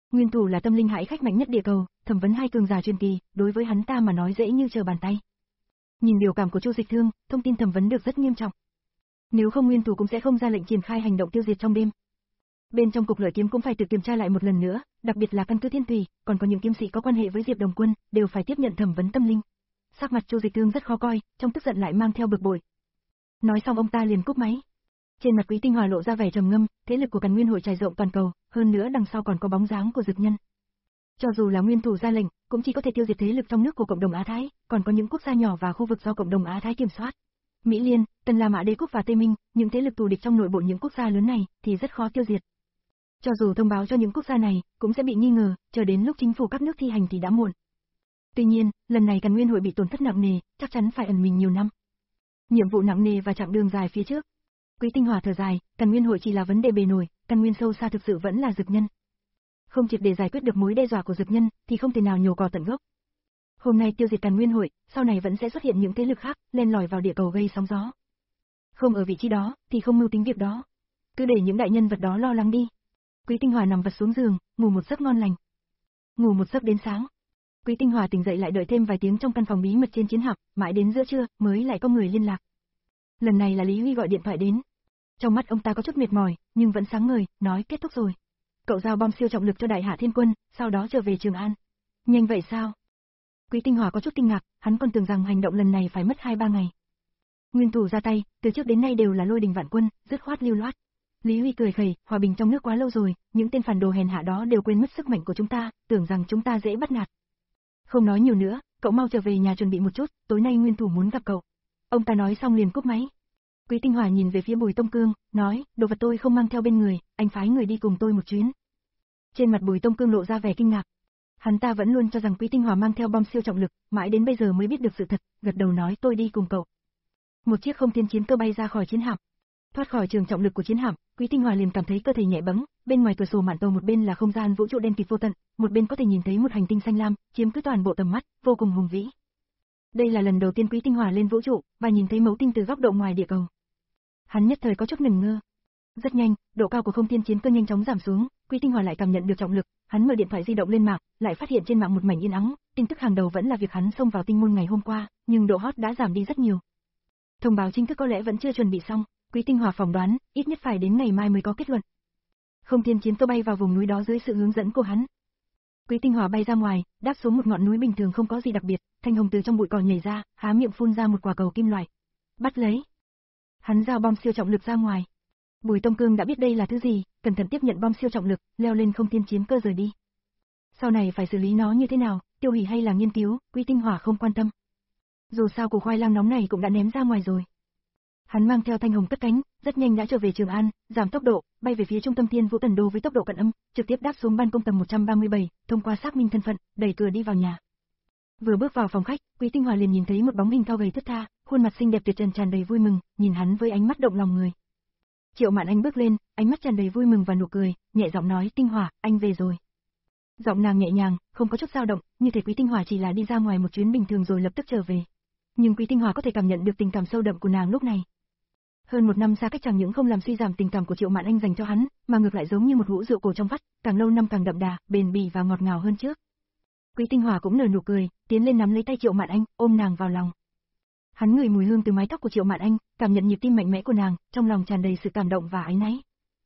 Nguyên thủ là tâm linh hải khách mạnh nhất địa cầu, thẩm vấn hai cường giả truyền kỳ, đối với hắn ta mà nói dễ như trở bàn tay. Nhìn biểu cảm của Chu Dịch Thương, thông tin thẩm vấn được rất nghiêm trọng. Nếu không Nguyên thủ cũng sẽ không ra lệnh triển khai hành động tiêu diệt trong đêm. Bên trong cục lợi kiếm cũng phải tự kiểm tra lại một lần nữa, đặc biệt là căn cứ Thiên Thủy, còn có những kiếm sĩ có quan hệ với Diệp Đồng Quân, đều phải tiếp nhận thẩm vấn tâm linh. Sắc mặt Chu Dịch Thương rất khó coi, trong tức giận lại mang theo bực bội. Nói xong ông ta liền cúp máy. Trên mặt Quý Tinh Hòa lộ ra vẻ trầm ngâm, thế lực của Càn Nguyên hội trải rộng toàn cầu, hơn nữa đằng sau còn có bóng dáng của Dực Nhân. Cho dù là nguyên thủ ra lệnh, cũng chỉ có thể tiêu diệt thế lực trong nước của cộng đồng Á Thái, còn có những quốc gia nhỏ và khu vực do cộng đồng Á Thái kiểm soát. Mỹ Liên, Tần La Mã Đế quốc và Tây Minh, những thế lực thù địch trong nội bộ những quốc gia lớn này thì rất khó tiêu diệt. Cho dù thông báo cho những quốc gia này, cũng sẽ bị nghi ngờ, chờ đến lúc chính phủ các nước thi hành thì đã muộn. Tuy nhiên, lần này Càn Nguyên hội bị tổn thất nặng nề, chắc chắn phải ẩn mình nhiều năm. Nhiệm vụ nặng nề và chặng đường dài phía trước. Quý Tinh Hòa thở dài, Càn Nguyên hội chỉ là vấn đề bề nổi, căn nguyên sâu xa thực sự vẫn là Dực Nhân. Không triệt để giải quyết được mối đe dọa của Dực Nhân, thì không thể nào nhổ cỏ tận gốc. Hôm nay tiêu diệt Càn Nguyên hội, sau này vẫn sẽ xuất hiện những thế lực khác, len lỏi vào địa cầu gây sóng gió. Không ở vị trí đó, thì không mưu tính việc đó. Cứ để những đại nhân vật đó lo lắng đi. Quý Tinh Hòa nằm vật xuống giường, ngủ một giấc ngon lành. Ngủ một giấc đến sáng. Quý Tinh Hòa tỉnh dậy lại đợi thêm vài tiếng trong căn phòng bí mật trên chiến hạm, mãi đến giữa trưa mới lại có người liên lạc. Lần này là Lý Huy gọi điện thoại đến. Trong mắt ông ta có chút mệt mỏi, nhưng vẫn sáng ngời, nói kết thúc rồi. Cậu giao bom siêu trọng lực cho Đại Hạ Thiên Quân, sau đó trở về Trường An. Nhanh vậy sao? Quý Tinh Hòa có chút kinh ngạc, hắn còn tưởng rằng hành động lần này phải mất hai ba ngày. Nguyên thủ ra tay, từ trước đến nay đều là lôi đình vạn quân, dứt khoát lưu loát. Lý Huy cười khẩy, hòa bình trong nước quá lâu rồi, những tên phản đồ hèn hạ đó đều quên mất sức mạnh của chúng ta, tưởng rằng chúng ta dễ bắt nạt. Không nói nhiều nữa, cậu mau trở về nhà chuẩn bị một chút, tối nay Nguyên thủ muốn gặp cậu. Ông ta nói xong liền cúp máy. Quý Tinh Hòa nhìn về phía Bùi Tông Cương, nói, đồ vật tôi không mang theo bên người, anh phái người đi cùng tôi một chuyến. Trên mặt Bùi Tông Cương lộ ra vẻ kinh ngạc. Hắn ta vẫn luôn cho rằng Quý Tinh Hòa mang theo bom siêu trọng lực, mãi đến bây giờ mới biết được sự thật, gật đầu nói tôi đi cùng cậu. Một chiếc không thiên chiến cơ bay ra khỏi chiến hạm. Thoát khỏi trường trọng lực của chiến hạm, Quý Tinh Hòa liền cảm thấy cơ thể nhẹ bẫng, bên ngoài cửa sổ mạn tàu một bên là không gian vũ trụ đen kịt vô tận, một bên có thể nhìn thấy một hành tinh xanh lam, chiếm cứ toàn bộ tầm mắt, vô cùng hùng vĩ. Đây là lần đầu tiên Quý Tinh Hòa lên vũ trụ, và nhìn thấy mẫu tinh từ góc độ ngoài địa cầu. Hắn nhất thời có chút ngẩn ngơ. Rất nhanh, độ cao của không thiên chiến cơ nhanh chóng giảm xuống, Quý Tinh Hòa lại cảm nhận được trọng lực, hắn mở điện thoại di động lên mạng, lại phát hiện trên mạng một mảnh yên ắng, tin tức hàng đầu vẫn là việc hắn xông vào tinh môn ngày hôm qua, nhưng độ hot đã giảm đi rất nhiều. Thông báo chính thức có lẽ vẫn chưa chuẩn bị xong, Quý Tinh Hòa phỏng đoán, ít nhất phải đến ngày mai mới có kết luận. Không thiên chiến cơ bay vào vùng núi đó dưới sự hướng dẫn của hắn. Quý Tinh Hòa bay ra ngoài, đáp xuống một ngọn núi bình thường không có gì đặc biệt, Thanh Hồng từ trong bụi cỏ nhảy ra, há miệng phun ra một quả cầu kim loại. Bắt lấy. Hắn giao bom siêu trọng lực ra ngoài. Bùi Tông Cương đã biết đây là thứ gì, cẩn thận tiếp nhận bom siêu trọng lực, leo lên không thiên chiến cơ rời đi. Sau này phải xử lý nó như thế nào, tiêu hủy hay là nghiên cứu, Quý Tinh Hòa không quan tâm. Dù sao củ khoai lang nóng này cũng đã ném ra ngoài rồi. Hắn mang theo Thanh Hồng cất cánh, rất nhanh đã trở về Trường An, giảm tốc độ, bay về phía trung tâm Thiên Vũ Tần Đô với tốc độ cận âm, trực tiếp đáp xuống ban công tầng một trăm ba mươi bảy, thông qua xác minh thân phận, đẩy cửa đi vào nhà. Vừa bước vào phòng khách, Quý Tinh Hòa liền nhìn thấy một bóng hình cao gầy thướt tha, khuôn mặt xinh đẹp tuyệt trần tràn đầy vui mừng, nhìn hắn với ánh mắt động lòng người. Triệu Mạn Anh bước lên, ánh mắt tràn đầy vui mừng và nụ cười, nhẹ giọng nói, Tinh Hòa, anh về rồi. Giọng nàng nhẹ nhàng, không có chút dao động, như thể Quý Tinh Hòa chỉ là đi ra ngoài một chuyến bình thường rồi lập tức trở về. Nhưng Quý Tinh Hòa có thể cảm nhận được tình cảm sâu đậm của nàng lúc này. Hơn một năm xa cách chẳng những không làm suy giảm tình cảm của Triệu Mạn Anh dành cho hắn, mà ngược lại giống như một hũ rượu cổ trong vắt, càng lâu năm càng đậm đà, bền bỉ và ngọt ngào hơn trước. Quý Tinh Hòa cũng nở nụ cười, tiến lên nắm lấy tay Triệu Mạn Anh, ôm nàng vào lòng. Hắn ngửi mùi hương từ mái tóc của Triệu Mạn Anh, cảm nhận nhịp tim mạnh mẽ của nàng, trong lòng tràn đầy sự cảm động và áy náy.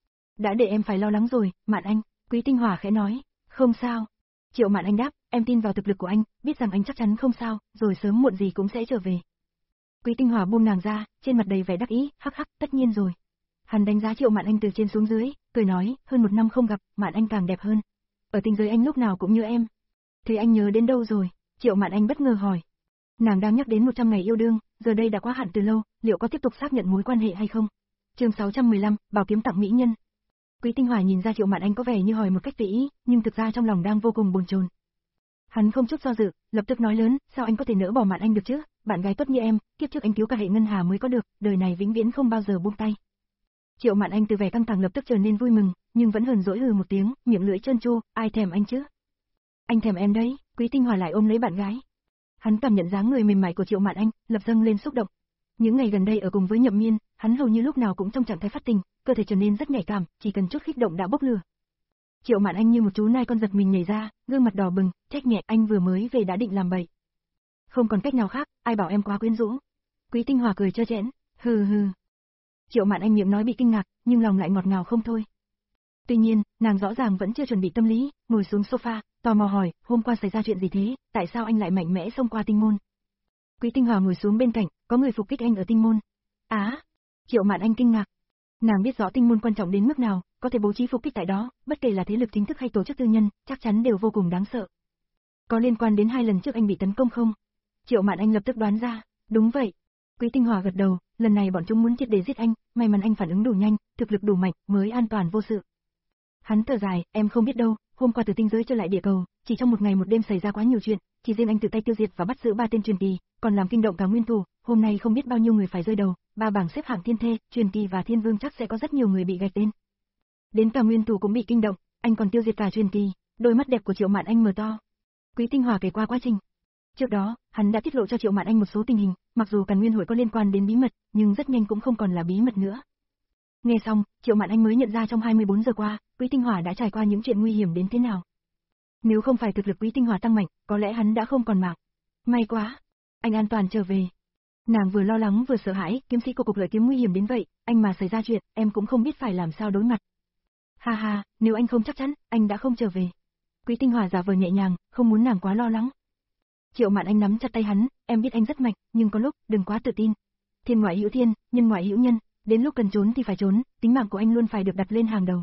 Đã để em phải lo lắng rồi, Mạn Anh, Quý Tinh Hòa khẽ nói, không sao. Triệu Mạn Anh đáp, em tin vào thực lực của anh, biết rằng anh chắc chắn không sao, rồi sớm muộn gì cũng sẽ trở về. Quý Tinh Hòa buông nàng ra, trên mặt đầy vẻ đắc ý, hắc hắc, tất nhiên rồi. Hắn đánh giá Triệu Mạn Anh từ trên xuống dưới, cười nói, hơn một năm không gặp, Mạn Anh càng đẹp hơn. Ở tinh giới anh lúc nào cũng như em. Thì anh nhớ đến đâu rồi? Triệu Mạn Anh bất ngờ hỏi. Nàng đang nhắc đến một trăm ngày yêu đương, giờ đây đã quá hạn từ lâu, liệu có tiếp tục xác nhận mối quan hệ hay không? Chương sáu trăm mười lăm, bảo kiếm tặng mỹ nhân. Quý Tinh Hòa nhìn ra Triệu Mạn Anh có vẻ như hỏi một cách tùy ý, nhưng thực ra trong lòng đang vô cùng bồn chồn. Hắn không chút do dự, lập tức nói lớn, sao anh có thể nỡ bỏ Mạn Anh được chứ? Bạn gái tốt như em, kiếp trước anh cứu cả hệ ngân hà mới có được, đời này vĩnh viễn không bao giờ buông tay. Triệu Mạn Anh từ vẻ căng thẳng lập tức trở nên vui mừng, nhưng vẫn hờn dỗi hừ một tiếng, miệng lưỡi trơn tru, ai thèm anh chứ? Anh thèm em đấy. Quý Tinh Hòa lại ôm lấy bạn gái. Hắn cảm nhận dáng người mềm mại của Triệu Mạn Anh, lập dâng lên xúc động. Những ngày gần đây ở cùng với Nhậm Miên, hắn hầu như lúc nào cũng trong trạng thái phát tình, cơ thể trở nên rất nhạy cảm, chỉ cần chút kích động đã bốc lửa. Triệu Mạn Anh như một chú nai con giật mình nhảy ra, gương mặt đỏ bừng, trách nhẹ, anh vừa mới về đã định làm bậy. Không còn cách nào khác, ai bảo em quá quyến rũ. Quý Tinh Hòa cười trơ trẽn, hừ hừ. Triệu Mạn Anh miệng nói bị kinh ngạc, nhưng lòng lại ngọt ngào không thôi. Tuy nhiên, nàng rõ ràng vẫn chưa chuẩn bị tâm lý, ngồi xuống sofa, tò mò hỏi, hôm qua xảy ra chuyện gì thế, tại sao anh lại mạnh mẽ xông qua tinh môn? Quý Tinh Hòa ngồi xuống bên cạnh, có người phục kích anh ở tinh môn. Á, Triệu Mạn Anh kinh ngạc. Nàng biết rõ tinh môn quan trọng đến mức nào, có thể bố trí phục kích tại đó, bất kể là thế lực chính thức hay tổ chức tư nhân, chắc chắn đều vô cùng đáng sợ. Có liên quan đến hai lần trước anh bị tấn công không? Triệu Mạn Anh lập tức đoán ra, đúng vậy. Quý Tinh Hòa gật đầu, lần này bọn chúng muốn triệt để giết anh, may mắn anh phản ứng đủ nhanh, thực lực đủ mạnh, mới an toàn vô sự. Hắn thở dài, em không biết đâu, hôm qua từ tinh giới trở lại địa cầu, chỉ trong một ngày một đêm xảy ra quá nhiều chuyện, chỉ riêng anh tự tay tiêu diệt và bắt giữ ba tên truyền kỳ, còn làm kinh động cả nguyên thủ, hôm nay không biết bao nhiêu người phải rơi đầu, ba bảng xếp hạng thiên thê, truyền kỳ và thiên vương chắc sẽ có rất nhiều người bị gạch tên. Đến cả nguyên thủ cũng bị kinh động, anh còn tiêu diệt cả truyền kỳ, đôi mắt đẹp của Triệu Mạn Anh mở to. Quý Tinh Hòa kể qua quá trình. Trước đó, hắn đã tiết lộ cho Triệu Mạn Anh một số tình hình, mặc dù Càn Nguyên hội có liên quan đến bí mật, nhưng rất nhanh cũng không còn là bí mật nữa. Nghe xong, Triệu Mạn Anh mới nhận ra trong hai mươi bốn giờ qua, Quý Tinh Hòa đã trải qua những chuyện nguy hiểm đến thế nào. Nếu không phải thực lực Quý Tinh Hòa tăng mạnh, có lẽ hắn đã không còn mạng. May quá, anh an toàn trở về. Nàng vừa lo lắng vừa sợ hãi, kiếm sĩ của cục lợi kiếm nguy hiểm đến vậy, anh mà xảy ra chuyện, em cũng không biết phải làm sao đối mặt. Ha ha, nếu anh không chắc chắn, anh đã không trở về. Quý Tinh Hòa giả vờ nhẹ nhàng, không muốn nàng quá lo lắng. Triệu Mạn Anh nắm chặt tay hắn, em biết anh rất mạnh, nhưng có lúc, đừng quá tự tin. Thiên ngoại hữu thiên, nhân ngoại hữu nhân, đến lúc cần trốn thì phải trốn, tính mạng của anh luôn phải được đặt lên hàng đầu.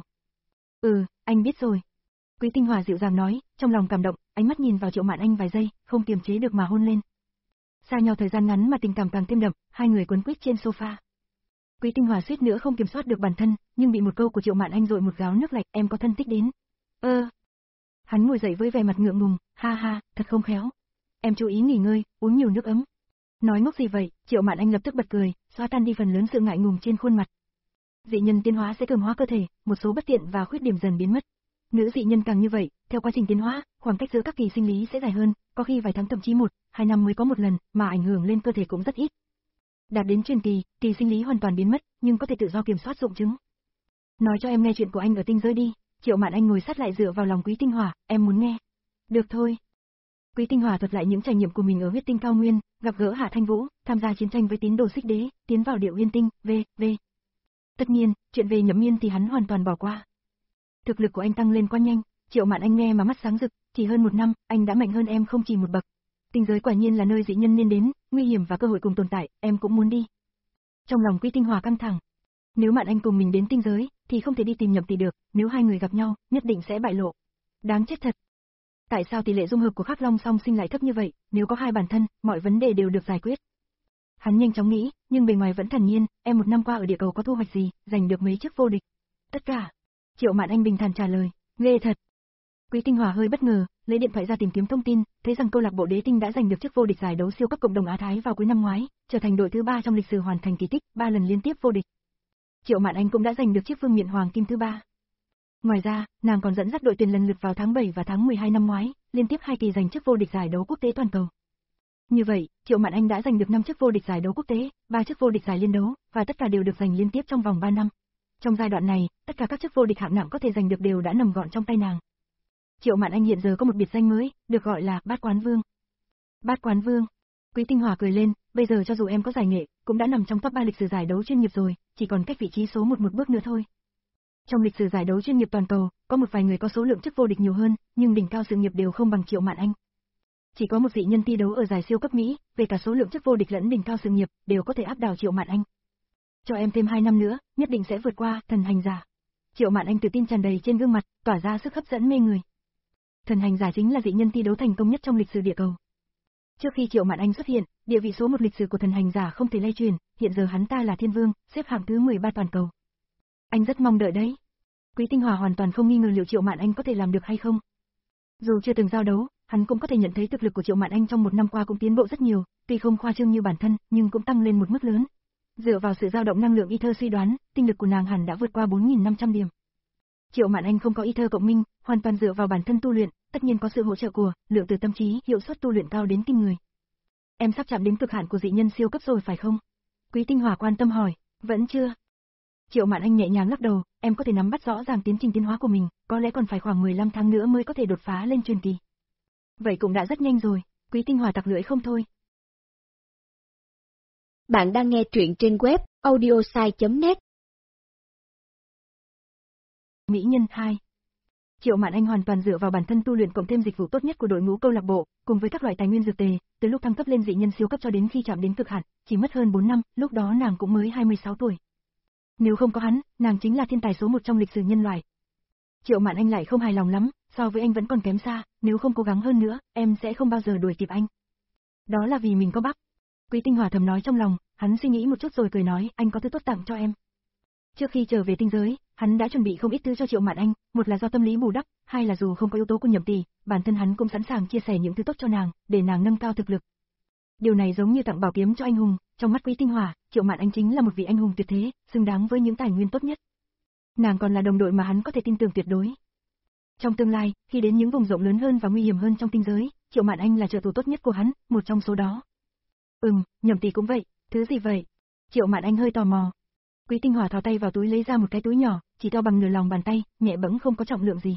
Ừ, anh biết rồi. Quý Tinh Hòa dịu dàng nói, trong lòng cảm động, ánh mắt nhìn vào Triệu Mạn Anh vài giây, không kiềm chế được mà hôn lên. Xa nhau thời gian ngắn mà tình cảm càng thêm đậm, hai người quấn quýt trên sofa. Quý Tinh Hòa suýt nữa không kiểm soát được bản thân, nhưng bị một câu của Triệu Mạn Anh dội một gáo nước lạnh, em có thân thích đến. Ơ. Hắn ngồi dậy với vẻ mặt ngượng ngùng, ha ha, thật không khéo. Em chú ý nghỉ ngơi, uống nhiều nước ấm. Nói ngốc gì vậy? Triệu Mạn Anh lập tức bật cười, xóa tan đi phần lớn sự ngại ngùng trên khuôn mặt. Dị nhân tiến hóa sẽ cường hóa cơ thể, một số bất tiện và khuyết điểm dần biến mất. Nữ dị nhân càng như vậy, theo quá trình tiến hóa, khoảng cách giữa các kỳ sinh lý sẽ dài hơn, có khi vài tháng thậm chí một, hai năm mới có một lần, mà ảnh hưởng lên cơ thể cũng rất ít. Đạt đến truyền kỳ, kỳ sinh lý hoàn toàn biến mất, nhưng có thể tự do kiểm soát dụng chứng. Nói cho em nghe chuyện của anh ở tinh giới đi. Triệu Mạn Anh ngồi sát lại dựa vào lòng Quý Tinh Hòa, em muốn nghe. Được thôi. Quý Tinh Hòa thuật lại những trải nghiệm của mình ở huyết tinh cao nguyên, gặp gỡ Hạ Thanh Vũ, tham gia chiến tranh với tín đồ Xích Đế, tiến vào Điệu Uyên Tinh, v.v. Tất nhiên, chuyện về Nhậm Miên thì hắn hoàn toàn bỏ qua. Thực lực của anh tăng lên quá nhanh, Triệu Mạn Anh nghe mà mắt sáng rực, chỉ hơn một năm, anh đã mạnh hơn em không chỉ một bậc. Tinh giới quả nhiên là nơi dị nhân nên đến, nguy hiểm và cơ hội cùng tồn tại, em cũng muốn đi. Trong lòng Quý Tinh Hòa căng thẳng. Nếu Mạn Anh cùng mình đến tinh giới, thì không thể đi tìm Nhậm tỷ được, nếu hai người gặp nhau, nhất định sẽ bại lộ. Đáng chết thật. Tại sao tỷ lệ dung hợp của Khắc Long song sinh lại thấp như vậy, nếu có hai bản thân, mọi vấn đề đều được giải quyết. Hắn nhanh chóng nghĩ, nhưng bề ngoài vẫn thản nhiên, em một năm qua ở địa cầu có thu hoạch gì, giành được mấy chức vô địch. Tất cả. Triệu Mạn Anh bình thản trả lời, ghê thật. Quý Tinh Hòa hơi bất ngờ, lấy điện thoại ra tìm kiếm thông tin, thấy rằng câu lạc bộ Đế Tinh đã giành được chức vô địch giải đấu siêu cấp cộng đồng Á Thái vào cuối năm ngoái, trở thành đội thứ ba trong lịch sử hoàn thành kỳ tích, ba lần liên tiếp vô địch. Triệu Mạn Anh cũng đã giành được chiếc vương miện hoàng kim thứ ba. Ngoài ra, nàng còn dẫn dắt đội tuyển lần lượt vào tháng bảy và tháng mười hai năm ngoái, liên tiếp hai kỳ giành chức vô địch giải đấu quốc tế toàn cầu. Như vậy, Triệu Mạn Anh đã giành được năm chức vô địch giải đấu quốc tế, ba chức vô địch giải liên đấu, và tất cả đều được giành liên tiếp trong vòng ba năm. Trong giai đoạn này, tất cả các chức vô địch hạng nặng có thể giành được đều đã nằm gọn trong tay nàng. Triệu Mạn Anh hiện giờ có một biệt danh mới, được gọi là Bát Quán Vương. Bát Quán Vương. Quý Tinh Hòa cười lên, bây giờ cho dù em có giải nghệ, cũng đã nằm trong top ba lịch sử giải đấu chuyên nghiệp rồi, chỉ còn cách vị trí số một một bước nữa thôi. Trong lịch sử giải đấu chuyên nghiệp toàn cầu, có một vài người có số lượng chức vô địch nhiều hơn, nhưng đỉnh cao sự nghiệp đều không bằng Triệu Mạn Anh. Chỉ có một dị nhân thi đấu ở giải siêu cấp Mỹ, về cả số lượng chức vô địch lẫn đỉnh cao sự nghiệp, đều có thể áp đảo Triệu Mạn Anh. Cho em thêm hai năm nữa, nhất định sẽ vượt qua Thần Hành Giả. Triệu Mạn Anh tự tin tràn đầy trên gương mặt, tỏa ra sức hấp dẫn mê người. Thần Hành Giả chính là dị nhân thi đấu thành công nhất trong lịch sử địa cầu. Trước khi Triệu Mạn Anh xuất hiện, địa vị số một lịch sử của Thần Hành Giả không thể lay truyền, hiện giờ hắn ta là Thiên Vương, xếp hạng thứ mười ba toàn cầu. Anh rất mong đợi đấy. Quý Tinh Hòa hoàn toàn không nghi ngờ liệu Triệu Mạn Anh có thể làm được hay không. Dù chưa từng giao đấu, hắn cũng có thể nhận thấy thực lực của Triệu Mạn Anh trong một năm qua cũng tiến bộ rất nhiều, tuy không khoa trương như bản thân, nhưng cũng tăng lên một mức lớn. Dựa vào sự dao động năng lượng ether suy đoán, tinh lực của nàng hẳn đã vượt qua bốn nghìn năm trăm điểm. Triệu Mạn Anh không có ether cộng minh, hoàn toàn dựa vào bản thân tu luyện, tất nhiên có sự hỗ trợ của lượng từ tâm trí, hiệu suất tu luyện cao đến kinh người. Em sắp chạm đến cực hạn của dị nhân siêu cấp rồi phải không? Quý Tinh Hòa quan tâm hỏi, vẫn chưa. Triệu Mạn Anh nhẹ nhàng lắc đầu, em có thể nắm bắt rõ ràng tiến trình tiến hóa của mình, có lẽ còn phải khoảng mười lăm tháng nữa mới có thể đột phá lên truyền kỳ. Vậy cũng đã rất nhanh rồi, Quý Tinh Hòa tặc lưỡi không thôi. Bạn đang nghe truyện trên web audiosai chấm net. Mỹ nhân hai. Triệu Mạn Anh hoàn toàn dựa vào bản thân tu luyện cộng thêm dịch vụ tốt nhất của đội ngũ câu lạc bộ, cùng với các loại tài nguyên dược tề, từ lúc thăng cấp lên dị nhân siêu cấp cho đến khi chạm đến cực hạn, chỉ mất hơn bốn năm, lúc đó nàng cũng mới hai mươi sáu tuổi. Nếu không có hắn, nàng chính là thiên tài số một trong lịch sử nhân loại. Triệu Mạn Anh lại không hài lòng lắm, so với anh vẫn còn kém xa, nếu không cố gắng hơn nữa, em sẽ không bao giờ đuổi kịp anh. Đó là vì mình có bắp. Quý Tinh Hòa thầm nói trong lòng, hắn suy nghĩ một chút rồi cười nói, anh có thứ tốt tặng cho em. Trước khi trở về tinh giới, hắn đã chuẩn bị không ít thứ cho Triệu Mạn Anh, một là do tâm lý bù đắp, hai là dù không có yếu tố của Nhậm Tỷ, bản thân hắn cũng sẵn sàng chia sẻ những thứ tốt cho nàng, để nàng nâng cao thực lực. Điều này giống như tặng bảo kiếm cho anh hùng, trong mắt Quý Tinh Hòa, Triệu Mạn Anh chính là một vị anh hùng tuyệt thế, xứng đáng với những tài nguyên tốt nhất. Nàng còn là đồng đội mà hắn có thể tin tưởng tuyệt đối. Trong tương lai, khi đến những vùng rộng lớn hơn và nguy hiểm hơn trong tinh giới, Triệu Mạn Anh là trợ thủ tốt nhất của hắn, một trong số đó. Ừm, Nhậm Tỷ cũng vậy, thứ gì vậy? Triệu Mạn Anh hơi tò mò. Quý Tinh Hòa thò tay vào túi lấy ra một cái túi nhỏ, chỉ to bằng nửa lòng bàn tay, nhẹ bẫng không có trọng lượng gì.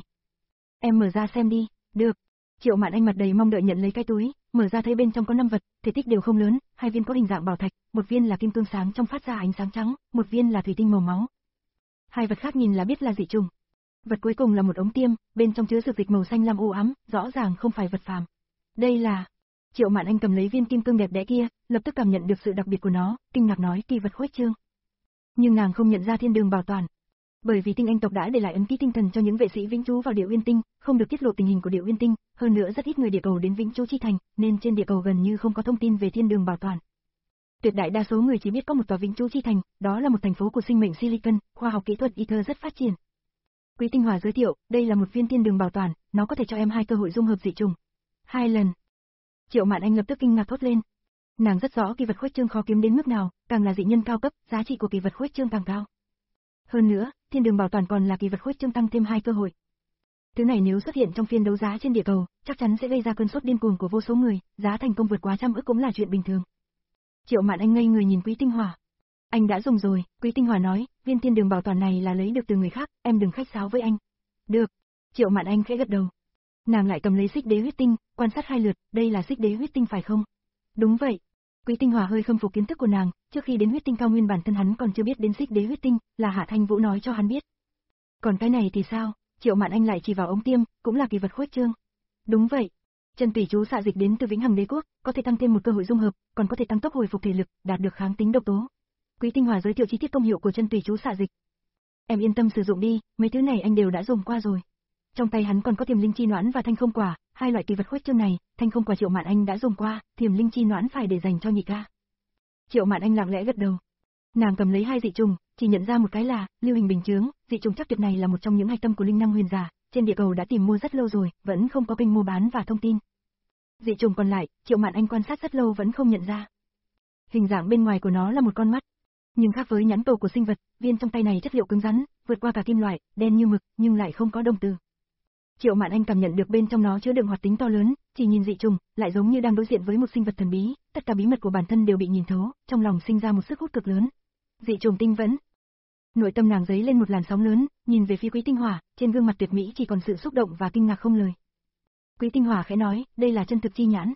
Em mở ra xem đi. Được. Triệu Mạn Anh mặt đầy mong đợi nhận lấy cái túi, mở ra thấy bên trong có năm vật, thể tích đều không lớn, hai viên có hình dạng bảo thạch, một viên là kim cương sáng trong phát ra ánh sáng trắng, một viên là thủy tinh màu máu. Hai vật khác nhìn là biết là dị trùng. Vật cuối cùng là một ống tiêm, bên trong chứa dược dịch màu xanh lam u ám, rõ ràng không phải vật phàm. Đây là... Triệu Mạn Anh cầm lấy viên kim cương đẹp đẽ kia, lập tức cảm nhận được sự đặc biệt của nó, kinh ngạc nói kỳ vật khuếch trương. Nhưng nàng không nhận ra thiên đường bảo toàn. Bởi vì tinh anh tộc đã để lại ấn ký tinh thần cho những vệ sĩ vĩnh trú vào Địa Uyên Tinh, không được tiết lộ tình hình của Địa Uyên Tinh, hơn nữa rất ít người địa cầu đến vĩnh trú chi thành, nên trên địa cầu gần như không có thông tin về thiên đường bảo toàn. Tuyệt đại đa số người chỉ biết có một tòa vĩnh trú chi thành, đó là một thành phố của sinh mệnh Silicon, khoa học kỹ thuật Ether rất phát triển. Quý Tinh Hòa giới thiệu, đây là một viên thiên đường bảo toàn, nó có thể cho em hai cơ hội dung hợp dị trùng. Hai lần. Triệu Mạn Anh lập tức kinh ngạc thốt lên. Nàng rất rõ kỳ vật khuếch trương khó kiếm đến mức nào, càng là dị nhân cao cấp, giá trị của kỳ vật khuếch trương càng cao. Hơn nữa, thiên đường bảo toàn còn là kỳ vật khuếch trương tăng thêm hai cơ hội. Thứ này nếu xuất hiện trong phiên đấu giá trên địa cầu, chắc chắn sẽ gây ra cơn sốt điên cuồng của vô số người, giá thành công vượt quá trăm ức cũng là chuyện bình thường. Triệu Mạn Anh ngây người nhìn Quý Tinh Hòa. Anh đã dùng rồi, Quý Tinh Hòa nói, viên thiên đường bảo toàn này là lấy được từ người khác, em đừng khách sáo với anh. Được. Triệu Mạn Anh khẽ gật đầu. Nàng lại cầm lấy xích đế huyết tinh, quan sát hai lượt, đây là xích đế huyết tinh phải không? Đúng vậy. Quý Tinh Hòa hơi khâm phục kiến thức của nàng, trước khi đến huyết tinh cao nguyên bản thân hắn còn chưa biết đến xích đế huyết tinh, là Hạ Thanh Vũ nói cho hắn biết. Còn cái này thì sao? Triệu Mạn Anh lại chỉ vào ống tiêm, cũng là kỳ vật khuếch trương. Đúng vậy. Chân tùy chú xạ dịch đến từ Vĩnh Hằng Đế Quốc, có thể tăng thêm một cơ hội dung hợp, còn có thể tăng tốc hồi phục thể lực, đạt được kháng tính độc tố. Quý Tinh Hòa giới thiệu chi tiết công hiệu của chân tùy chú xạ dịch. Em yên tâm sử dụng đi, mấy thứ này anh đều đã dùng qua rồi. Trong tay hắn còn có Thiềm Linh Chi Noãn và Thanh Không Quả, hai loại kỳ vật khuếch trương này, Thanh Không Quả Triệu Mạn Anh đã dùng qua, Thiềm Linh Chi Noãn phải để dành cho nhị ca. Triệu Mạn Anh lặng lẽ gật đầu. Nàng cầm lấy hai dị trùng, chỉ nhận ra một cái là Lưu Hình Bình Chướng, dị trùng chắc tuyệt này là một trong những hạch tâm của linh năng huyền giả, trên địa cầu đã tìm mua rất lâu rồi, vẫn không có kênh mua bán và thông tin. Dị trùng còn lại, Triệu Mạn Anh quan sát rất lâu vẫn không nhận ra. Hình dạng bên ngoài của nó là một con mắt, nhưng khác với nhãn cầu của sinh vật, viên trong tay này chất liệu cứng rắn, vượt qua cả kim loại, đen như mực, nhưng lại không có đồng tử. Triệu Mạn Anh cảm nhận được bên trong nó chứa đựng hoạt tính to lớn, chỉ nhìn dị trùng, lại giống như đang đối diện với một sinh vật thần bí, tất cả bí mật của bản thân đều bị nhìn thấu, trong lòng sinh ra một sức hút cực lớn. Dị trùng tinh vẫn. Nội tâm nàng dấy lên một làn sóng lớn, nhìn về phía Quý Tinh Hòa, trên gương mặt tuyệt mỹ chỉ còn sự xúc động và kinh ngạc không lời. Quý Tinh Hòa khẽ nói, đây là chân thực chi nhãn.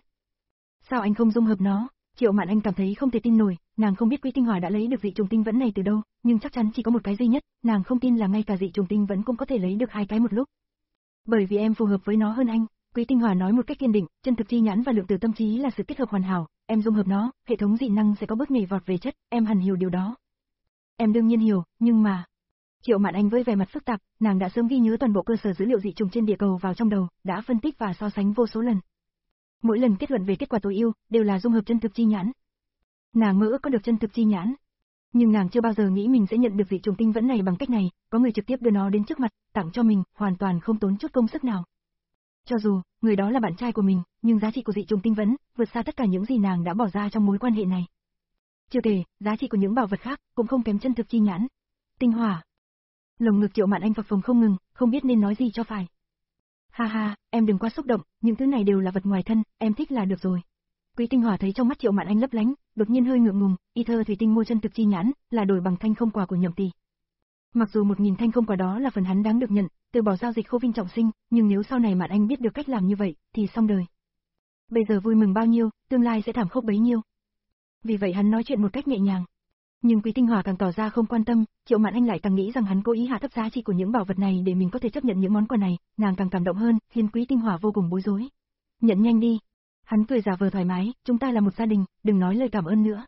Sao anh không dung hợp nó? Triệu Mạn Anh cảm thấy không thể tin nổi, nàng không biết Quý Tinh Hòa đã lấy được dị trùng tinh vẫn này từ đâu, nhưng chắc chắn chỉ có một cái duy nhất, nàng không tin là ngay cả dị trùng tinh vẫn cũng có thể lấy được hai cái một lúc. Bởi vì em phù hợp với nó hơn anh, Quý Tinh Hòa nói một cách kiên định, chân thực chi nhãn và lượng tử tâm trí là sự kết hợp hoàn hảo, em dung hợp nó, hệ thống dị năng sẽ có bước nhảy vọt về chất, em hẳn hiểu điều đó. Em đương nhiên hiểu, nhưng mà... Triệu Mạn Anh với vẻ mặt phức tạp, nàng đã sớm ghi nhớ toàn bộ cơ sở dữ liệu dị trùng trên địa cầu vào trong đầu, đã phân tích và so sánh vô số lần. Mỗi lần kết luận về kết quả tối ưu, đều là dung hợp chân thực chi nhãn. Nàng mơ ước có được chân thực chi nhãn. Nhưng nàng chưa bao giờ nghĩ mình sẽ nhận được dị trùng tinh vẫn này bằng cách này, có người trực tiếp đưa nó đến trước mặt, tặng cho mình, hoàn toàn không tốn chút công sức nào. Cho dù, người đó là bạn trai của mình, nhưng giá trị của dị trùng tinh vẫn, vượt xa tất cả những gì nàng đã bỏ ra trong mối quan hệ này. Chưa kể, giá trị của những bảo vật khác, cũng không kém chân thực chi nhãn. Tinh hỏa. Lồng ngực Triệu Mạn Anh phập phồng không ngừng, không biết nên nói gì cho phải. Ha ha, em đừng quá xúc động, những thứ này đều là vật ngoài thân, em thích là được rồi. Quý Tinh Hỏa thấy trong mắt Triệu Mạn Anh lấp lánh, đột nhiên hơi ngượng ngùng, Ether thủy tinh mua chân thực chi nhãn, là đổi bằng Thanh Không Quả của Nhậm Tỷ. Mặc dù một nghìn thanh không quả đó là phần hắn đáng được nhận, từ bỏ giao dịch Khô Vinh trọng sinh, nhưng nếu sau này Mạn Anh biết được cách làm như vậy, thì xong đời. Bây giờ vui mừng bao nhiêu, tương lai sẽ thảm khốc bấy nhiêu. Vì vậy hắn nói chuyện một cách nhẹ nhàng. Nhưng Quý Tinh Hòa càng tỏ ra không quan tâm, Triệu Mạn Anh lại càng nghĩ rằng hắn cố ý hạ thấp giá trị của những bảo vật này để mình có thể chấp nhận những món quà này, nàng càng cảm động hơn, khiến Quý Tinh Hòa vô cùng bối rối. Nhận nhanh đi. Hắn cười giả vờ thoải mái, chúng ta là một gia đình, đừng nói lời cảm ơn nữa.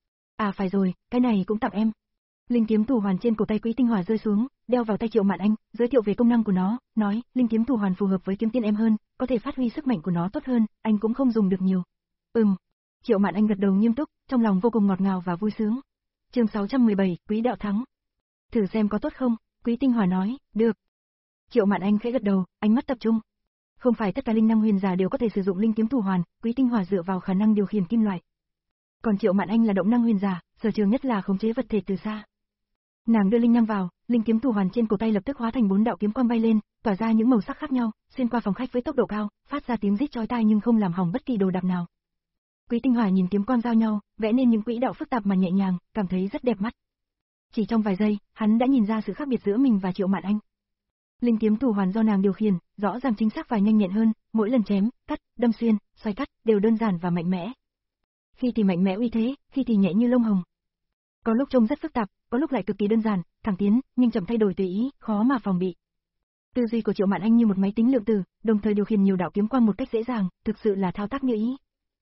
À phải rồi, cái này cũng tặng em. Linh kiếm thủ hoàn trên cổ tay Quý Tinh Hòa rơi xuống, đeo vào tay Triệu Mạn Anh, giới thiệu về công năng của nó, nói, linh kiếm thủ hoàn phù hợp với kiếm tiên em hơn, có thể phát huy sức mạnh của nó tốt hơn, anh cũng không dùng được nhiều. Ừm. Triệu Mạn Anh gật đầu nghiêm túc, trong lòng vô cùng ngọt ngào và vui sướng. Chương sáu trăm mười bảy, Quý đạo thắng. Thử xem có tốt không? Quý Tinh Hòa nói, được. Triệu Mạn Anh khẽ gật đầu, ánh mắt tập trung. Không phải tất cả linh năng huyền giả đều có thể sử dụng linh kiếm thủ hoàn, Quý Tinh Hòa dựa vào khả năng điều khiển kim loại. Còn Triệu Mạn Anh là động năng huyền giả, sở trường nhất là khống chế vật thể từ xa. Nàng đưa linh năng vào, linh kiếm thủ hoàn trên cổ tay lập tức hóa thành bốn đạo kiếm quang bay lên, tỏa ra những màu sắc khác nhau, xuyên qua phòng khách với tốc độ cao, phát ra tiếng rít chói tai nhưng không làm hỏng bất kỳ đồ đạc nào. Quý Tinh Hòa nhìn kiếm quang giao nhau, vẽ nên những quỹ đạo phức tạp mà nhẹ nhàng, cảm thấy rất đẹp mắt. Chỉ trong vài giây, hắn đã nhìn ra sự khác biệt giữa mình và Triệu Mạn Anh. Linh kiếm thủ hoàn do nàng điều khiển, rõ ràng chính xác và nhanh nhẹn hơn, mỗi lần chém, cắt, đâm xuyên, xoay cắt đều đơn giản và mạnh mẽ. Khi thì mạnh mẽ uy thế, khi thì nhẹ như lông hồng. Có lúc trông rất phức tạp, có lúc lại cực kỳ đơn giản, thẳng tiến, nhưng chậm thay đổi tùy ý, khó mà phòng bị. Tư duy của Triệu Mạn Anh như một máy tính lượng tử, đồng thời điều khiển nhiều đạo kiếm quang một cách dễ dàng, thực sự là thao tác như ý.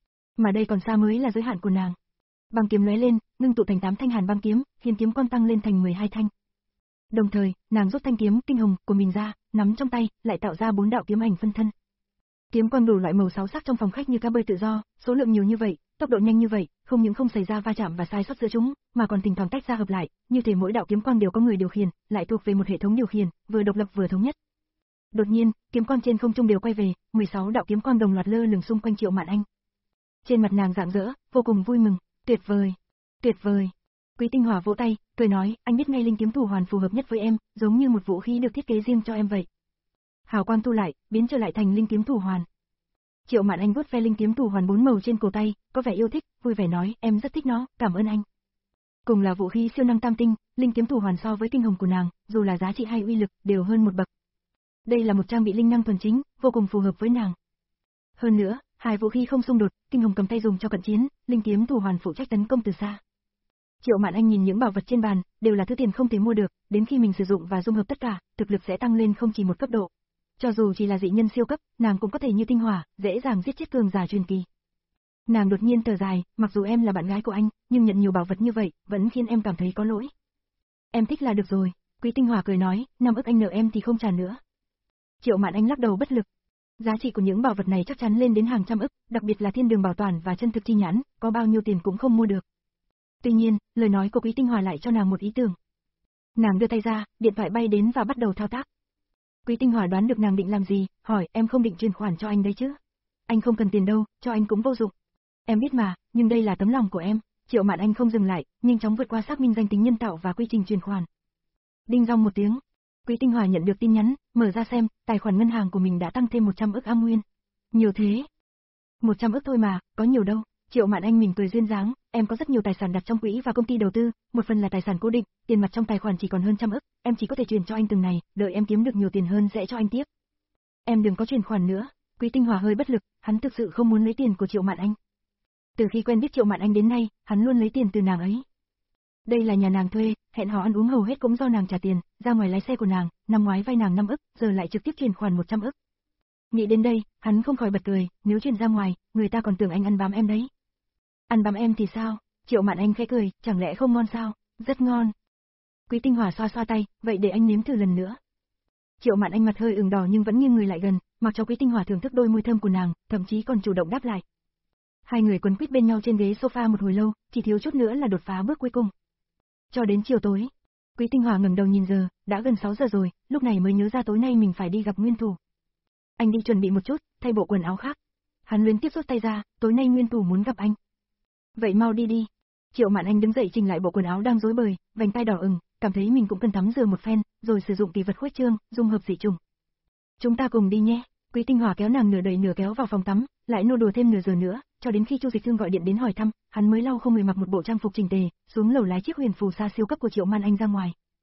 Mà đây còn xa mới là giới hạn của nàng. Băng kiếm lóe lên, ngưng tụ thành tám thanh hàn băng kiếm, khiến kiếm quang tăng lên thành mười hai thanh. Đồng thời, nàng rút thanh kiếm kinh hồng của mình ra, nắm trong tay, lại tạo ra bốn đạo kiếm ảnh phân thân. Kiếm quang đủ loại màu sáu sắc trong phòng khách như cá bơi tự do, số lượng nhiều như vậy, tốc độ nhanh như vậy, không những không xảy ra va chạm và sai sót giữa chúng, mà còn thỉnh thoảng tách ra hợp lại, như thể mỗi đạo kiếm quang đều có người điều khiển, lại thuộc về một hệ thống điều khiển, vừa độc lập vừa thống nhất. Đột nhiên, kiếm quang trên không trung đều quay về, mười sáu đạo kiếm quang đồng loạt lơ lửng xung quanh Triệu Mạn Anh. Trên mặt nàng rạng rỡ, vô cùng vui mừng, tuyệt vời, tuyệt vời. Quý Tinh Hòa vỗ tay, cười nói, anh biết ngay linh kiếm thủ hoàn phù hợp nhất với em, giống như một vũ khí được thiết kế riêng cho em vậy. Hào quang thu lại, biến trở lại thành linh kiếm thủ hoàn. Triệu Mạn Anh vuốt ve linh kiếm thủ hoàn bốn màu trên cổ tay, có vẻ yêu thích, vui vẻ nói, em rất thích nó, cảm ơn anh. Cùng là vũ khí siêu năng tam tinh, linh kiếm thủ hoàn so với kinh hồng của nàng, dù là giá trị hay uy lực, đều hơn một bậc. Đây là một trang bị linh năng thuần chính, vô cùng phù hợp với nàng. Hơn nữa, hai vũ khí không xung đột, kinh hồng cầm tay dùng cho cận chiến, linh kiếm thủ hoàn phụ trách tấn công từ xa. Triệu Mạn Anh nhìn những bảo vật trên bàn, đều là thứ tiền không thể mua được, đến khi mình sử dụng và dung hợp tất cả, thực lực sẽ tăng lên không chỉ một cấp độ. Cho dù chỉ là dị nhân siêu cấp, nàng cũng có thể như tinh hỏa, dễ dàng giết chết cường giả truyền kỳ. Nàng đột nhiên thở dài, mặc dù em là bạn gái của anh, nhưng nhận nhiều bảo vật như vậy, vẫn khiến em cảm thấy có lỗi. Em thích là được rồi, Quý Tinh Hỏa cười nói, năm ức anh nợ em thì không trả nữa. Triệu Mạn Anh lắc đầu bất lực. Giá trị của những bảo vật này chắc chắn lên đến hàng trăm ức, đặc biệt là thiên đường bảo toàn và chân thực chi nhãn, có bao nhiêu tiền cũng không mua được. Tuy nhiên, lời nói của Quý Tinh Hỏa lại cho nàng một ý tưởng. Nàng đưa tay ra, điện thoại bay đến và bắt đầu thao tác. Quý Tinh Hỏa đoán được nàng định làm gì, hỏi, em không định chuyển khoản cho anh đấy chứ? Anh không cần tiền đâu, cho anh cũng vô dụng. Em biết mà, nhưng đây là tấm lòng của em. Triệu Mạn Anh không dừng lại, nhanh chóng vượt qua xác minh danh tính nhân tạo và quy trình chuyển khoản. Đinh rong một tiếng, Quý Tinh Hỏa nhận được tin nhắn, mở ra xem, tài khoản ngân hàng của mình đã tăng thêm một trăm ức am nguyên. Nhiều thế. một trăm ức thôi mà, có nhiều đâu. Triệu Mạn Anh mỉm cười duyên dáng, em có rất nhiều tài sản đặt trong quỹ và công ty đầu tư, một phần là tài sản cố định, tiền mặt trong tài khoản chỉ còn hơn trăm ức, em chỉ có thể chuyển cho anh từng này, đợi em kiếm được nhiều tiền hơn sẽ cho anh tiếp. Em đừng có chuyển khoản nữa. Quý Tinh Hỏa hơi bất lực, hắn thực sự không muốn lấy tiền của Triệu Mạn Anh. Từ khi quen biết Triệu Mạn Anh đến nay, hắn luôn lấy tiền từ nàng ấy. Đây là nhà nàng thuê, hẹn hò ăn uống hầu hết cũng do nàng trả tiền, ra ngoài lái xe của nàng, năm ngoái vay nàng năm ức, giờ lại trực tiếp chuyển khoản một trăm ức. Nghĩ đến đây, hắn không khỏi bật cười, nếu chuyển ra ngoài, người ta còn tưởng anh ăn bám em đấy. Ăn bám em thì sao? Triệu Mạn Anh khẽ cười, chẳng lẽ không ngon sao? Rất ngon. Quý Tinh Hỏa xoa xoa tay, vậy để anh nếm thử lần nữa. Triệu Mạn Anh mặt hơi ửng đỏ nhưng vẫn nghiêng người lại gần, mặc cho Quý Tinh Hỏa thưởng thức đôi môi thơm của nàng, thậm chí còn chủ động đáp lại. Hai người quấn quýt bên nhau trên ghế sofa một hồi lâu, chỉ thiếu chút nữa là đột phá bước cuối cùng. Cho đến chiều tối, Quý Tinh Hỏa ngẩng đầu nhìn giờ, đã gần sáu giờ rồi, lúc này mới nhớ ra tối nay mình phải đi gặp Nguyên Thủ. Anh đi chuẩn bị một chút, thay bộ quần áo khác. Hắn luyến tiếp rút tay ra, tối nay Nguyên Thủ muốn gặp anh. Vậy mau đi đi. Triệu Mạn Anh đứng dậy chỉnh lại bộ quần áo đang rối bời, vành tai đỏ ửng, cảm thấy mình cũng cần tắm rửa một phen, rồi sử dụng kỳ vật khuếch trương, dung hợp dị trùng. Chúng ta cùng đi nhé. Quý Tinh Hỏa kéo nàng nửa đẩy nửa kéo vào phòng tắm, lại nô đùa thêm nửa giờ nữa, cho đến khi Chu Dịch Thương gọi điện đến hỏi thăm, hắn mới lau không người mặc một bộ trang phục chỉnh tề, xuống lầu lái chiếc huyền phù xa siêu cấp của Triệu Mạn Anh ra ngoài.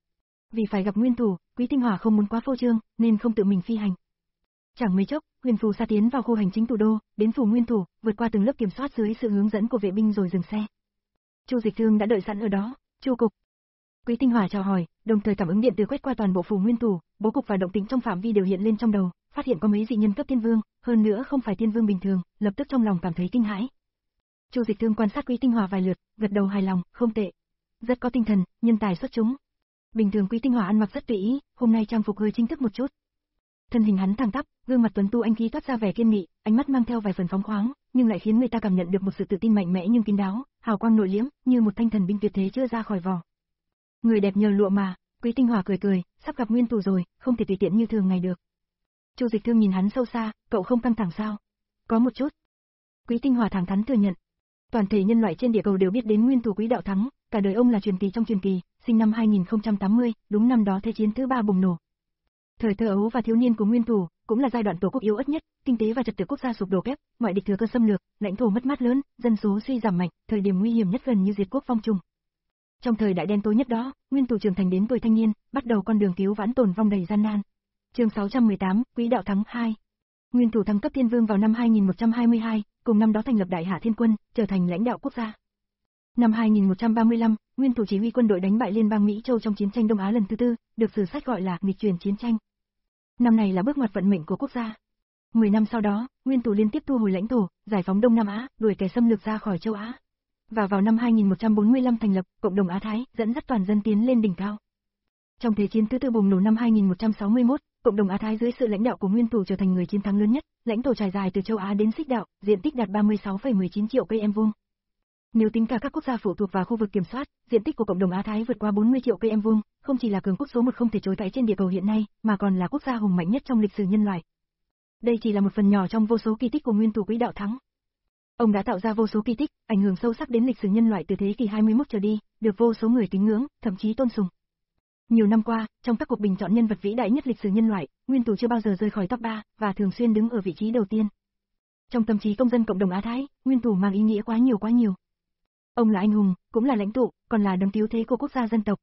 Vì phải gặp nguyên thủ, Quý Tinh Hỏa không muốn quá phô trương, nên không tự mình phi hành. Chẳng mấy chốc, huyền phù sa tiến vào khu hành chính thủ đô, đến phủ nguyên thủ, vượt qua từng lớp kiểm soát dưới sự hướng dẫn của vệ binh rồi dừng xe. Chu Dịch Thương đã đợi sẵn ở đó. Chu cục. Quý Tinh Hỏa chào hỏi, đồng thời cảm ứng điện từ quét qua toàn bộ phủ nguyên thủ, bố cục và động tĩnh trong phạm vi đều hiện lên trong đầu, phát hiện có mấy dị nhân cấp tiên vương, hơn nữa không phải tiên vương bình thường, lập tức trong lòng cảm thấy kinh hãi. Chu Dịch Thương quan sát Quý Tinh Hỏa vài lượt, gật đầu hài lòng, không tệ, rất có tinh thần, nhân tài xuất chúng. Bình thường Quý Tinh Hỏa ăn mặc rất tùy ý, hôm nay trang phục hơi chính thức một chút. Thân hình hắn thẳng tắp, gương mặt tuấn tu anh khí toát ra vẻ kiên nghị, ánh mắt mang theo vài phần phóng khoáng, nhưng lại khiến người ta cảm nhận được một sự tự tin mạnh mẽ nhưng kín đáo, hào quang nội liễm, như một thanh thần binh tuyệt thế chưa ra khỏi vỏ. Người đẹp nhờ lụa mà, Quý Tinh Hỏa cười cười, sắp gặp nguyên thủ rồi, không thể tùy tiện như thường ngày được. Chu Dịch Thương nhìn hắn sâu xa, cậu không căng thẳng sao? Có một chút. Quý Tinh Hỏa thẳng thắn thừa nhận. Toàn thể nhân loại trên địa cầu đều biết đến nguyên thủ Quý Đạo Thắng, cả đời ông là truyền kỳ trong truyền kỳ, sinh năm hai nghìn không trăm tám mươi, đúng năm đó thế chiến thứ ba bùng nổ. Thời thơ ấu và thiếu niên của nguyên thủ, cũng là giai đoạn tổ quốc yếu ớt nhất, kinh tế và trật tự quốc gia sụp đổ kép, ngoại địch thừa cơ xâm lược, lãnh thổ mất mát lớn, dân số suy giảm mạnh, thời điểm nguy hiểm nhất gần như diệt quốc phong trùng. Trong thời đại đen tối nhất đó, nguyên thủ trưởng thành đến tuổi thanh niên, bắt đầu con đường cứu vãn tồn vong đầy gian nan. Chương sáu trăm mười tám, Quý Đạo Thắng hai. Nguyên thủ thăng cấp thiên vương vào năm hai nghìn một trăm hai mươi hai, cùng năm đó thành lập Đại Hạ Thiên Quân, trở thành lãnh đạo quốc gia. Năm hai nghìn một trăm ba mươi lăm, nguyên thủ chỉ huy quân đội đánh bại liên bang Mỹ Châu trong chiến tranh Đông Á lần thứ tư, được sử sách gọi là nghịch chuyển chiến tranh. Năm này là bước ngoặt vận mệnh của quốc gia. Mười năm sau đó, nguyên thủ liên tiếp thu hồi lãnh thổ, giải phóng Đông Nam Á, đuổi kẻ xâm lược ra khỏi châu Á. Và vào năm hai nghìn một trăm bốn mươi lăm thành lập Cộng đồng Á Thái, dẫn dắt toàn dân tiến lên đỉnh cao. Trong thế chiến thứ tư bùng nổ năm hai nghìn một trăm sáu mươi mốt, Cộng đồng Á Thái dưới sự lãnh đạo của nguyên thủ trở thành người chiến thắng lớn nhất, lãnh thổ trải dài từ châu Á đến Xích Đạo, diện tích đạt ba mươi sáu phẩy mười chín triệu cây em vuông. Nếu tính cả các quốc gia phụ thuộc vào khu vực kiểm soát, diện tích của Cộng đồng Á Thái vượt qua bốn mươi triệu cây em vuông, không chỉ là cường quốc số một không thể chối cãi trên địa cầu hiện nay, mà còn là quốc gia hùng mạnh nhất trong lịch sử nhân loại. Đây chỉ là một phần nhỏ trong vô số kỳ tích của nguyên thủ Quý Đạo Thắng. Ông đã tạo ra vô số kỳ tích, ảnh hưởng sâu sắc đến lịch sử nhân loại từ thế kỷ hai mươi mốt trở đi, được vô số người kính ngưỡng, thậm chí tôn sùng. Nhiều năm qua, trong các cuộc bình chọn nhân vật vĩ đại nhất lịch sử nhân loại, nguyên thủ chưa bao giờ rời khỏi top ba và thường xuyên đứng ở vị trí đầu tiên. Trong tâm trí công dân cộng đồng Á Thái, nguyên thủ mang ý nghĩa quá nhiều quá nhiều. Ông là anh hùng, cũng là lãnh tụ, còn là đấng cứu thế của quốc gia dân tộc.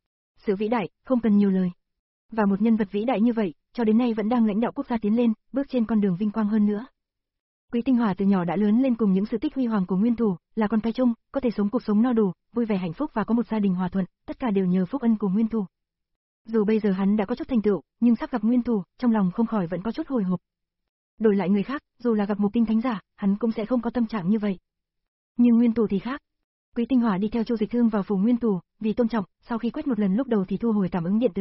Sự vĩ đại, không cần nhiều lời. Và một nhân vật vĩ đại như vậy, cho đến nay vẫn đang lãnh đạo quốc gia tiến lên, bước trên con đường vinh quang hơn nữa. Quý Tinh Hỏa từ nhỏ đã lớn lên cùng những sự tích huy hoàng của nguyên thủ, là con cái chung, có thể sống cuộc sống no đủ, vui vẻ hạnh phúc và có một gia đình hòa thuận, tất cả đều nhờ phúc ân của nguyên thủ. Dù bây giờ hắn đã có chút thành tựu, nhưng sắp gặp nguyên thủ, trong lòng không khỏi vẫn có chút hồi hộp. Đổi lại người khác, dù là gặp Mục Tinh Thánh giả, hắn cũng sẽ không có tâm trạng như vậy. Nhưng nguyên thủ thì khác. Quý Tinh Hỏa đi theo Chu Dịch Thương vào phủ nguyên thủ, vì tôn trọng, sau khi quét một lần lúc đầu thì thu hồi cảm ứng điện từ.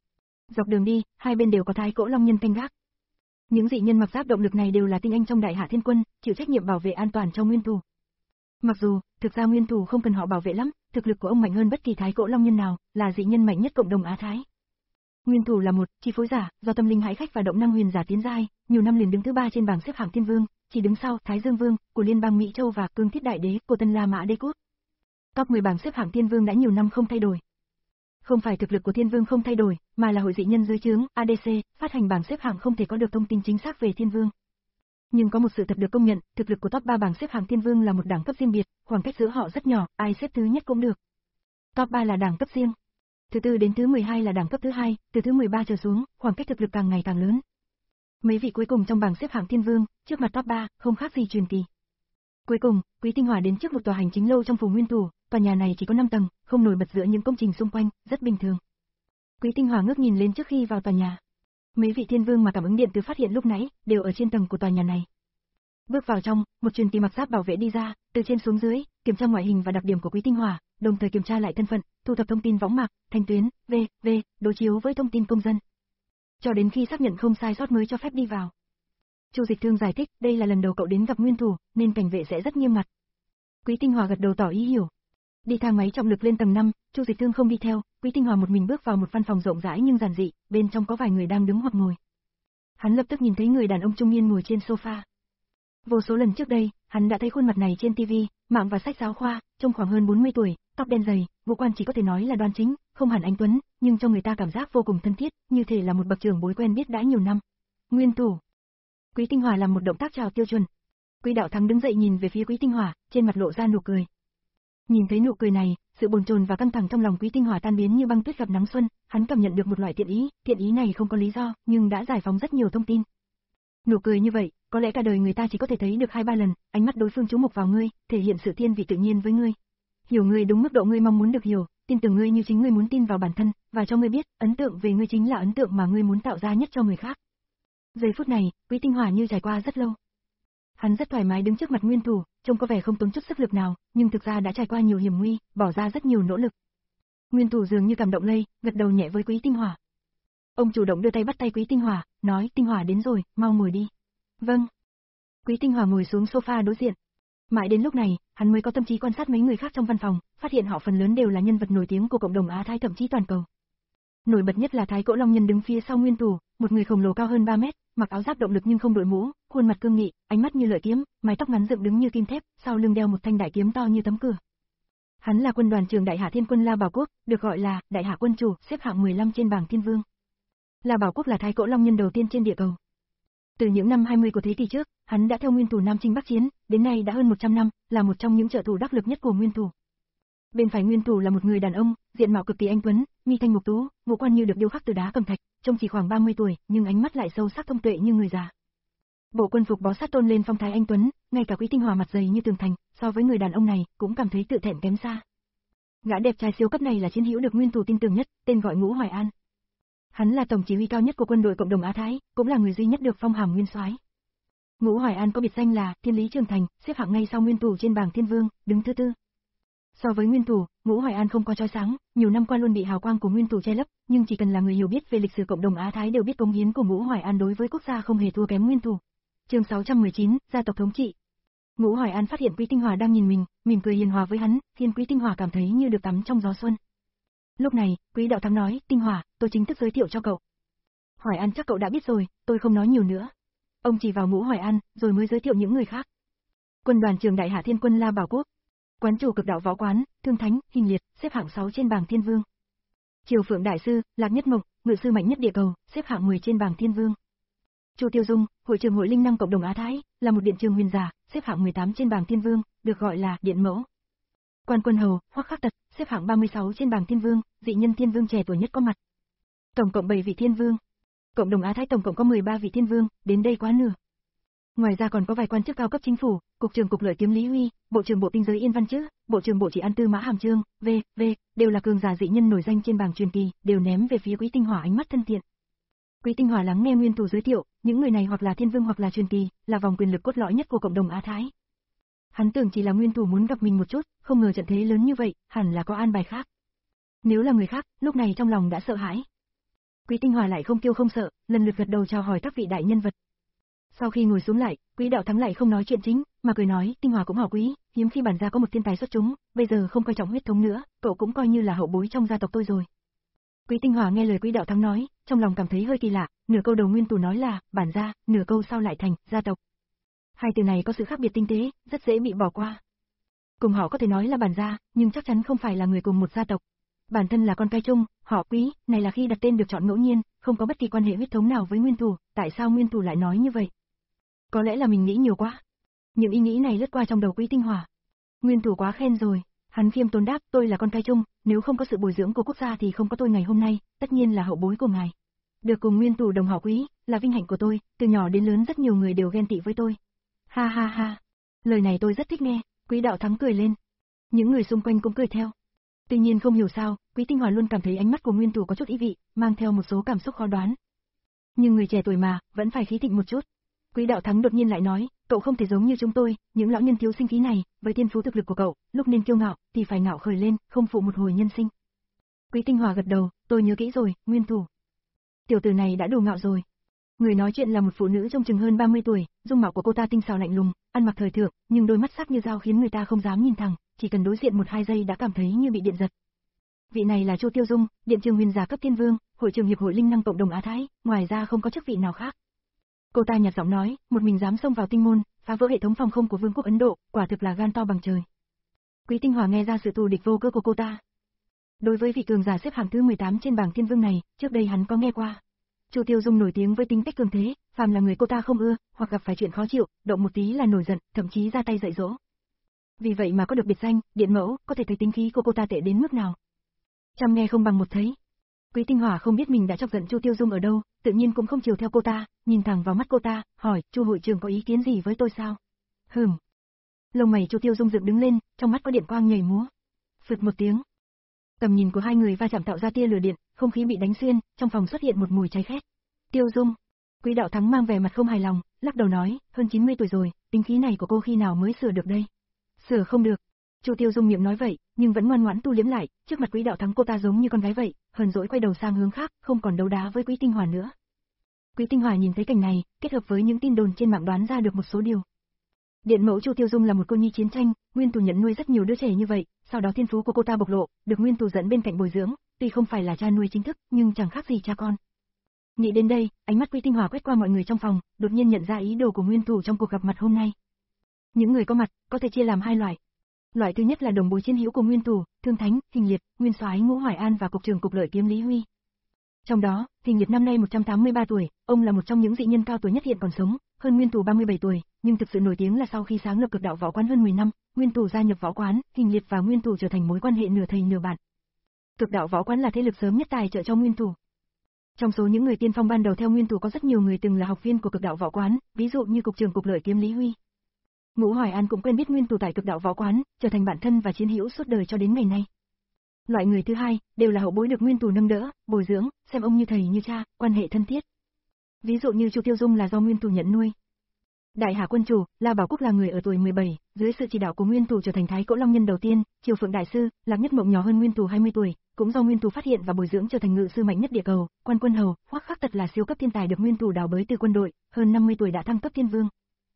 Dọc đường đi, hai bên đều có Thái Cỗ Long nhân canh gác. Những dị nhân mặc giáp động lực này đều là tinh anh trong Đại Hạ Thiên Quân, chịu trách nhiệm bảo vệ an toàn cho nguyên thủ. Mặc dù, thực ra nguyên thủ không cần họ bảo vệ lắm, thực lực của ông mạnh hơn bất kỳ Thái Cỗ Long nhân nào, là dị nhân mạnh nhất cộng đồng Á Thái. Nguyên thủ là một chi phối giả, do tâm linh hãi khách và động năng huyền giả tiến giai, nhiều năm liền đứng thứ ba trên bảng xếp hạng Thiên Vương, chỉ đứng sau Thái Dương Vương của Liên bang Mỹ Châu và Cương Thiết Đại Đế của Tân La Mã Đế quốc. Top mười bảng xếp hạng Thiên Vương đã nhiều năm không thay đổi. Không phải thực lực của Thiên Vương không thay đổi, mà là hội dị nhân dưới trướng a đê xê phát hành bảng xếp hạng không thể có được thông tin chính xác về Thiên Vương. Nhưng có một sự thật được công nhận, thực lực của top ba bảng xếp hạng Thiên Vương là một đẳng cấp riêng biệt, khoảng cách giữa họ rất nhỏ, ai xếp thứ nhất cũng được. Top ba là đẳng cấp riêng. Thứ tư đến thứ mười hai là đẳng cấp thứ hai, từ thứ mười ba trở xuống, khoảng cách thực lực càng ngày càng lớn. Mấy vị cuối cùng trong bảng xếp hạng Thiên Vương, trước mặt top ba, không khác gì truyền kỳ. Cuối cùng, Quý Tinh Hỏa đến trước một tòa hành chính lâu trong phủ nguyên thủ, tòa nhà này chỉ có năm tầng, không nổi bật giữa những công trình xung quanh, rất bình thường. Quý Tinh Hỏa ngước nhìn lên trước khi vào tòa nhà. Mấy vị thiên vương mà cảm ứng điện từ phát hiện lúc nãy, đều ở trên tầng của tòa nhà này. Bước vào trong, một truyền kỳ mặc giáp bảo vệ đi ra, từ trên xuống dưới, kiểm tra ngoại hình và đặc điểm của Quý Tinh Hỏa, đồng thời kiểm tra lại thân phận, thu thập thông tin võng mạc, thanh tuyến, v, v, đối chiếu với thông tin công dân. Cho đến khi xác nhận không sai sót mới cho phép đi vào. Chu Dịch Thương giải thích, đây là lần đầu cậu đến gặp nguyên thủ, nên cảnh vệ sẽ rất nghiêm ngặt. Quý Tinh Hỏa gật đầu tỏ ý hiểu. Đi thang máy trọng lực lên tầng năm, Chu Dịch Thương không đi theo, Quý Tinh Hỏa một mình bước vào một văn phòng rộng rãi nhưng giản dị, bên trong có vài người đang đứng hoặc ngồi. Hắn lập tức nhìn thấy người đàn ông trung niên ngồi trên sofa. Vô số lần trước đây, hắn đã thấy khuôn mặt này trên ti vi, mạng và sách giáo khoa, trông khoảng hơn bốn mươi tuổi, tóc đen dày, ngũ quan chỉ có thể nói là đoan chính, không hẳn anh tuấn, nhưng cho người ta cảm giác vô cùng thân thiết, như thể là một bậc trưởng bối quen biết đã nhiều năm. Nguyên thủ. Quý Tinh Hỏa làm một động tác chào tiêu chuẩn. Quý Đạo Thắng đứng dậy nhìn về phía Quý Tinh Hỏa, trên mặt lộ ra nụ cười. Nhìn thấy nụ cười này, sự bồn chồn và căng thẳng trong lòng Quý Tinh Hỏa tan biến như băng tuyết gặp nắng xuân, hắn cảm nhận được một loại thiện ý, thiện ý này không có lý do, nhưng đã giải phóng rất nhiều thông tin. Nụ cười như vậy, có lẽ cả đời người ta chỉ có thể thấy được hai ba lần, ánh mắt đối phương chú mục vào ngươi, thể hiện sự thiên vị tự nhiên với ngươi. Hiểu ngươi đúng mức độ ngươi mong muốn được hiểu, tin tưởng ngươi như chính ngươi muốn tin vào bản thân, và cho ngươi biết, ấn tượng về ngươi chính là ấn tượng mà ngươi muốn tạo ra nhất cho người khác. Giây phút này, Quý Tinh Hỏa như trải qua rất lâu. Hắn rất thoải mái đứng trước mặt nguyên thủ, trông có vẻ không tốn chút sức lực nào, nhưng thực ra đã trải qua nhiều hiểm nguy, bỏ ra rất nhiều nỗ lực. Nguyên thủ dường như cảm động lây, gật đầu nhẹ với Quý Tinh Hỏa. Ông chủ động đưa tay bắt tay Quý Tinh Hỏa, nói: "Tinh Hỏa đến rồi, mau ngồi đi." "Vâng." Quý Tinh Hỏa ngồi xuống sofa đối diện. Mãi đến lúc này, hắn mới có tâm trí quan sát mấy người khác trong văn phòng, phát hiện họ phần lớn đều là nhân vật nổi tiếng của cộng đồng Á Thái thậm chí toàn cầu. Nổi bật nhất là Thái Cỗ Long Nhân đứng phía sau nguyên thủ, một người khổng lồ cao hơn ba mét, mặc áo giáp động lực nhưng không đội mũ, khuôn mặt cương nghị, ánh mắt như lợi kiếm, mái tóc ngắn dựng đứng như kim thép, sau lưng đeo một thanh đại kiếm to như tấm cửa. Hắn là quân đoàn trưởng Đại Hạ Thiên Quân La Bảo Quốc, được gọi là Đại Hạ Quân Chủ, xếp hạng mười lăm trên bảng Thiên Vương. La Bảo Quốc là Thái Cỗ Long Nhân đầu tiên trên địa cầu. Từ những năm hai mươi của thế kỷ trước, hắn đã theo nguyên thủ Nam Chinh Bắc Chiến, đến nay đã hơn một trăm năm, là một trong những trợ thủ đắc lực nhất của nguyên thủ. Bên phải nguyên thủ là một người đàn ông, diện mạo cực kỳ anh tuấn, mi thanh mục tú, ngũ quan như được điêu khắc từ đá cẩm thạch, trông chỉ khoảng ba mươi tuổi, nhưng ánh mắt lại sâu sắc thông tuệ như người già. Bộ quân phục bó sát tôn lên phong thái anh tuấn, ngay cả Quý Tinh Hỏa mặt dày như tường thành, so với người đàn ông này, cũng cảm thấy tự thẹn kém xa. Gã đẹp trai siêu cấp này là chiến hữu được nguyên thủ tin tưởng nhất, tên gọi Ngũ Hoài An. Hắn là tổng chỉ huy cao nhất của quân đội cộng đồng Á Thái, cũng là người duy nhất được phong hàm nguyên soái. Ngũ Hoài An có biệt danh là Thiên Lý Trường Thành, xếp hạng ngay sau nguyên thủ trên bảng Thiên Vương, đứng thứ tư. So với nguyên thủ, Ngũ Hoài An không quá chói sáng, nhiều năm qua luôn bị hào quang của nguyên thủ che lấp, nhưng chỉ cần là người hiểu biết về lịch sử cộng đồng Á Thái đều biết cống hiến của Ngũ Hoài An đối với quốc gia không hề thua kém nguyên thủ. Chương sáu trăm mười chín, gia tộc thống trị. Ngũ Hoài An phát hiện Quý Tinh Hỏa đang nhìn mình, mỉm cười hiền hòa với hắn, khiến Quý Tinh Hỏa cảm thấy như được tắm trong gió xuân. Lúc này, Quý Đạo Thắng nói: "Tinh Hỏa, tôi chính thức giới thiệu cho cậu." "Hoài An chắc cậu đã biết rồi, tôi không nói nhiều nữa." Ông chỉ vào Ngũ Hoài An, rồi mới giới thiệu những người khác. Quân đoàn trưởng Đại Hạ Thiên Quân La Bảo Quốc, quán chủ Cực Đạo Võ Quán, Thương Thánh, Hình Liệt, xếp hạng sáu trên bảng Thiên Vương. Triều Phượng Đại Sư, Lạc Nhất Mộng, ngự sư mạnh nhất địa cầu, xếp hạng mười trên bảng Thiên Vương. Chu Tiêu Dung, hội trưởng hội linh năng cộng đồng Á Thái, là một điện trường huyền giả, xếp hạng mười tám trên bảng Thiên Vương, được gọi là Điện Mẫu. Quan Quân Hầu, Hoắc Khắc Tật, xếp hạng ba mươi sáu trên bảng Thiên Vương, dị nhân Thiên Vương trẻ tuổi nhất có mặt. Tổng cộng bảy vị Thiên Vương. Cộng đồng Á Thái tổng cộng có mười ba vị Thiên Vương, đến đây quá nửa. Ngoài ra còn có vài quan chức cao cấp chính phủ, cục trưởng cục lợi kiếm Lý Huy, bộ trưởng bộ tinh giới Yên Văn Trữ, bộ trưởng bộ chỉ an Tư Mã Hàm Trương, v v đều là cường giả dị nhân nổi danh trên bảng truyền kỳ, đều ném về phía Quý Tinh Hỏa ánh mắt thân thiện. Quý Tinh Hỏa lắng nghe nguyên thủ giới thiệu, những người này hoặc là Thiên Vương hoặc là truyền kỳ, là vòng quyền lực cốt lõi nhất của cộng đồng Á Thái. Hắn tưởng chỉ là nguyên thủ muốn gặp mình một chút, không ngờ trận thế lớn như vậy, hẳn là có an bài khác. Nếu là người khác, lúc này trong lòng đã sợ hãi. Quý Tinh Hỏa lại không kiêu không sợ, lần lượt gật đầu chào hỏi các vị đại nhân vật. Sau khi ngồi xuống lại, Quý Đạo Thắng lại không nói chuyện chính, mà cười nói: "Tinh Hỏa cũng hảo quý, hiếm khi bản gia có một thiên tài xuất chúng, bây giờ không coi trọng huyết thống nữa, cậu cũng coi như là hậu bối trong gia tộc tôi rồi." Quý Tinh Hỏa nghe lời Quý Đạo Thắng nói, trong lòng cảm thấy hơi kỳ lạ, nửa câu đầu nguyên thủ nói là bản gia, nửa câu sau lại thành gia tộc. Hai từ này có sự khác biệt tinh tế, rất dễ bị bỏ qua. Cùng họ có thể nói là bản gia, nhưng chắc chắn không phải là người cùng một gia tộc. Bản thân là con cái chung, họ Quý, này là khi đặt tên được chọn ngẫu nhiên, không có bất kỳ quan hệ huyết thống nào với nguyên thủ, tại sao nguyên thủ lại nói như vậy? Có lẽ là mình nghĩ nhiều quá. Những ý nghĩ này lướt qua trong đầu Quý Tinh Hỏa. Nguyên thủ quá khen rồi, hắn khiêm tốn đáp: "Tôi là con cái chung, nếu không có sự bồi dưỡng của quốc gia thì không có tôi ngày hôm nay, tất nhiên là hậu bối của ngài. Được cùng nguyên thủ đồng họ Quý, là vinh hạnh của tôi, từ nhỏ đến lớn rất nhiều người đều ghen tị với tôi." Ha ha ha. Lời này tôi rất thích nghe, Quý Đạo Thắng cười lên. Những người xung quanh cũng cười theo. Tuy nhiên không hiểu sao, Quý Tinh Hỏa luôn cảm thấy ánh mắt của nguyên thủ có chút ý vị, mang theo một số cảm xúc khó đoán. Nhưng người trẻ tuổi mà, vẫn phải khí thịnh một chút. Quý Đạo Thắng đột nhiên lại nói: "Cậu không thể giống như chúng tôi, những lão nhân thiếu sinh khí này, với thiên phú thực lực của cậu, lúc nên kiêu ngạo, thì phải ngạo khởi lên, không phụ một hồi nhân sinh." Quý Tinh Hỏa gật đầu: "Tôi nhớ kỹ rồi, nguyên thủ." Tiểu tử này đã đủ ngạo rồi. Người nói chuyện là một phụ nữ trông chừng hơn ba mươi tuổi, dung mạo của cô ta tinh xảo lạnh lùng, ăn mặc thời thượng, nhưng đôi mắt sắc như dao khiến người ta không dám nhìn thẳng, chỉ cần đối diện một hai giây đã cảm thấy như bị điện giật. Vị này là Chu Tiêu Dung, điện trường huyền giả cấp Thiên Vương, hội trưởng hiệp hội linh năng cộng đồng Á Thái, ngoài ra không có chức vị nào khác. Cô ta nhạt giọng nói: "Một mình dám xông vào tinh môn, phá vỡ hệ thống phòng không của Vương quốc Ấn Độ, quả thực là gan to bằng trời." Quý Tinh Hỏa nghe ra sự thù địch vô cớ của cô ta. Đối với vị cường giả xếp hạng thứ mười tám trên bảng Thiên Vương này, trước đây hắn có nghe qua. Chu Tiêu Dung nổi tiếng với tính cách cường thế, phàm là người cô ta không ưa, hoặc gặp phải chuyện khó chịu, động một tí là nổi giận, thậm chí ra tay dạy dỗ. Vì vậy mà có được biệt danh, Điện Mẫu, có thể thấy tính khí của cô ta tệ đến mức nào. Trăm nghe không bằng một thấy. Quý Tinh Hỏa không biết mình đã chọc giận Chu Tiêu Dung ở đâu, tự nhiên cũng không chiều theo cô ta, nhìn thẳng vào mắt cô ta, hỏi, Chu hội trưởng có ý kiến gì với tôi sao? Hừm. Lông mày Chu Tiêu Dung dựng đứng lên, trong mắt có điện quang nhảy múa. Phụt một tiếng. Tầm nhìn của hai người va chạm tạo ra tia lửa điện, không khí bị đánh xuyên, trong phòng xuất hiện một mùi cháy khét. Tiêu Dung. Quý Đạo Thắng mang vẻ mặt không hài lòng, lắc đầu nói, hơn chín mươi tuổi rồi, tính khí này của cô khi nào mới sửa được đây? Sửa không được. Chu Tiêu Dung miệng nói vậy, nhưng vẫn ngoan ngoãn tu liếm lại, trước mặt Quý Đạo Thắng cô ta giống như con gái vậy, hờn dỗi quay đầu sang hướng khác, không còn đấu đá với Quý Tinh Hỏa nữa. Quý Tinh Hỏa nhìn thấy cảnh này, kết hợp với những tin đồn trên mạng đoán ra được một số điều. Điện Mẫu Chu Tiêu Dung là một cô nhi chiến tranh, nguyên tù nhận nuôi rất nhiều đứa trẻ như vậy, sau đó thiên phú của cô ta bộc lộ, được nguyên tù dẫn bên cạnh bồi dưỡng, tuy không phải là cha nuôi chính thức, nhưng chẳng khác gì cha con. Nghĩ đến đây, ánh mắt Quý Tinh Hỏa quét qua mọi người trong phòng, đột nhiên nhận ra ý đồ của nguyên tù trong cuộc gặp mặt hôm nay. Những người có mặt có thể chia làm hai loại. Loại thứ nhất là đồng bối chiến hữu của nguyên tù, Thương Thánh, Hình Liệt, Nguyên Soái Ngũ Hoài An và cục trưởng cục lợi kiếm Lý Huy. Trong đó, Hình Liệt năm nay một trăm tám mươi ba tuổi, ông là một trong những dị nhân cao tuổi nhất hiện còn sống, hơn nguyên tù ba mươi bảy tuổi, nhưng thực sự nổi tiếng là sau khi sáng lập Cực Đạo Võ Quán hơn mười năm, nguyên tù gia nhập võ quán, Hình Liệt và nguyên tù trở thành mối quan hệ nửa thầy nửa bạn. Cực Đạo Võ Quán là thế lực sớm nhất tài trợ cho nguyên tù. Trong số những người tiên phong ban đầu theo nguyên tù có rất nhiều người từng là học viên của Cực Đạo Võ Quán, ví dụ như cục trưởng cục lợi kiếm Lý Huy. Ngũ Hoài An cũng quen biết nguyên tù tại Cực Đạo Võ Quán, trở thành bạn thân và chiến hữu suốt đời cho đến ngày nay. Loại người thứ hai, đều là hậu bối được nguyên tù nâng đỡ, bồi dưỡng, xem ông như thầy như cha, quan hệ thân thiết. Ví dụ như Chu Tiêu Dung là do nguyên tù nhận nuôi. Đại Hà quân chủ, La Bảo Quốc là người ở tuổi mười bảy, dưới sự chỉ đạo của nguyên tù trở thành Thái Cỗ Long Nhân đầu tiên, Triều Phượng đại sư, Lạc Nhất Mộng nhỏ hơn nguyên tù hai mươi tuổi, cũng do nguyên tù phát hiện và bồi dưỡng trở thành ngự sư mạnh nhất địa cầu, Quan Quân Hầu, Hoắc Khắc Tật là siêu cấp thiên tài được nguyên tù đào bới từ quân đội, hơn năm mươi tuổi đã thăng cấp thiên vương.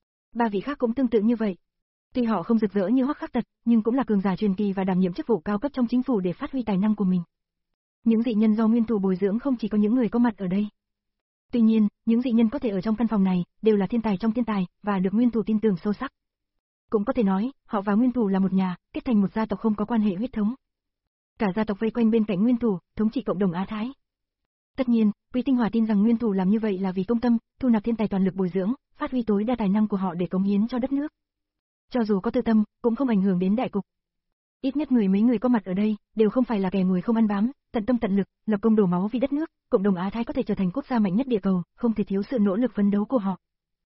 Ba vị khác cũng tương tự như vậy. Tuy họ không rực rỡ như Hoắc Khắc Tật, nhưng cũng là cường giả truyền kỳ và đảm nhiệm chức vụ cao cấp trong chính phủ để phát huy tài năng của mình. Những dị nhân do nguyên tù bồi dưỡng không chỉ có những người có mặt ở đây. Tuy nhiên, những dị nhân có thể ở trong căn phòng này, đều là thiên tài trong thiên tài, và được nguyên tù tin tưởng sâu sắc. Cũng có thể nói, họ và nguyên tù là một nhà, kết thành một gia tộc không có quan hệ huyết thống. Cả gia tộc vây quanh bên cạnh nguyên tù, thống trị cộng đồng Á Thái. Tất nhiên, Quý Tinh Hỏa tin rằng nguyên tù làm như vậy là vì công tâm, thu nạp thiên tài toàn lực bồi dưỡng, phát huy tối đa tài năng của họ để cống hiến cho đất nước. Cho dù có tư tâm, cũng không ảnh hưởng đến đại cục. Ít nhất mười mấy người có mặt ở đây, đều không phải là kẻ mùi không ăn bám, tận tâm tận lực, lập công đổ máu vì đất nước, cộng đồng Á Thái có thể trở thành quốc gia mạnh nhất địa cầu, không thể thiếu sự nỗ lực phấn đấu của họ.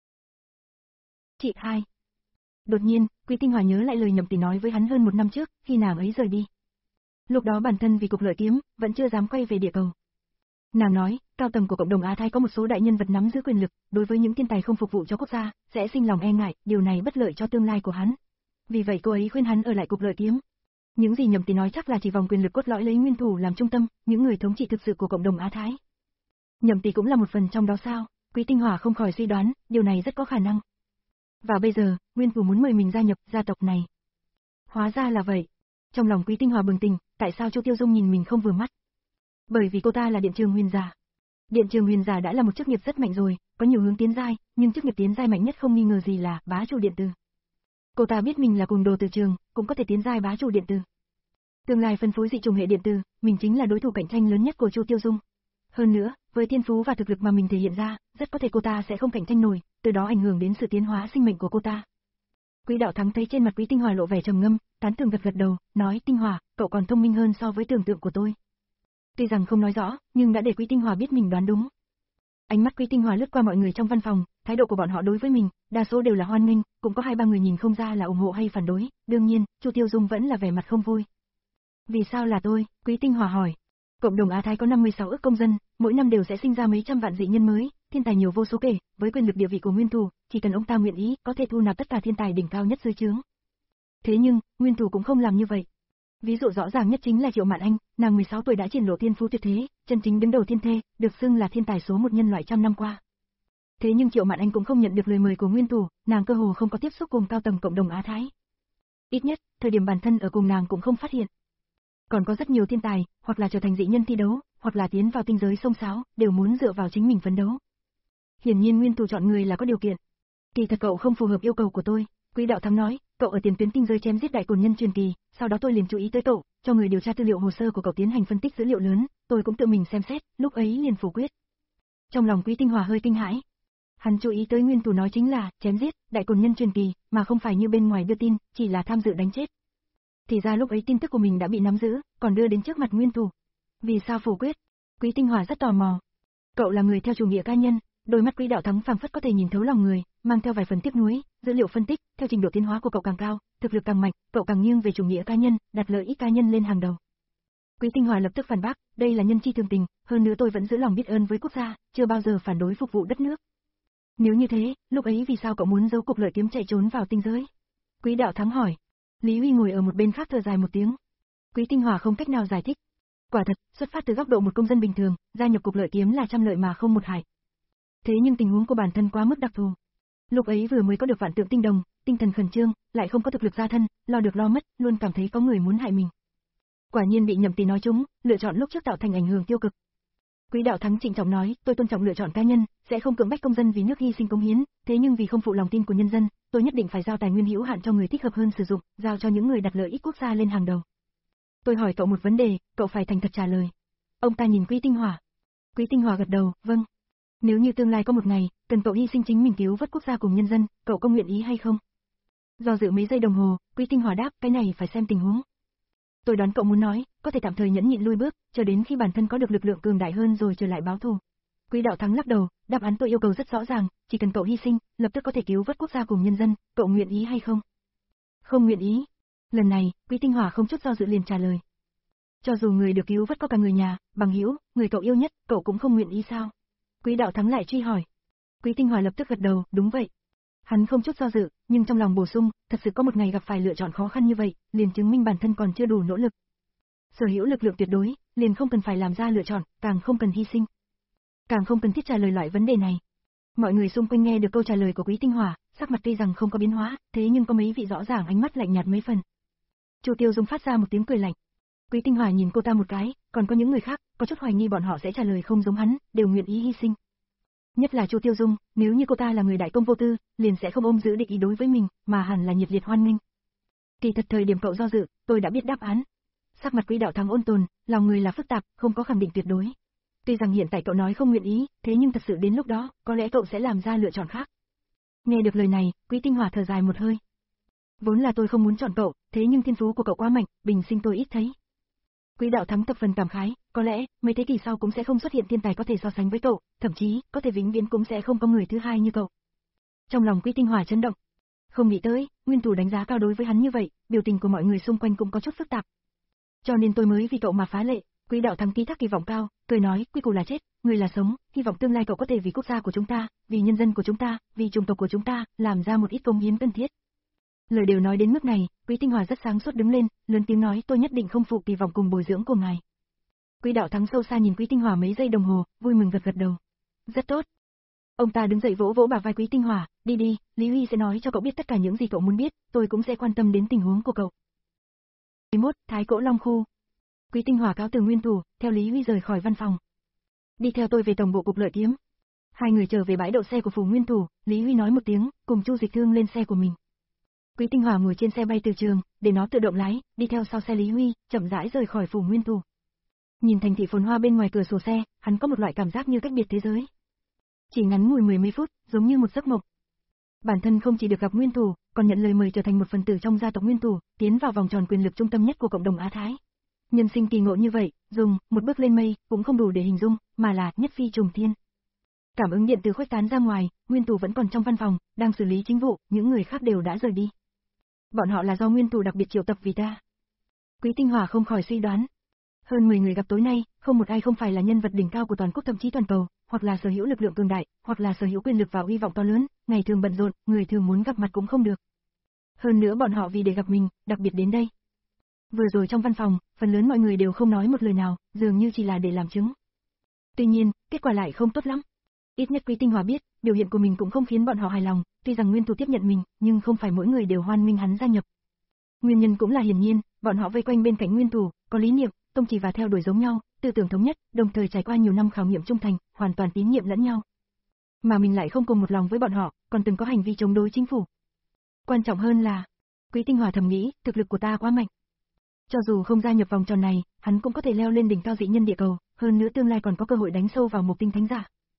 Chị hai. Đột nhiên, Quý Tinh Hỏa nhớ lại lời Nhậm Tỷ nói với hắn hơn một năm trước, khi nàng ấy rời đi. Lúc đó bản thân vì cục lợi kiếm, vẫn chưa dám quay về địa cầu. Nàng nói, cao tầng của cộng đồng Á Thái có một số đại nhân vật nắm giữ quyền lực, đối với những thiên tài không phục vụ cho quốc gia, sẽ sinh lòng e ngại, điều này bất lợi cho tương lai của hắn. Vì vậy cô ấy khuyên hắn ở lại cục lợi kiếm. Những gì Nhậm Tỷ nói chắc là chỉ vòng quyền lực cốt lõi lấy nguyên thủ làm trung tâm, những người thống trị thực sự của cộng đồng Á Thái. Nhậm Tỷ cũng là một phần trong đó sao? Quý Tinh Hỏa không khỏi suy đoán, điều này rất có khả năng. Và bây giờ, nguyên thủ muốn mời mình gia nhập gia tộc này. Hóa ra là vậy. Trong lòng Quý Tinh Hỏa bừng tỉnh, tại sao Chu Tiêu Dung nhìn mình không vừa mắt? Bởi vì cô ta là Điện Trường Huyền Giả. Điện Trường Huyền Giả đã là một chức nghiệp rất mạnh rồi, có nhiều hướng tiến giai, nhưng chức nghiệp tiến giai mạnh nhất không nghi ngờ gì là bá chủ điện tử. Cô ta biết mình là cùng đồ từ trường, cũng có thể tiến giai bá chủ điện tử. Tương lai phân phối dị trùng hệ điện tử, mình chính là đối thủ cạnh tranh lớn nhất của Chu Tiêu Dung. Hơn nữa, với thiên phú và thực lực mà mình thể hiện ra, rất có thể cô ta sẽ không cạnh tranh nổi, từ đó ảnh hưởng đến sự tiến hóa sinh mệnh của cô ta. Quý Đạo Thắng thấy trên mặt Quý Tinh Hỏa lộ vẻ trầm ngâm, tán thưởng gật gật đầu, nói: Tinh Hỏa, cậu còn thông minh hơn so với tưởng tượng của tôi. Tuy rằng không nói rõ, nhưng đã để Quý Tinh Hỏa biết mình đoán đúng. Ánh mắt Quý Tinh Hỏa lướt qua mọi người trong văn phòng, thái độ của bọn họ đối với mình, đa số đều là hoan nghênh, cũng có hai ba người nhìn không ra là ủng hộ hay phản đối, đương nhiên, Chu Tiêu Dung vẫn là vẻ mặt không vui. Vì sao là tôi? Quý Tinh Hỏa hỏi. Cộng đồng Á Thái có năm mươi sáu ức công dân, mỗi năm đều sẽ sinh ra mấy trăm vạn dị nhân mới, thiên tài nhiều vô số kể, với quyền lực địa vị của nguyên thủ, chỉ cần ông ta nguyện ý, có thể thu nạp tất cả thiên tài đỉnh cao nhất dưới trướng. Thế nhưng, nguyên thủ cũng không làm như vậy. Ví dụ rõ ràng nhất chính là Triệu Mạn Anh, nàng mười sáu tuổi đã triển lộ thiên phú tuyệt thế, chân chính đứng đầu thiên thê, được xưng là thiên tài số một nhân loại trăm năm qua. Thế nhưng Triệu Mạn Anh cũng không nhận được lời mời của nguyên thủ, nàng cơ hồ không có tiếp xúc cùng cao tầng cộng đồng Á Thái. Ít nhất, thời điểm bản thân ở cùng nàng cũng không phát hiện. Còn có rất nhiều thiên tài, hoặc là trở thành dị nhân thi đấu, hoặc là tiến vào tinh giới sông sáo, đều muốn dựa vào chính mình phấn đấu. Hiển nhiên nguyên thủ chọn người là có điều kiện. Kỳ thật cậu không phù hợp yêu cầu của tôi, Quý Đạo Thắng nói, cậu ở tiền tuyến tinh giới chém giết đại cồn nhân truyền kỳ, sau đó tôi liền chú ý tới cậu, cho người điều tra tư liệu hồ sơ của cậu tiến hành phân tích dữ liệu lớn, tôi cũng tự mình xem xét, lúc ấy liền phủ quyết. Trong lòng Quý Tinh Hỏa hơi kinh hãi. Hắn chú ý tới nguyên thủ nói chính là chém giết, đại cồn nhân truyền kỳ, mà không phải như bên ngoài đưa tin, chỉ là tham dự đánh chết. Thì ra lúc ấy tin tức của mình đã bị nắm giữ, còn đưa đến trước mặt nguyên thủ. Vì sao phủ quyết? Quý Tinh Hỏa rất tò mò. Cậu là người theo chủ nghĩa cá nhân, đôi mắt Quý Đạo Thắng phảng phất có thể nhìn thấu lòng người, mang theo vài phần tiếc nuối, dữ liệu phân tích, theo trình độ tiến hóa của cậu càng cao, thực lực càng mạnh, cậu càng nghiêng về chủ nghĩa cá nhân, đặt lợi ích cá nhân lên hàng đầu. Quý Tinh Hỏa lập tức phản bác, đây là nhân chi thường tình, hơn nữa tôi vẫn giữ lòng biết ơn với quốc gia, chưa bao giờ phản đối phục vụ đất nước. Nếu như thế, lúc ấy vì sao cậu muốn giấu cục lợi kiếm chạy trốn vào tinh giới? Quý Đạo Thắng hỏi. Lý Huy ngồi ở một bên khác thở dài một tiếng. Quý Tinh Hỏa không cách nào giải thích. Quả thật, xuất phát từ góc độ một công dân bình thường, gia nhập cục lợi kiếm là trăm lợi mà không một hại. Thế nhưng tình huống của bản thân quá mức đặc thù. Lúc ấy vừa mới có được vạn tượng tinh đồng, tinh thần khẩn trương, lại không có thực lực gia thân, lo được lo mất, luôn cảm thấy có người muốn hại mình. Quả nhiên bị Nhậm Tỷ nói trúng, lựa chọn lúc trước tạo thành ảnh hưởng tiêu cực. Quý Đạo Thắng trịnh trọng nói, tôi tôn trọng lựa chọn cá nhân, sẽ không cưỡng bách công dân vì nước hy sinh cống hiến, thế nhưng vì không phụ lòng tin của nhân dân, tôi nhất định phải giao tài nguyên hữu hạn cho người thích hợp hơn sử dụng, giao cho những người đặt lợi ích quốc gia lên hàng đầu. Tôi hỏi cậu một vấn đề, cậu phải thành thật trả lời. Ông ta nhìn Quý Tinh Hỏa. Quý Tinh Hỏa gật đầu, vâng. Nếu như tương lai có một ngày, cần cậu hy sinh chính mình cứu vớt quốc gia cùng nhân dân, cậu có nguyện ý hay không? Do dự mấy giây đồng hồ, Quý Tinh Hỏa đáp, cái này phải xem tình huống. Tôi đoán cậu muốn nói, có thể tạm thời nhẫn nhịn lui bước, chờ đến khi bản thân có được lực lượng cường đại hơn rồi trở lại báo thù. Quý Đạo Thắng lắc đầu, đáp án tôi yêu cầu rất rõ ràng, chỉ cần cậu hy sinh, lập tức có thể cứu vớt quốc gia cùng nhân dân, cậu nguyện ý hay không? Không nguyện ý. Lần này, Quý Tinh Hỏa không chút do dự liền trả lời. Cho dù người được cứu vớt có cả người nhà, bằng hữu, người cậu yêu nhất, cậu cũng không nguyện ý sao? Quý Đạo Thắng lại truy hỏi. Quý Tinh Hỏa lập tức gật đầu, đúng vậy. Hắn không chút do dự, nhưng trong lòng bổ sung, thật sự có một ngày gặp phải lựa chọn khó khăn như vậy, liền chứng minh bản thân còn chưa đủ nỗ lực. Sở hữu lực lượng tuyệt đối, liền không cần phải làm ra lựa chọn, càng không cần hy sinh. Càng không cần thiết trả lời loại vấn đề này. Mọi người xung quanh nghe được câu trả lời của Quý Tinh Hỏa, sắc mặt tuy rằng không có biến hóa, thế nhưng có mấy vị rõ ràng ánh mắt lạnh nhạt mấy phần. Chu Tiêu Dung phát ra một tiếng cười lạnh. Quý Tinh Hỏa nhìn cô ta một cái, còn có những người khác, có chút hoài nghi bọn họ sẽ trả lời không giống hắn, đều nguyện ý hy sinh. Nhất là Chu Tiêu Dung, nếu như cô ta là người đại công vô tư, liền sẽ không ôm giữ địch ý đối với mình, mà hẳn là nhiệt liệt hoan nghênh. Kỳ thật thời điểm cậu do dự, tôi đã biết đáp án. Sắc mặt Quý Đạo Thắng ôn tồn, lòng người là phức tạp, không có khẳng định tuyệt đối. Tuy rằng hiện tại cậu nói không nguyện ý, thế nhưng thật sự đến lúc đó, có lẽ cậu sẽ làm ra lựa chọn khác. Nghe được lời này, Quý Tinh Hỏa thở dài một hơi. Vốn là tôi không muốn chọn cậu, thế nhưng thiên phú của cậu quá mạnh, bình sinh tôi ít thấy. Quý Đạo Thắng thập phần cảm khái, có lẽ, mấy thế kỷ sau cũng sẽ không xuất hiện thiên tài có thể so sánh với cậu, thậm chí, có thể vĩnh viễn cũng sẽ không có người thứ hai như cậu. Trong lòng Quý Tinh Hỏa chấn động. Không nghĩ tới, nguyên thủ đánh giá cao đối với hắn như vậy, biểu tình của mọi người xung quanh cũng có chút phức tạp. Cho nên tôi mới vì cậu mà phá lệ. Quý Đạo Thắng ký thác kỳ vọng cao, cười nói, quy củ là chết, người là sống, hy vọng tương lai cậu có thể vì quốc gia của chúng ta, vì nhân dân của chúng ta, vì chủng tộc của chúng ta, làm ra một ít công hiến cần thiết. Lời đều nói đến mức này, Quý Tinh Hỏa rất sáng suốt đứng lên, lớn tiếng nói, tôi nhất định không phụ kỳ vọng cùng bồi dưỡng của ngài. Quý Đạo Thắng sâu xa nhìn Quý Tinh Hỏa mấy giây đồng hồ, vui mừng gật gật đầu. Rất tốt. Ông ta đứng dậy vỗ vỗ bả vai Quý Tinh Hỏa, đi đi, Lý Huy sẽ nói cho cậu biết tất cả những gì cậu muốn biết, tôi cũng sẽ quan tâm đến tình huống của cậu. mười mốt, Thái Cổ Long Khu. Quý Tinh Hỏa cáo từ nguyên thủ, theo Lý Huy rời khỏi văn phòng. Đi theo tôi về tổng bộ cục lợi kiếm. Hai người trở về bãi đậu xe của phủ nguyên thủ, Lý Huy nói một tiếng, cùng Chu Dịch Thương lên xe của mình. Quý Tinh Hỏa ngồi trên xe bay từ trường, để nó tự động lái, đi theo sau xe Lý Huy, chậm rãi rời khỏi phủ nguyên thủ. Nhìn thành thị phồn hoa bên ngoài cửa sổ xe, hắn có một loại cảm giác như cách biệt thế giới. Chỉ ngắn ngủi mười mấy phút, giống như một giấc mộng. Bản thân không chỉ được gặp nguyên thủ, còn nhận lời mời trở thành một phần tử trong gia tộc nguyên thủ, tiến vào vòng tròn quyền lực trung tâm nhất của cộng đồng Á Thái. Nhân sinh kỳ ngộ như vậy, dùng một bước lên mây cũng không đủ để hình dung, mà là nhất phi trùng thiên. Cảm ứng điện từ khuếch tán ra ngoài, nguyên thủ vẫn còn trong văn phòng, đang xử lý chính vụ, những người khác đều đã rời đi. Bọn họ là do nguyên thủ đặc biệt triệu tập vì ta. Quý Tinh Hỏa không khỏi suy đoán. Hơn mười người gặp tối nay, không một ai không phải là nhân vật đỉnh cao của toàn quốc thậm chí toàn cầu, hoặc là sở hữu lực lượng cường đại, hoặc là sở hữu quyền lực và uy vọng to lớn, ngày thường bận rộn, người thường muốn gặp mặt cũng không được. Hơn nữa bọn họ vì để gặp mình, đặc biệt đến đây. Vừa rồi trong văn phòng, phần lớn mọi người đều không nói một lời nào, dường như chỉ là để làm chứng. Tuy nhiên, kết quả lại không tốt lắm. Ít nhất Quý Tinh Hỏa biết, biểu hiện của mình cũng không khiến bọn họ hài lòng, tuy rằng nguyên thủ tiếp nhận mình, nhưng không phải mỗi người đều hoan nghênh hắn gia nhập. Nguyên nhân cũng là hiển nhiên, bọn họ vây quanh bên cạnh nguyên thủ, có lý niệm, tông chỉ và theo đuổi giống nhau, tư tưởng thống nhất, đồng thời trải qua nhiều năm khảo nghiệm trung thành, hoàn toàn tín nhiệm lẫn nhau. Mà mình lại không cùng một lòng với bọn họ, còn từng có hành vi chống đối chính phủ. Quan trọng hơn là, Quý Tinh Hỏa thầm nghĩ, thực lực của ta quá mạnh. Cho dù không gia nhập vòng tròn này, hắn cũng có thể leo lên đỉnh cao dị nhân địa cầu, hơn nữa tương lai còn có cơ hội đánh sâu vào Mục Tinh Thánh Giả.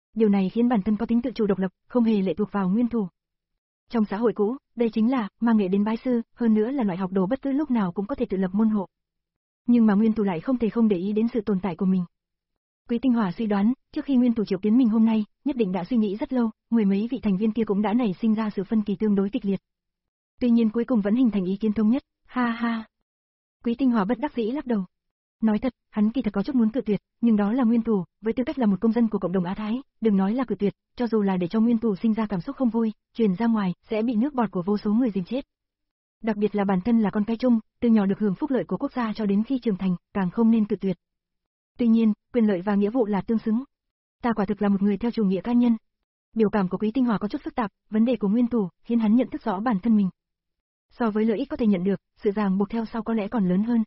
Điều này khiến bản thân có tính tự chủ độc lập, không hề lệ thuộc vào nguyên thủ. Trong xã hội cũ, đây chính là mang nghệ đến bái sư, hơn nữa là loại học đồ bất cứ lúc nào cũng có thể tự lập môn hộ. Nhưng mà nguyên thủ lại không thể không để ý đến sự tồn tại của mình. Quý Tinh Hỏa suy đoán, trước khi nguyên thủ triệu kiến mình hôm nay, nhất định đã suy nghĩ rất lâu, mười mấy vị thành viên kia cũng đã nảy sinh ra sự phân kỳ tương đối kịch liệt. Tuy nhiên cuối cùng vẫn hình thành ý kiến thống nhất, ha ha. Quý Tinh Hỏa bất đắc dĩ lắc đầu. Nói thật, hắn kỳ thật có chút muốn cự tuyệt, nhưng đó là nguyên thủ, với tư cách là một công dân của cộng đồng Á Thái, đừng nói là cự tuyệt, cho dù là để cho nguyên thủ sinh ra cảm xúc không vui, truyền ra ngoài, sẽ bị nước bọt của vô số người dìm chết. Đặc biệt là bản thân là con cái chung, từ nhỏ được hưởng phúc lợi của quốc gia cho đến khi trưởng thành, càng không nên cự tuyệt. Tuy nhiên, quyền lợi và nghĩa vụ là tương xứng. Ta quả thực là một người theo chủ nghĩa cá nhân. Biểu cảm của Quý Tinh Hỏa có chút phức tạp, vấn đề của nguyên thủ khiến hắn nhận thức rõ bản thân mình. So với lợi ích có thể nhận được, sự ràng buộc theo sau có lẽ còn lớn hơn.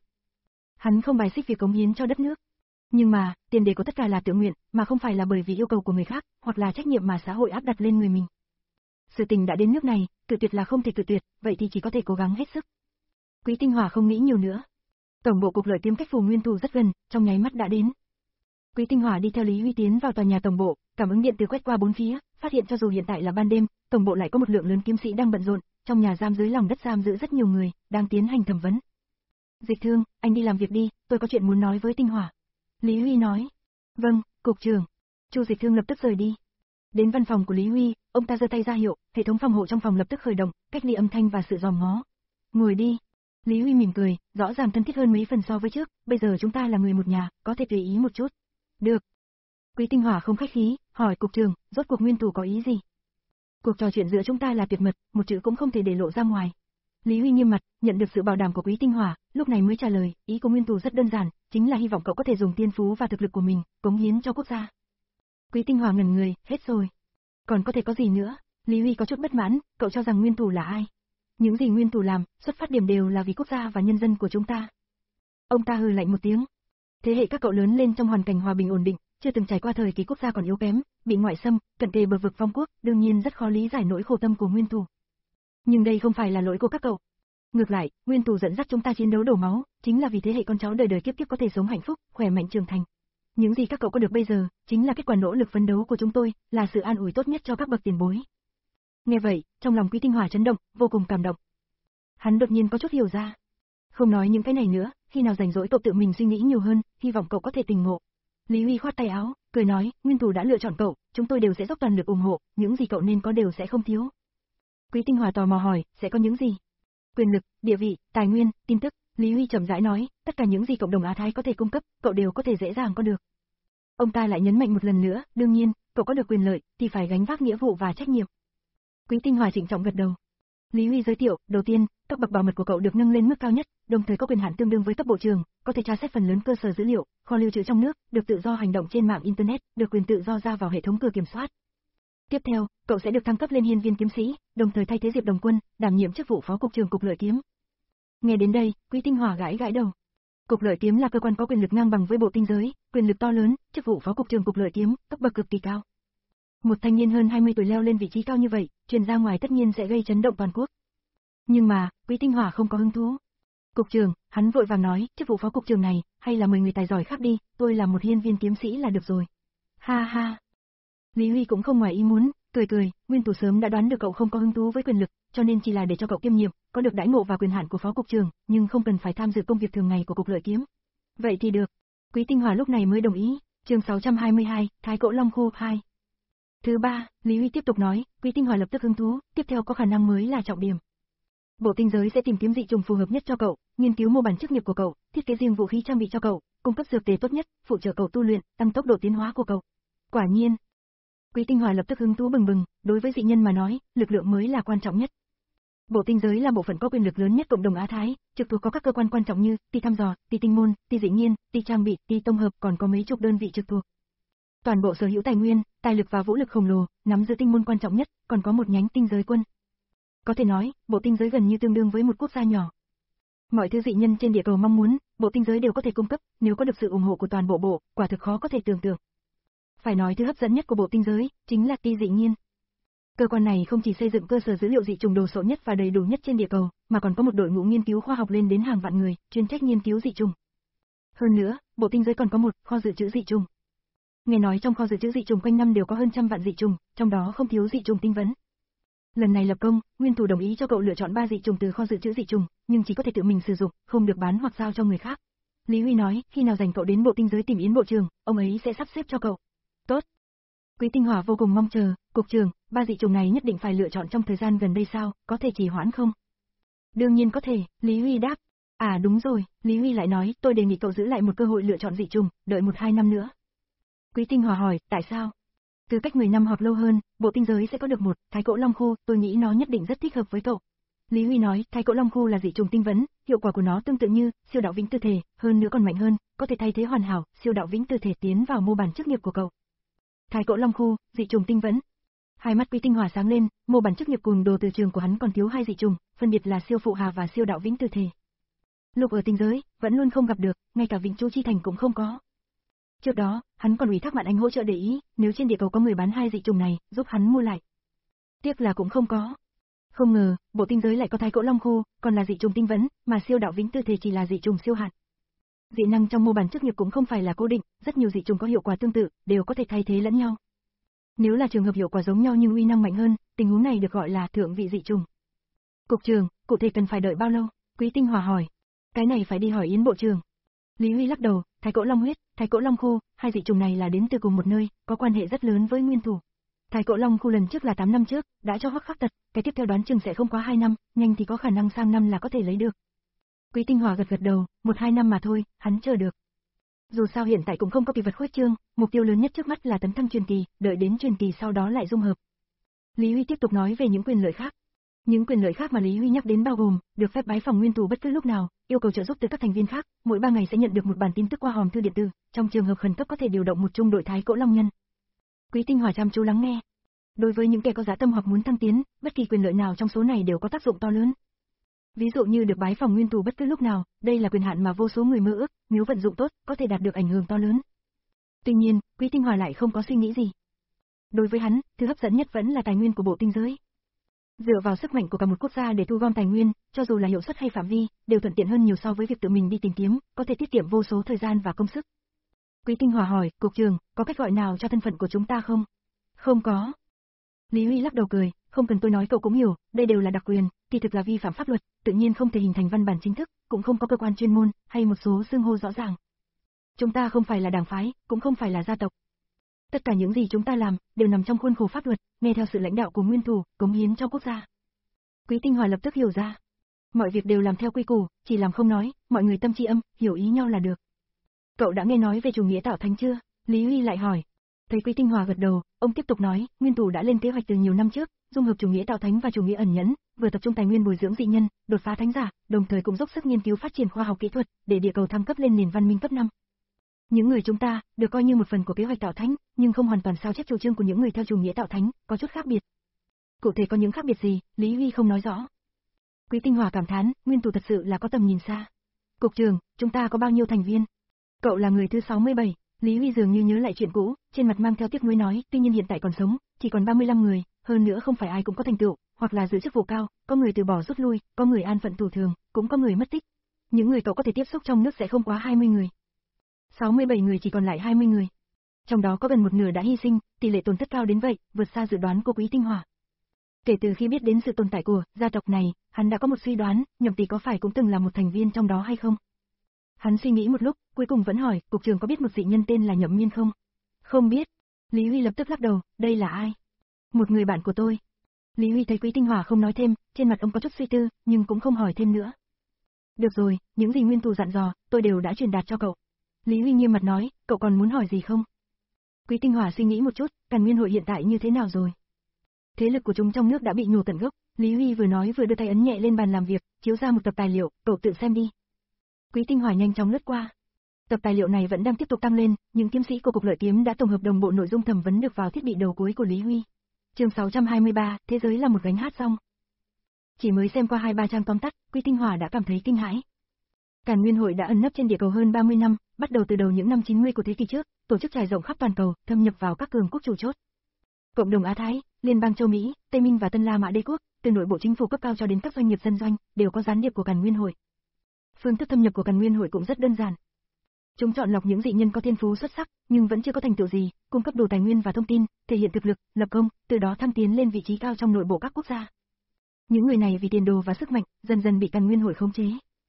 Hắn không bài xích việc cống hiến cho đất nước. Nhưng mà, tiền đề của tất cả là tự nguyện, mà không phải là bởi vì yêu cầu của người khác, hoặc là trách nhiệm mà xã hội áp đặt lên người mình. Sự tình đã đến nước này, cự tuyệt là không thể cự tuyệt, vậy thì chỉ có thể cố gắng hết sức. Quý Tinh Hỏa không nghĩ nhiều nữa. Tổng bộ cục lợi kiếm cách Phù Nguyên Thủ rất gần, trong nháy mắt đã đến. Quý Tinh Hỏa đi theo Lý Huy tiến vào tòa nhà tổng bộ, cảm ứng điện từ quét qua bốn phía, phát hiện cho dù hiện tại là ban đêm, tổng bộ lại có một lượng lớn kiếm sĩ đang bận rộn, trong nhà giam dưới lòng đất giam giữ rất nhiều người, đang tiến hành thẩm vấn. Dịch Thương, anh đi làm việc đi, tôi có chuyện muốn nói với Tinh Hỏa. Lý Huy nói. Vâng, cục trưởng. Chu Dịch Thương lập tức rời đi. Đến văn phòng của Lý Huy, ông ta giơ tay ra hiệu, hệ thống phòng hộ trong phòng lập tức khởi động, cách ly âm thanh và sự dòm ngó. Ngồi đi. Lý Huy mỉm cười, rõ ràng thân thiết hơn mấy phần so với trước, bây giờ chúng ta là người một nhà, có thể tùy ý một chút. Được. Quý Tinh Hỏa không khách khí, hỏi cục trưởng, rốt cuộc nguyên thủ có ý gì? Cuộc trò chuyện giữa chúng ta là tuyệt mật, một chữ cũng không thể để lộ ra ngoài. Lý Huy nghiêm mặt, nhận được sự bảo đảm của Quý Tinh Hỏa, lúc này mới trả lời, ý của nguyên thủ rất đơn giản, chính là hy vọng cậu có thể dùng tiên phú và thực lực của mình, cống hiến cho quốc gia. Quý Tinh Hỏa ngẩn người, hết rồi. Còn có thể có gì nữa? Lý Huy có chút bất mãn, cậu cho rằng nguyên thủ là ai? Những gì nguyên thủ làm, xuất phát điểm đều là vì quốc gia và nhân dân của chúng ta. Ông ta hừ lạnh một tiếng. Thế hệ các cậu lớn lên trong hoàn cảnh hòa bình ổn định, chưa từng trải qua thời kỳ quốc gia còn yếu kém, bị ngoại xâm, cận kề bờ vực vong quốc, đương nhiên rất khó lý giải nỗi khổ tâm của nguyên thủ. Nhưng đây không phải là lỗi của các cậu. Ngược lại, nguyên thủ dẫn dắt chúng ta chiến đấu đổ máu, chính là vì thế hệ con cháu đời đời kiếp kiếp có thể sống hạnh phúc, khỏe mạnh trưởng thành. Những gì các cậu có được bây giờ, chính là kết quả nỗ lực phấn đấu của chúng tôi, là sự an ủi tốt nhất cho các bậc tiền bối. Nghe vậy, trong lòng Quý Tinh Hỏa chấn động, vô cùng cảm động. Hắn đột nhiên có chút hiểu ra. Không nói những cái này nữa, khi nào rảnh rỗi cậu tự mình suy nghĩ nhiều hơn, hy vọng cậu có thể tỉnh ngộ. Lý Huy khoát tay áo, cười nói, nguyên thủ đã lựa chọn cậu, chúng tôi đều sẽ dốc toàn lực ủng hộ, những gì cậu nên có đều sẽ không thiếu. Quý Tinh Hỏa tò mò hỏi, sẽ có những gì? Quyền lực, địa vị, tài nguyên, tin tức. Lý Huy chậm rãi nói, tất cả những gì cộng đồng Á Thái có thể cung cấp, cậu đều có thể dễ dàng có được. Ông ta lại nhấn mạnh một lần nữa, đương nhiên, cậu có được quyền lợi, thì phải gánh vác nghĩa vụ và trách nhiệm. Quý Tinh Hỏa trịnh trọng gật đầu. Lý Huy giới thiệu, đầu tiên, cấp bậc bảo mật của cậu được nâng lên mức cao nhất, đồng thời có quyền hạn tương đương với cấp bộ trưởng, có thể tra xét phần lớn cơ sở dữ liệu, kho lưu trữ trong nước, được tự do hành động trên mạng internet, được quyền tự do ra vào hệ thống cửa kiểm soát. Tiếp theo, cậu sẽ được thăng cấp lên hiên viên kiếm sĩ, đồng thời thay thế Diệp Đồng Quân, đảm nhiệm chức vụ phó cục trưởng cục lợi kiếm. Nghe đến đây, Quý Tinh Hỏa gãi gãi đầu. Cục lợi kiếm là cơ quan có quyền lực ngang bằng với bộ tinh giới, quyền lực to lớn, chức vụ phó cục trưởng cục lợi kiếm, cấp bậc cực kỳ cao. Một thanh niên hơn hai mươi tuổi leo lên vị trí cao như vậy, truyền ra ngoài tất nhiên sẽ gây chấn động toàn quốc. Nhưng mà, Quý Tinh Hỏa không có hứng thú. Cục trưởng, hắn vội vàng nói, chức vụ phó cục trưởng này, hay là mời người tài giỏi khác đi, tôi là một hiên viên kiếm sĩ là được rồi. Ha ha. Lý Huy cũng không ngoài ý muốn, cười cười, nguyên thủ sớm đã đoán được cậu không có hứng thú với quyền lực, cho nên chỉ là để cho cậu kiêm nhiệm, có được đãi ngộ và quyền hạn của phó cục trưởng, nhưng không cần phải tham dự công việc thường ngày của cục lợi kiếm. Vậy thì được. Quý Tinh Hỏa lúc này mới đồng ý. Chương sáu trăm hai mươi hai, Thái Cổ Long Khu hai. Thứ ba, Lý Huy tiếp tục nói, Quý Tinh Hỏa lập tức hứng thú, tiếp theo có khả năng mới là trọng điểm. Bộ tinh giới sẽ tìm kiếm dị trùng phù hợp nhất cho cậu, nghiên cứu mô bản chức nghiệp của cậu, thiết kế riêng vũ khí trang bị cho cậu, cung cấp dược tề tốt nhất, phụ trợ cậu tu luyện, tăng tốc độ tiến hóa của cậu. Quả nhiên. Quý Tinh Hỏa lập tức hứng thú bừng bừng, đối với dị nhân mà nói, lực lượng mới là quan trọng nhất. Bộ tinh giới là bộ phận có quyền lực lớn nhất cộng đồng Á Thái, trực thuộc có các cơ quan quan trọng như ty thăm dò, ty tinh môn, ty dị nhiên, ty trang bị, ty tổng hợp, còn có mấy chục đơn vị trực thuộc. Toàn bộ sở hữu tài nguyên, tài lực và vũ lực khổng lồ, nắm giữ tinh môn quan trọng nhất, còn có một nhánh tinh giới quân. Có thể nói, bộ tinh giới gần như tương đương với một quốc gia nhỏ. Mọi thứ dị nhân trên địa cầu mong muốn, bộ tinh giới đều có thể cung cấp, nếu có được sự ủng hộ của toàn bộ bộ, quả thực khó có thể tưởng tượng. Phải nói thứ hấp dẫn nhất của bộ tinh giới, chính là ty dị nhiên. Cơ quan này không chỉ xây dựng cơ sở dữ liệu dị trùng đồ sộ nhất và đầy đủ nhất trên địa cầu, mà còn có một đội ngũ nghiên cứu khoa học lên đến hàng vạn người, chuyên trách nghiên cứu dị trùng. Hơn nữa, bộ tinh giới còn có một kho dự trữ dị trùng. Nghe nói trong kho dự trữ dị trùng quanh năm đều có hơn trăm vạn dị trùng, trong đó không thiếu dị trùng tinh vấn. Lần này lập công, nguyên thủ đồng ý cho cậu lựa chọn ba dị trùng từ kho dự trữ dị trùng, nhưng chỉ có thể tự mình sử dụng, không được bán hoặc giao cho người khác. Lý Huy nói, khi nào rảnh cậu đến bộ tinh giới tìm Yến bộ trưởng, ông ấy sẽ sắp xếp cho cậu. Tốt. Quý Tinh Hỏa vô cùng mong chờ, cục trưởng, ba dị trùng này nhất định phải lựa chọn trong thời gian gần đây sao, có thể trì hoãn không? Đương nhiên có thể, Lý Huy đáp. À đúng rồi, Lý Huy lại nói, tôi đề nghị cậu giữ lại một cơ hội lựa chọn dị trùng, đợi một hai năm nữa. Quý Tinh Hỏa hỏi, tại sao? Cứ cách mười năm hoặc lâu hơn, bộ tinh giới sẽ có được một thái cổ long khu, tôi nghĩ nó nhất định rất thích hợp với cậu. Lý Huy nói, thái cổ long khu là dị trùng tinh vấn, hiệu quả của nó tương tự như siêu đạo vĩnh tư thể, hơn nữa còn mạnh hơn, có thể thay thế hoàn hảo siêu đạo vĩnh tư thể tiến vào mô bản chức nghiệp của cậu. Thái cổ long khu, dị trùng tinh vấn. Hai mắt Quý Tinh Hỏa sáng lên, mô bản chức nghiệp cùng đồ từ trường của hắn còn thiếu hai dị trùng, phân biệt là siêu phụ hà và siêu đạo vĩnh tư thể. Lúc ở tinh giới, vẫn luôn không gặp được, ngay cả Vĩnh Chu Chi Thành cũng không có. Trước đó, hắn còn ủy thác Mạn Anh hỗ trợ để ý, nếu trên địa cầu có người bán hai dị trùng này, giúp hắn mua lại. Tiếc là cũng không có. Không ngờ, bộ tinh giới lại có thái cổ long khu, còn là dị trùng tinh vấn, mà siêu đạo vĩnh tư thể chỉ là dị trùng siêu hạn. Dị năng trong mô bản chức nghiệp cũng không phải là cố định, rất nhiều dị trùng có hiệu quả tương tự, đều có thể thay thế lẫn nhau. Nếu là trường hợp hiệu quả giống nhau nhưng uy năng mạnh hơn, tình huống này được gọi là thượng vị dị trùng. Cục trưởng, cụ thể cần phải đợi bao lâu? Quý Tinh Hỏa hỏi. Cái này phải đi hỏi Yến bộ trưởng. Lý Huy lắc đầu, thái cổ long huyết, thái cổ long khu, hai dị trùng này là đến từ cùng một nơi, có quan hệ rất lớn với nguyên thủ. Thái cổ long khu lần trước là tám năm trước, đã cho Hoắc Khắc Tật, cái tiếp theo đoán chừng sẽ không quá hai năm, nhanh thì có khả năng sang năm là có thể lấy được. Quý Tinh Hỏa gật gật đầu, một hai năm mà thôi, hắn chờ được. Dù sao hiện tại cũng không có kỳ vật khuếch trương, mục tiêu lớn nhất trước mắt là tấn thăng truyền kỳ, đợi đến truyền kỳ sau đó lại dung hợp. Lý Huy tiếp tục nói về những quyền lợi khác. Những quyền lợi khác mà Lý Huy nhắc đến bao gồm, được phép bái phòng nguyên thủ bất cứ lúc nào, yêu cầu trợ giúp từ các thành viên khác, mỗi ba ngày sẽ nhận được một bản tin tức qua hòm thư điện tử, trong trường hợp khẩn cấp có thể điều động một trung đội thái cổ long nhân. Quý Tinh Hỏa chăm chú lắng nghe. Đối với những kẻ có dạ tâm hoặc muốn thăng tiến, bất kỳ quyền lợi nào trong số này đều có tác dụng to lớn. Ví dụ như được bái phòng nguyên thủ bất cứ lúc nào, đây là quyền hạn mà vô số người mơ ước, nếu vận dụng tốt, có thể đạt được ảnh hưởng to lớn. Tuy nhiên, Quý Tinh Hỏa lại không có suy nghĩ gì. Đối với hắn, thứ hấp dẫn nhất vẫn là tài nguyên của bộ tinh giới. Dựa vào sức mạnh của cả một quốc gia để thu gom tài nguyên, cho dù là hiệu suất hay phạm vi, đều thuận tiện hơn nhiều so với việc tự mình đi tìm kiếm, có thể tiết kiệm vô số thời gian và công sức. Quý Tinh Hỏa hỏi, cục trưởng, có cách gọi nào cho thân phận của chúng ta không? Không có. Lý Huy lắc đầu cười, không cần tôi nói cậu cũng hiểu, đây đều là đặc quyền, kỳ thực là vi phạm pháp luật, tự nhiên không thể hình thành văn bản chính thức, cũng không có cơ quan chuyên môn, hay một số xưng hô rõ ràng. Chúng ta không phải là đảng phái, cũng không phải là gia tộc. Tất cả những gì chúng ta làm, đều nằm trong khuôn khổ pháp luật, nghe theo sự lãnh đạo của nguyên thủ, cống hiến cho quốc gia. Quý Tinh Hỏa lập tức hiểu ra. Mọi việc đều làm theo quy củ, chỉ làm không nói, mọi người tâm tri âm, hiểu ý nhau là được. Cậu đã nghe nói về chủ nghĩa tạo thánh chưa? Lý Huy lại hỏi. Thấy Quý Tinh Hỏa gật đầu, ông tiếp tục nói, nguyên thủ đã lên kế hoạch từ nhiều năm trước, dung hợp chủ nghĩa tạo thánh và chủ nghĩa ẩn nhẫn, vừa tập trung tài nguyên bồi dưỡng dị nhân, đột phá thánh giả, đồng thời cũng dốc sức nghiên cứu phát triển khoa học kỹ thuật, để địa cầu thăng cấp lên nền văn minh cấp năm. Những người chúng ta, được coi như một phần của kế hoạch tạo thánh, nhưng không hoàn toàn sao chép chủ trương của những người theo chủ nghĩa tạo thánh, có chút khác biệt. Cụ thể có những khác biệt gì, Lý Huy không nói rõ. Quý Tinh Hỏa cảm thán, nguyên thủ thật sự là có tầm nhìn xa. Cục trưởng, chúng ta có bao nhiêu thành viên? Cậu là người thứ sáu mươi bảy, Lý Huy dường như nhớ lại chuyện cũ, trên mặt mang theo tiếc nuối nói, tuy nhiên hiện tại còn sống, chỉ còn ba mươi lăm người, hơn nữa không phải ai cũng có thành tựu, hoặc là giữ chức vụ cao, có người từ bỏ rút lui, có người an phận thủ thường, cũng có người mất tích. Những người cậu có thể tiếp xúc trong nước sẽ không quá hai mươi người. sáu mươi bảy người chỉ còn lại hai mươi người. Trong đó có gần một nửa đã hy sinh, tỷ lệ tổn thất cao đến vậy, vượt xa dự đoán của Quý Tinh Hỏa. Kể từ khi biết đến sự tồn tại của gia tộc này, hắn đã có một suy đoán, Nhậm Tỷ có phải cũng từng là một thành viên trong đó hay không? Hắn suy nghĩ một lúc, cuối cùng vẫn hỏi, cục trưởng có biết một dị nhân tên là Nhậm Miên không? Không biết. Lý Huy lập tức lắc đầu, đây là ai? Một người bạn của tôi. Lý Huy thấy Quý Tinh Hỏa không nói thêm, trên mặt ông có chút suy tư, nhưng cũng không hỏi thêm nữa. Được rồi, những gì nguyên thủ dặn dò, tôi đều đã truyền đạt cho cậu. Lý Huy nghiêm mặt nói, cậu còn muốn hỏi gì không? Quý Tinh Hỏa suy nghĩ một chút, Càn Nguyên hội hiện tại như thế nào rồi? Thế lực của chúng trong nước đã bị nhổ tận gốc, Lý Huy vừa nói vừa đưa tay ấn nhẹ lên bàn làm việc, chiếu ra một tập tài liệu, cậu tự xem đi. Quý Tinh Hỏa nhanh chóng lướt qua. Tập tài liệu này vẫn đang tiếp tục tăng lên, những kiếm sĩ của Cục Lợi Kiếm đã tổng hợp đồng bộ nội dung thẩm vấn được vào thiết bị đầu cuối của Lý Huy. Chương sáu trăm hai mươi ba, thế giới là một gánh hát xong. Chỉ mới xem qua hai ba trang tóm tắt, Quý Tinh Hỏa đã cảm thấy kinh hãi. Càn Nguyên hội đã ẩn nấp trên địa cầu hơn ba mươi năm, bắt đầu từ đầu những năm chín mươi của thế kỷ trước, tổ chức trải rộng khắp toàn cầu, thâm nhập vào các cường quốc chủ chốt. Cộng đồng Á Thái, Liên bang châu Mỹ, Tây Minh và Tân La Mã Đế quốc, từ nội bộ chính phủ cấp cao cho đến các doanh nghiệp dân doanh, đều có gián điệp của Càn Nguyên hội. Phương thức thâm nhập của Càn Nguyên hội cũng rất đơn giản. Chúng chọn lọc những dị nhân có thiên phú xuất sắc, nhưng vẫn chưa có thành tựu gì, cung cấp đủ tài nguyên và thông tin, thể hiện thực lực, lập công, từ đó thăng tiến lên vị trí cao trong nội bộ các quốc gia. Những người này vì tiền đồ và sức mạnh, dần dần bị Càn Nguyên Hội khống chế.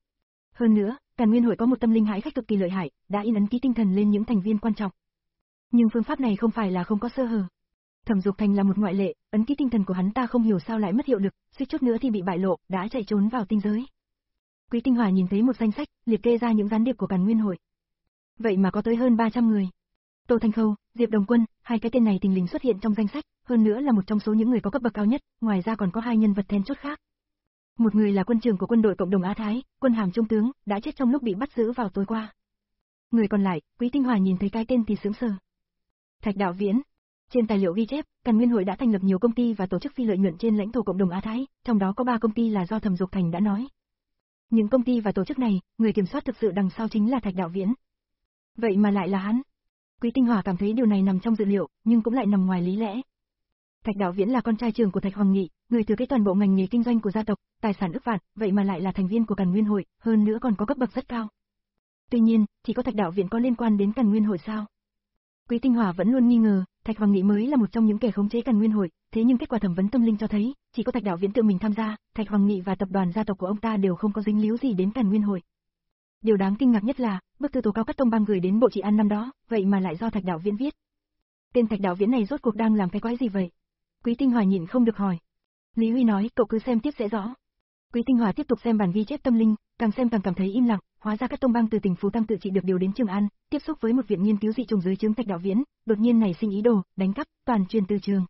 Hơn nữa, Càn Nguyên Hội có một tâm linh hãi khách cực kỳ lợi hại, đã in ấn ký tinh thần lên những thành viên quan trọng. Nhưng phương pháp này không phải là không có sơ hở. Thẩm Dục Thành là một ngoại lệ, ấn ký tinh thần của hắn ta không hiểu sao lại mất hiệu lực, suýt chút nữa thì bị bại lộ, đã chạy trốn vào tinh giới. Quý Tinh Hòa nhìn thấy một danh sách, liệt kê ra những gián điệp của Càn Nguyên Hội. Vậy mà có tới hơn ba trăm người. Tô Thanh Khâu, Diệp Đồng Quân, hai cái tên này thình lình xuất hiện trong danh sách, hơn nữa là một trong số những người có cấp bậc cao nhất, ngoài ra còn có hai nhân vật then chốt khác. Một người là quân trưởng của quân đội cộng đồng Á Thái, quân hàm trung tướng, đã chết trong lúc bị bắt giữ vào tối qua. Người còn lại, Quý Tinh Hòa nhìn thấy cái tên thì sững sờ. Thạch Đạo Viễn. Trên tài liệu ghi chép, Càn Nguyên Hội đã thành lập nhiều công ty và tổ chức phi lợi nhuận trên lãnh thổ cộng đồng Á Thái, trong đó có ba công ty là do Thẩm Dục Thành đã nói. Những công ty và tổ chức này, người kiểm soát thực sự đằng sau chính là Thạch Đạo Viễn. Vậy mà lại là hắn. Quý Tinh Hòa cảm thấy điều này nằm trong dự liệu, nhưng cũng lại nằm ngoài lý lẽ. Thạch Đạo Viễn là con trai trưởng của Thạch Hoàng Nghị, người thừa kế toàn bộ ngành nghề kinh doanh của gia tộc, tài sản ức vạn, vậy mà lại là thành viên của Càn Nguyên Hội, hơn nữa còn có cấp bậc rất cao. Tuy nhiên, chỉ có Thạch Đạo Viễn có liên quan đến Càn Nguyên Hội sao? Quý Tinh Hòa vẫn luôn nghi ngờ, Thạch Hoàng Nghị mới là một trong những kẻ khống chế Càn Nguyên Hội, thế nhưng kết quả thẩm vấn tâm linh cho thấy, chỉ có Thạch Đạo Viễn tự mình tham gia, Thạch Hoàng Nghị và tập đoàn gia tộc của ông ta đều không có dính líu gì đến Càn Nguyên Hội. Điều đáng kinh ngạc nhất là, bức thư tố cáo Cát Tông Bang gửi đến Bộ Trị An năm đó, vậy mà lại do Thạch Đạo Viễn viết. Tên Thạch Đạo Viễn này rốt cuộc đang làm cái quái gì vậy? Quý Tinh Hòa nhịn không được hỏi. Lý Huy nói, cậu cứ xem tiếp sẽ rõ. Quý Tinh Hòa tiếp tục xem bản ghi chép tâm linh, càng xem càng cảm thấy im lặng, hóa ra Cát Tông Bang từ tỉnh Phú Tăng tự trị được điều đến Trường An, tiếp xúc với một viện nghiên cứu dị trùng dưới trướng Thạch Đạo Viễn, đột nhiên nảy sinh ý đồ đánh cắp, toàn truyền từ trường.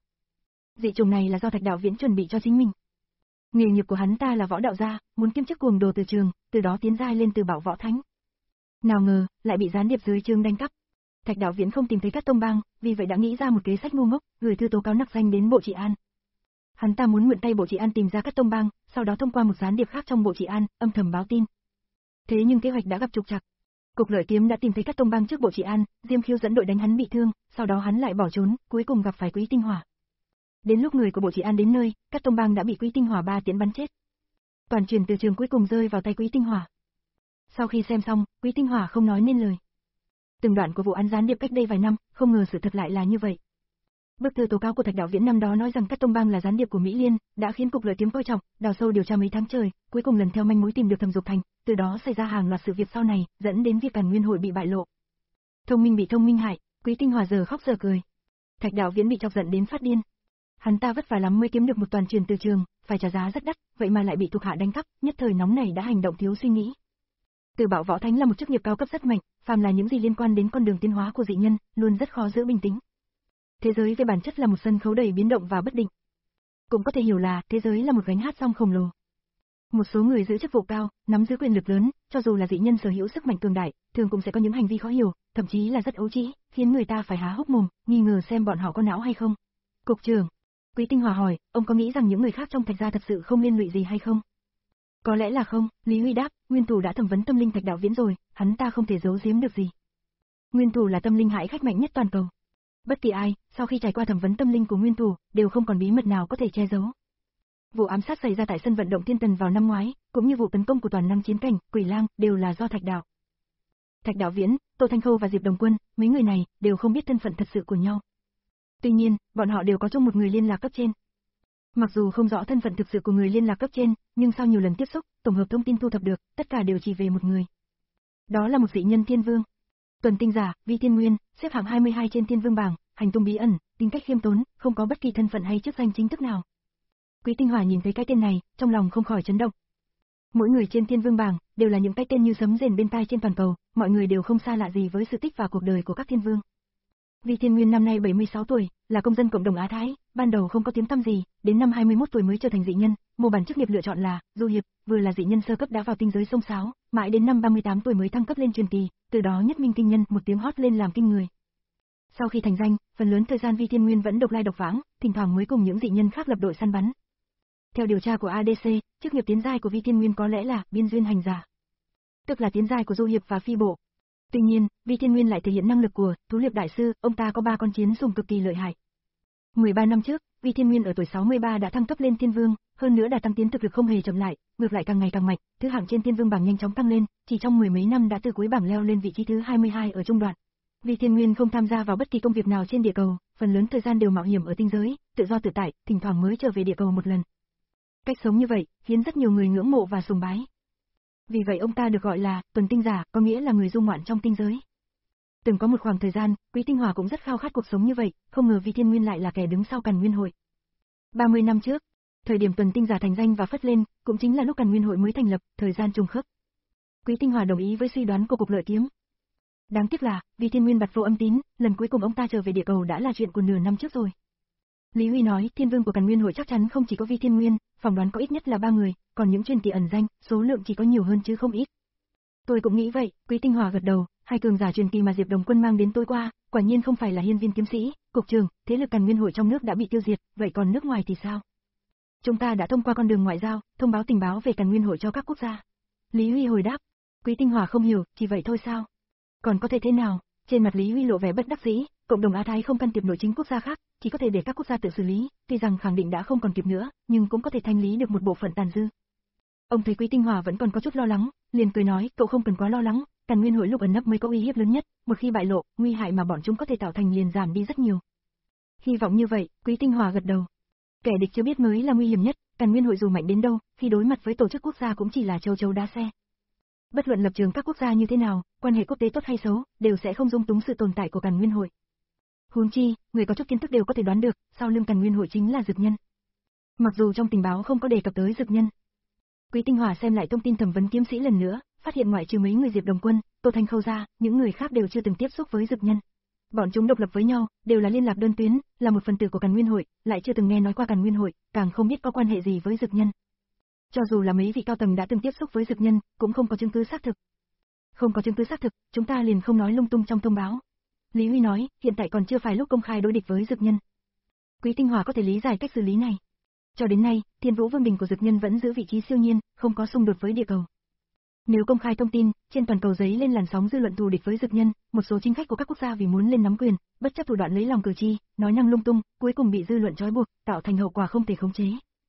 Dị trùng này là do Thạch Đạo Viễn chuẩn bị cho chính mình. Nghề nghiệp của hắn ta là võ đạo gia, muốn kiêm chức cuồng đồ từ trường, từ đó tiến giai lên từ bảo võ thánh. Nào ngờ, lại bị gián điệp dưới trướng đánh cắp. Thạch Đạo Viễn không tìm thấy Cát Tông Bang, vì vậy đã nghĩ ra một kế sách ngu ngốc, gửi thư tố cáo nặc danh đến Bộ Trị An. Hắn ta muốn mượn tay Bộ Trị An tìm ra Cát Tông Bang, sau đó thông qua một gián điệp khác trong Bộ Trị An, âm thầm báo tin. Thế nhưng kế hoạch đã gặp trục trặc. Cục Lợi Kiếm đã tìm thấy Cát Tông Bang trước Bộ Trị An, Diêm Khiêu dẫn đội đánh hắn bị thương, sau đó hắn lại bỏ trốn, cuối cùng gặp phải Quý Tinh Hòa. Đến lúc người của Bộ Trị An đến nơi, Cát Tông Bang đã bị Quý Tinh Hòa ba tiễn bắn chết. Toàn truyền từ trường cuối cùng rơi vào tay Quý Tinh Hòa. Sau khi xem xong, Quý Tinh Hòa không nói nên lời. Từng đoạn của vụ án gián điệp cách đây vài năm, không ngờ sự thật lại là như vậy. Bức thư tố cáo của Thạch Đạo Viễn năm đó nói rằng Cát Tông Bang là gián điệp của Mỹ Liên, đã khiến Cục Lợi Kiếm coi trọng, đào sâu điều tra mấy tháng trời, cuối cùng lần theo manh mối tìm được Thẩm Dục Thành, từ đó xảy ra hàng loạt sự việc sau này, dẫn đến việc Càn Nguyên Hội bị bại lộ. Thông minh bị thông minh hại, Quý Tinh Hòa giờ khóc giờ cười. Thạch Đạo Viễn bị chọc giận đến phát điên. Hắn ta vất vả lắm mới kiếm được một toàn truyền từ trường, phải trả giá rất đắt, vậy mà lại bị thuộc hạ đánh cắp, nhất thời nóng này đã hành động thiếu suy nghĩ. Từ Bảo Võ Thánh là một chức nghiệp cao cấp rất mạnh, phàm là những gì liên quan đến con đường tiến hóa của dị nhân, luôn rất khó giữ bình tĩnh. Thế giới về bản chất là một sân khấu đầy biến động và bất định. Cũng có thể hiểu là thế giới là một gánh hát song khổng lồ. Một số người giữ chức vụ cao, nắm giữ quyền lực lớn, cho dù là dị nhân sở hữu sức mạnh cường đại, thường cũng sẽ có những hành vi khó hiểu, thậm chí là rất ấu trĩ, khiến người ta phải há hốc mồm, nghi ngờ xem bọn họ có não hay không. Cục trưởng, Quý Tinh Hòa hỏi, ông có nghĩ rằng những người khác trong Thạch gia thật sự không liên lụy gì hay không? Có lẽ là không, Lý Huy đáp, nguyên thủ đã thẩm vấn tâm linh Thạch Đạo Viễn rồi, hắn ta không thể giấu giếm được gì. Nguyên thủ là tâm linh hãi khách mạnh nhất toàn cầu. Bất kỳ ai, sau khi trải qua thẩm vấn tâm linh của nguyên thủ, đều không còn bí mật nào có thể che giấu. Vụ ám sát xảy ra tại sân vận động Thiên Tần vào năm ngoái, cũng như vụ tấn công của toàn năng chiến cảnh, Quỷ Lang, đều là do Thạch Đạo. Thạch Đạo Viễn, Tô Thanh Khâu và Diệp Đồng Quân, mấy người này đều không biết thân phận thật sự của nhau. Tuy nhiên, bọn họ đều có chung một người liên lạc cấp trên. Mặc dù không rõ thân phận thực sự của người liên lạc cấp trên, nhưng sau nhiều lần tiếp xúc, tổng hợp thông tin thu thập được, tất cả đều chỉ về một người. Đó là một dị nhân Thiên Vương. Tuần Tinh Giả, Vi Thiên Nguyên, xếp hạng hai mươi hai trên Thiên Vương bảng, hành tung bí ẩn, tính cách khiêm tốn, không có bất kỳ thân phận hay chức danh chính thức nào. Quý Tinh Hòa nhìn thấy cái tên này, trong lòng không khỏi chấn động. Mỗi người trên Thiên Vương bảng đều là những cái tên như sấm rền bên tai trên toàn cầu, mọi người đều không xa lạ gì với sự tích và cuộc đời của các thiên vương. Vi Thiên Nguyên năm nay bảy mươi sáu tuổi, là công dân cộng đồng Á Thái, ban đầu không có tiếng tăm gì, đến năm hai mươi mốt tuổi mới trở thành dị nhân, mô bản chức nghiệp lựa chọn là du hiệp, vừa là dị nhân sơ cấp đã vào tinh giới sông sáo, mãi đến năm ba mươi tám tuổi mới thăng cấp lên truyền kỳ, từ đó nhất minh kinh nhân, một tiếng hót lên làm kinh người. Sau khi thành danh, phần lớn thời gian Vi Thiên Nguyên vẫn độc lai độc vãng, thỉnh thoảng mới cùng những dị nhân khác lập đội săn bắn. Theo điều tra của a đê xê, chức nghiệp tiến giai của Vi Thiên Nguyên có lẽ là biên duyên hành giả, tức là tiến giai của du hiệp và phi bộ. Tuy nhiên, Vi Thiên Nguyên lại thể hiện năng lực của thú liệp đại sư, ông ta có ba con chiến sùng cực kỳ lợi hại. mười ba năm trước, Vi Thiên Nguyên ở tuổi sáu mươi ba đã thăng cấp lên Thiên Vương, hơn nữa đã tăng tiến thực lực không hề chậm lại, ngược lại càng ngày càng mạnh, thứ hạng trên Thiên Vương bảng nhanh chóng tăng lên, chỉ trong mười mấy năm đã từ cuối bảng leo lên vị trí thứ hai mươi hai ở trung đoạn. Vi Thiên Nguyên không tham gia vào bất kỳ công việc nào trên địa cầu, phần lớn thời gian đều mạo hiểm ở tinh giới, tự do tự tại, thỉnh thoảng mới trở về địa cầu một lần. Cách sống như vậy khiến rất nhiều người ngưỡng mộ và sùng bái. Vì vậy ông ta được gọi là tuần tinh giả, có nghĩa là người du ngoạn trong tinh giới. Từng có một khoảng thời gian, Quý Tinh Hòa cũng rất khao khát cuộc sống như vậy, không ngờ Vi Thiên Nguyên lại là kẻ đứng sau Càn Nguyên hội. ba mươi năm trước, thời điểm tuần tinh giả thành danh và phất lên, cũng chính là lúc Càn Nguyên hội mới thành lập, thời gian trùng khớp. Quý Tinh Hòa đồng ý với suy đoán của Cục Lợi Kiếm. Đáng tiếc là, Vi Thiên Nguyên bặt vô âm tín, lần cuối cùng ông ta trở về địa cầu đã là chuyện của nửa năm trước rồi. Lý Huy nói, Thiên Vương của Càn Nguyên hội chắc chắn không chỉ có Vi Thiên Nguyên, phỏng đoán có ít nhất là ba người, còn những truyền kỳ ẩn danh, số lượng chỉ có nhiều hơn chứ không ít. Tôi cũng nghĩ vậy, Quý Tinh Hòa gật đầu, hai cường giả truyền kỳ mà Diệp Đồng Quân mang đến tối qua, quả nhiên không phải là hiên viên kiếm sĩ, cục trưởng, thế lực Càn Nguyên hội trong nước đã bị tiêu diệt, vậy còn nước ngoài thì sao? Chúng ta đã thông qua con đường ngoại giao, thông báo tình báo về Càn Nguyên hội cho các quốc gia. Lý Huy hồi đáp. Quý Tinh Hòa không hiểu, chỉ vậy thôi sao? Còn có thể thế nào? Trên mặt Lý Huy lộ vẻ bất đắc dĩ, cộng đồng Á Thái không can thiệp nội chính quốc gia khác, chỉ có thể để các quốc gia tự xử lý, tuy rằng khẳng định đã không còn kịp nữa, nhưng cũng có thể thanh lý được một bộ phận tàn dư. Ông thấy Quý Tinh Hòa vẫn còn có chút lo lắng, liền cười nói, cậu không cần quá lo lắng, Càn Nguyên hội lúc ẩn nấp mới có uy hiếp lớn nhất, một khi bại lộ, nguy hại mà bọn chúng có thể tạo thành liền giảm đi rất nhiều. Hy vọng như vậy, Quý Tinh Hòa gật đầu. Kẻ địch chưa biết mới là nguy hiểm nhất, Càn Nguyên hội dù mạnh đến đâu, khi đối mặt với tổ chức quốc gia cũng chỉ là châu chấu đá xe. Bất luận lập trường các quốc gia như thế nào, quan hệ quốc tế tốt hay xấu, đều sẽ không dung túng sự tồn tại của Càn Nguyên hội. Huống chi, người có chút kiến thức đều có thể đoán được, sau lưng Càn Nguyên hội chính là Dực Nhân. Mặc dù trong tình báo không có đề cập tới Dực Nhân. Quý Tinh Hòa xem lại thông tin thẩm vấn kiếm sĩ lần nữa, phát hiện ngoại trừ mấy người Diệp Đồng Quân, Tô Thanh Khâu ra, những người khác đều chưa từng tiếp xúc với Dực Nhân. Bọn chúng độc lập với nhau, đều là liên lạc đơn tuyến, là một phần tử của Càn Nguyên hội, lại chưa từng nghe nói qua Càn Nguyên hội, càng không biết có quan hệ gì với Dực Nhân. Cho dù là mấy vị cao tầng đã từng tiếp xúc với Dực Nhân, cũng không có chứng cứ xác thực. Không có chứng cứ xác thực, chúng ta liền không nói lung tung trong thông báo. Lý Huy nói, hiện tại còn chưa phải lúc công khai đối địch với Dực Nhân. Quý Tinh Hòa có thể lý giải cách xử lý này. Cho đến nay, Thiên Vũ Vương Bình của Dực Nhân vẫn giữ vị trí siêu nhiên, không có xung đột với địa cầu. Nếu công khai thông tin, trên toàn cầu giấy lên làn sóng dư luận thù địch với Dực Nhân, một số chính khách của các quốc gia vì muốn lên nắm quyền, bất chấp thủ đoạn lấy lòng cử tri, nói năng lung tung, cuối cùng bị dư luận trói buộc, tạo thành hậu quả không thể khống chế.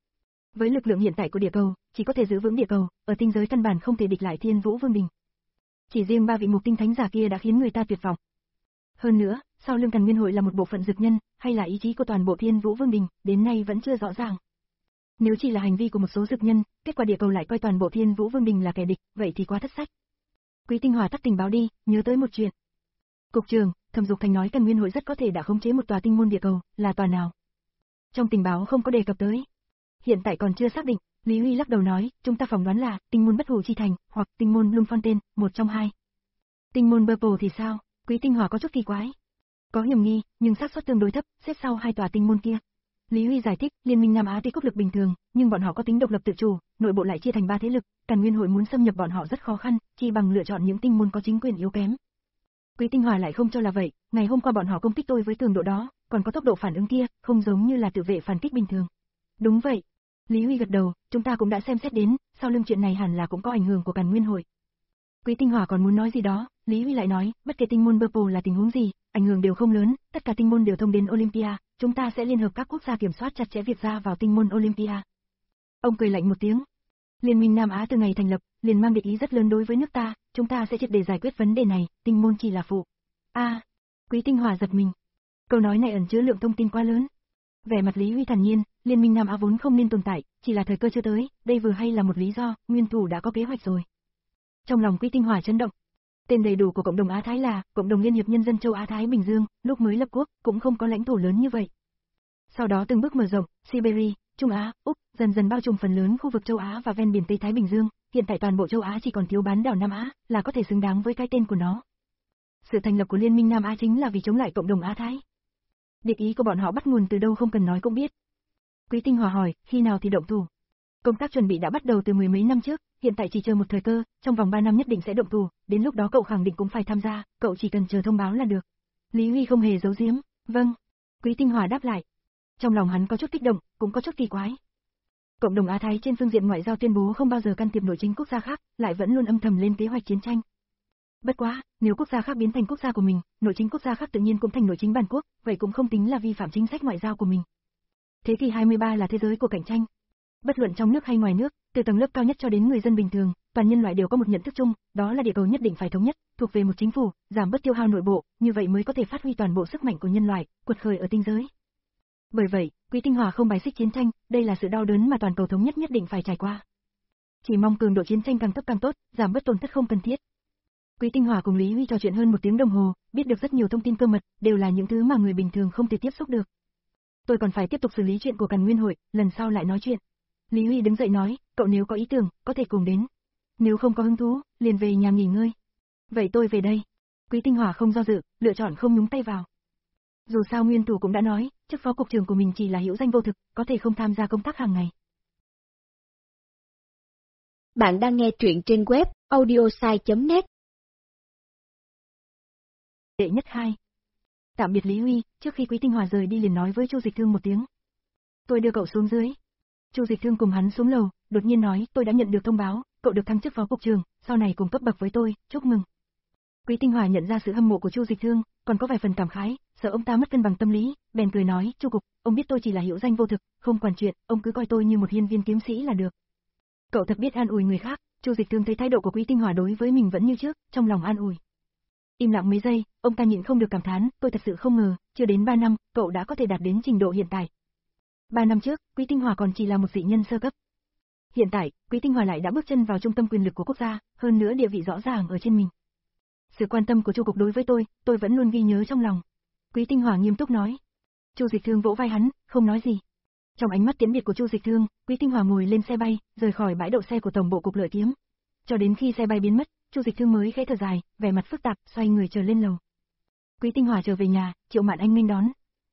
Với lực lượng hiện tại của địa cầu, chỉ có thể giữ vững địa cầu, ở tinh giới căn bản không thể địch lại Thiên Vũ Vương Bình. Chỉ riêng ba vị mục tinh thánh giả kia đã khiến người ta tuyệt vọng. Hơn nữa, sau lưng Càn Nguyên hội là một bộ phận Dực Nhân, hay là ý chí của toàn bộ Thiên Vũ Vương Đình, đến nay vẫn chưa rõ ràng. Nếu chỉ là hành vi của một số Dực Nhân, kết quả địa cầu lại coi toàn bộ Thiên Vũ Vương Đình là kẻ địch, vậy thì quá thất sách. Quý Tinh Hòa tắt tình báo đi, nhớ tới một chuyện. Cục trưởng, Thẩm Dục Thành nói Càn Nguyên hội rất có thể đã khống chế một tòa tinh môn địa cầu, là tòa nào? Trong tình báo không có đề cập tới. Hiện tại còn chưa xác định, Lý Huy lắc đầu nói, chúng ta phỏng đoán là tinh môn Bất Hủ Chi Thành, hoặc tinh môn Bloemfontein, một trong hai. Tinh môn Purple thì sao? Quý Tinh Hòa có chút kỳ quái. Có hiểm nghi, nhưng xác suất tương đối thấp, xếp sau hai tòa tinh môn kia. Lý Huy giải thích, Liên minh Nam Á tuy quốc lực bình thường, nhưng bọn họ có tính độc lập tự chủ, nội bộ lại chia thành ba thế lực, Càn Nguyên hội muốn xâm nhập bọn họ rất khó khăn, chỉ bằng lựa chọn những tinh môn có chính quyền yếu kém. Quý Tinh Hòa lại không cho là vậy, ngày hôm qua bọn họ công kích tôi với cường độ đó, còn có tốc độ phản ứng kia, không giống như là tự vệ phản kích bình thường. Đúng vậy. Lý Huy gật đầu, chúng ta cũng đã xem xét đến, sau lưng chuyện này hẳn là cũng có ảnh hưởng của Càn Nguyên hội. Quý Tinh Hòa còn muốn nói gì đó, Lý Huy lại nói, bất kể tinh môn Purple là tình huống gì, ảnh hưởng đều không lớn, tất cả tinh môn đều thông đến Olympia, chúng ta sẽ liên hợp các quốc gia kiểm soát chặt chẽ việc ra vào tinh môn Olympia. Ông cười lạnh một tiếng. Liên minh Nam Á từ ngày thành lập, liền mang địch ý rất lớn đối với nước ta, chúng ta sẽ triệt để giải quyết vấn đề này, tinh môn chỉ là phụ. A, à, Quý Tinh Hòa giật mình. Câu nói này ẩn chứa lượng thông tin quá lớn. Vẻ mặt Lý Huy thản nhiên, Liên minh Nam Á vốn không nên tồn tại, chỉ là thời cơ chưa tới, đây vừa hay là một lý do, nguyên thủ đã có kế hoạch rồi. Trong lòng Quý Tinh Hòa chấn động. Tên đầy đủ của cộng đồng Á Thái là Cộng đồng Liên hiệp Nhân dân châu Á Thái Bình Dương, lúc mới lập quốc, cũng không có lãnh thổ lớn như vậy. Sau đó từng bước mở rộng, Siberia, Trung Á, Úc, dần dần bao trùm phần lớn khu vực châu Á và ven biển Tây Thái Bình Dương, hiện tại toàn bộ châu Á chỉ còn thiếu bán đảo Nam Á, là có thể xứng đáng với cái tên của nó. Sự thành lập của Liên minh Nam Á chính là vì chống lại cộng đồng Á Thái. Địch ý của bọn họ bắt nguồn từ đâu không cần nói cũng biết. Quý Tinh Hòa hỏi, khi nào thì động thủ? Công tác chuẩn bị đã bắt đầu từ mười mấy năm trước, hiện tại chỉ chờ một thời cơ, trong vòng ba năm nhất định sẽ động thủ, đến lúc đó cậu khẳng định cũng phải tham gia, cậu chỉ cần chờ thông báo là được. Lý Huy không hề giấu giếm, vâng. Quý Tinh Hòa đáp lại. Trong lòng hắn có chút kích động, cũng có chút kỳ quái. Cộng đồng Á Thái trên phương diện ngoại giao tuyên bố không bao giờ can thiệp nội chính quốc gia khác, lại vẫn luôn âm thầm lên kế hoạch chiến tranh. Bất quá, nếu quốc gia khác biến thành quốc gia của mình, nội chính quốc gia khác tự nhiên cũng thành nội chính bản quốc, vậy cũng không tính là vi phạm chính sách ngoại giao của mình. Thế kỷ hai mươi ba là thế giới của cạnh tranh. Bất luận trong nước hay ngoài nước, từ tầng lớp cao nhất cho đến người dân bình thường, toàn nhân loại đều có một nhận thức chung, đó là địa cầu nhất định phải thống nhất, thuộc về một chính phủ, giảm bớt tiêu hao nội bộ, như vậy mới có thể phát huy toàn bộ sức mạnh của nhân loại, quật khởi ở tinh giới. Bởi vậy, Quý Tinh Hòa không bài xích chiến tranh, đây là sự đau đớn mà toàn cầu thống nhất nhất định phải trải qua. Chỉ mong cường độ chiến tranh càng thấp càng tốt, giảm bớt tổn thất không cần thiết. Quý Tinh Hòa cùng Lý Huy trò chuyện hơn một tiếng đồng hồ, biết được rất nhiều thông tin cơ mật, đều là những thứ mà người bình thường không thể tiếp xúc được. Tôi còn phải tiếp tục xử lý chuyện của Càn Nguyên hội, lần sau lại nói chuyện. Lý Huy đứng dậy nói, cậu nếu có ý tưởng, có thể cùng đến. Nếu không có hứng thú, liền về nhà nghỉ ngơi. Vậy tôi về đây. Quý Tinh Hòa không do dự, lựa chọn không nhúng tay vào. Dù sao Nguyên Thủ cũng đã nói, chức phó cục trưởng của mình chỉ là hữu danh vô thực, có thể không tham gia công tác hàng ngày. Bạn đang nghe truyện trên web audiosai chấm net. Đệ nhất hai. Tạm biệt Lý Huy, trước khi Quý Tinh Hòa rời đi liền nói với Chu Dịch Thương một tiếng. Tôi đưa cậu xuống dưới. Chu Dịch Thương cùng hắn xuống lầu, đột nhiên nói, tôi đã nhận được thông báo, cậu được thăng chức phó cục trưởng, sau này cùng cấp bậc với tôi, chúc mừng. Quý Tinh Hòa nhận ra sự hâm mộ của Chu Dịch Thương, còn có vài phần cảm khái, sợ ông ta mất cân bằng tâm lý, bèn cười nói, Chu cục, ông biết tôi chỉ là hữu danh vô thực, không quản chuyện, ông cứ coi tôi như một hiên viên kiếm sĩ là được. Cậu thật biết an ủi người khác. Chu Dịch Thương thấy thái độ của Quý Tinh Hòa đối với mình vẫn như trước, trong lòng an ủi. Im lặng mấy giây, ông ta nhịn không được cảm thán, tôi thật sự không ngờ, chưa đến ba năm, cậu đã có thể đạt đến trình độ hiện tại. Ba năm trước, Quý Tinh Hòa còn chỉ là một dị nhân sơ cấp. Hiện tại, Quý Tinh Hòa lại đã bước chân vào trung tâm quyền lực của quốc gia, hơn nữa địa vị rõ ràng ở trên mình. Sự quan tâm của Chu cục đối với tôi, tôi vẫn luôn ghi nhớ trong lòng. Quý Tinh Hòa nghiêm túc nói. Chu Dịch Thương vỗ vai hắn, không nói gì. Trong ánh mắt tiễn biệt của Chu Dịch Thương, Quý Tinh Hòa ngồi lên xe bay, rời khỏi bãi đậu xe của tổng bộ cục Lợi Kiếm. Cho đến khi xe bay biến mất, Chu Dịch Thương mới khẽ thở dài, vẻ mặt phức tạp, xoay người trở lên lầu. Quý Tinh Hòa trở về nhà, Triệu Mạn Anh nghênh đón.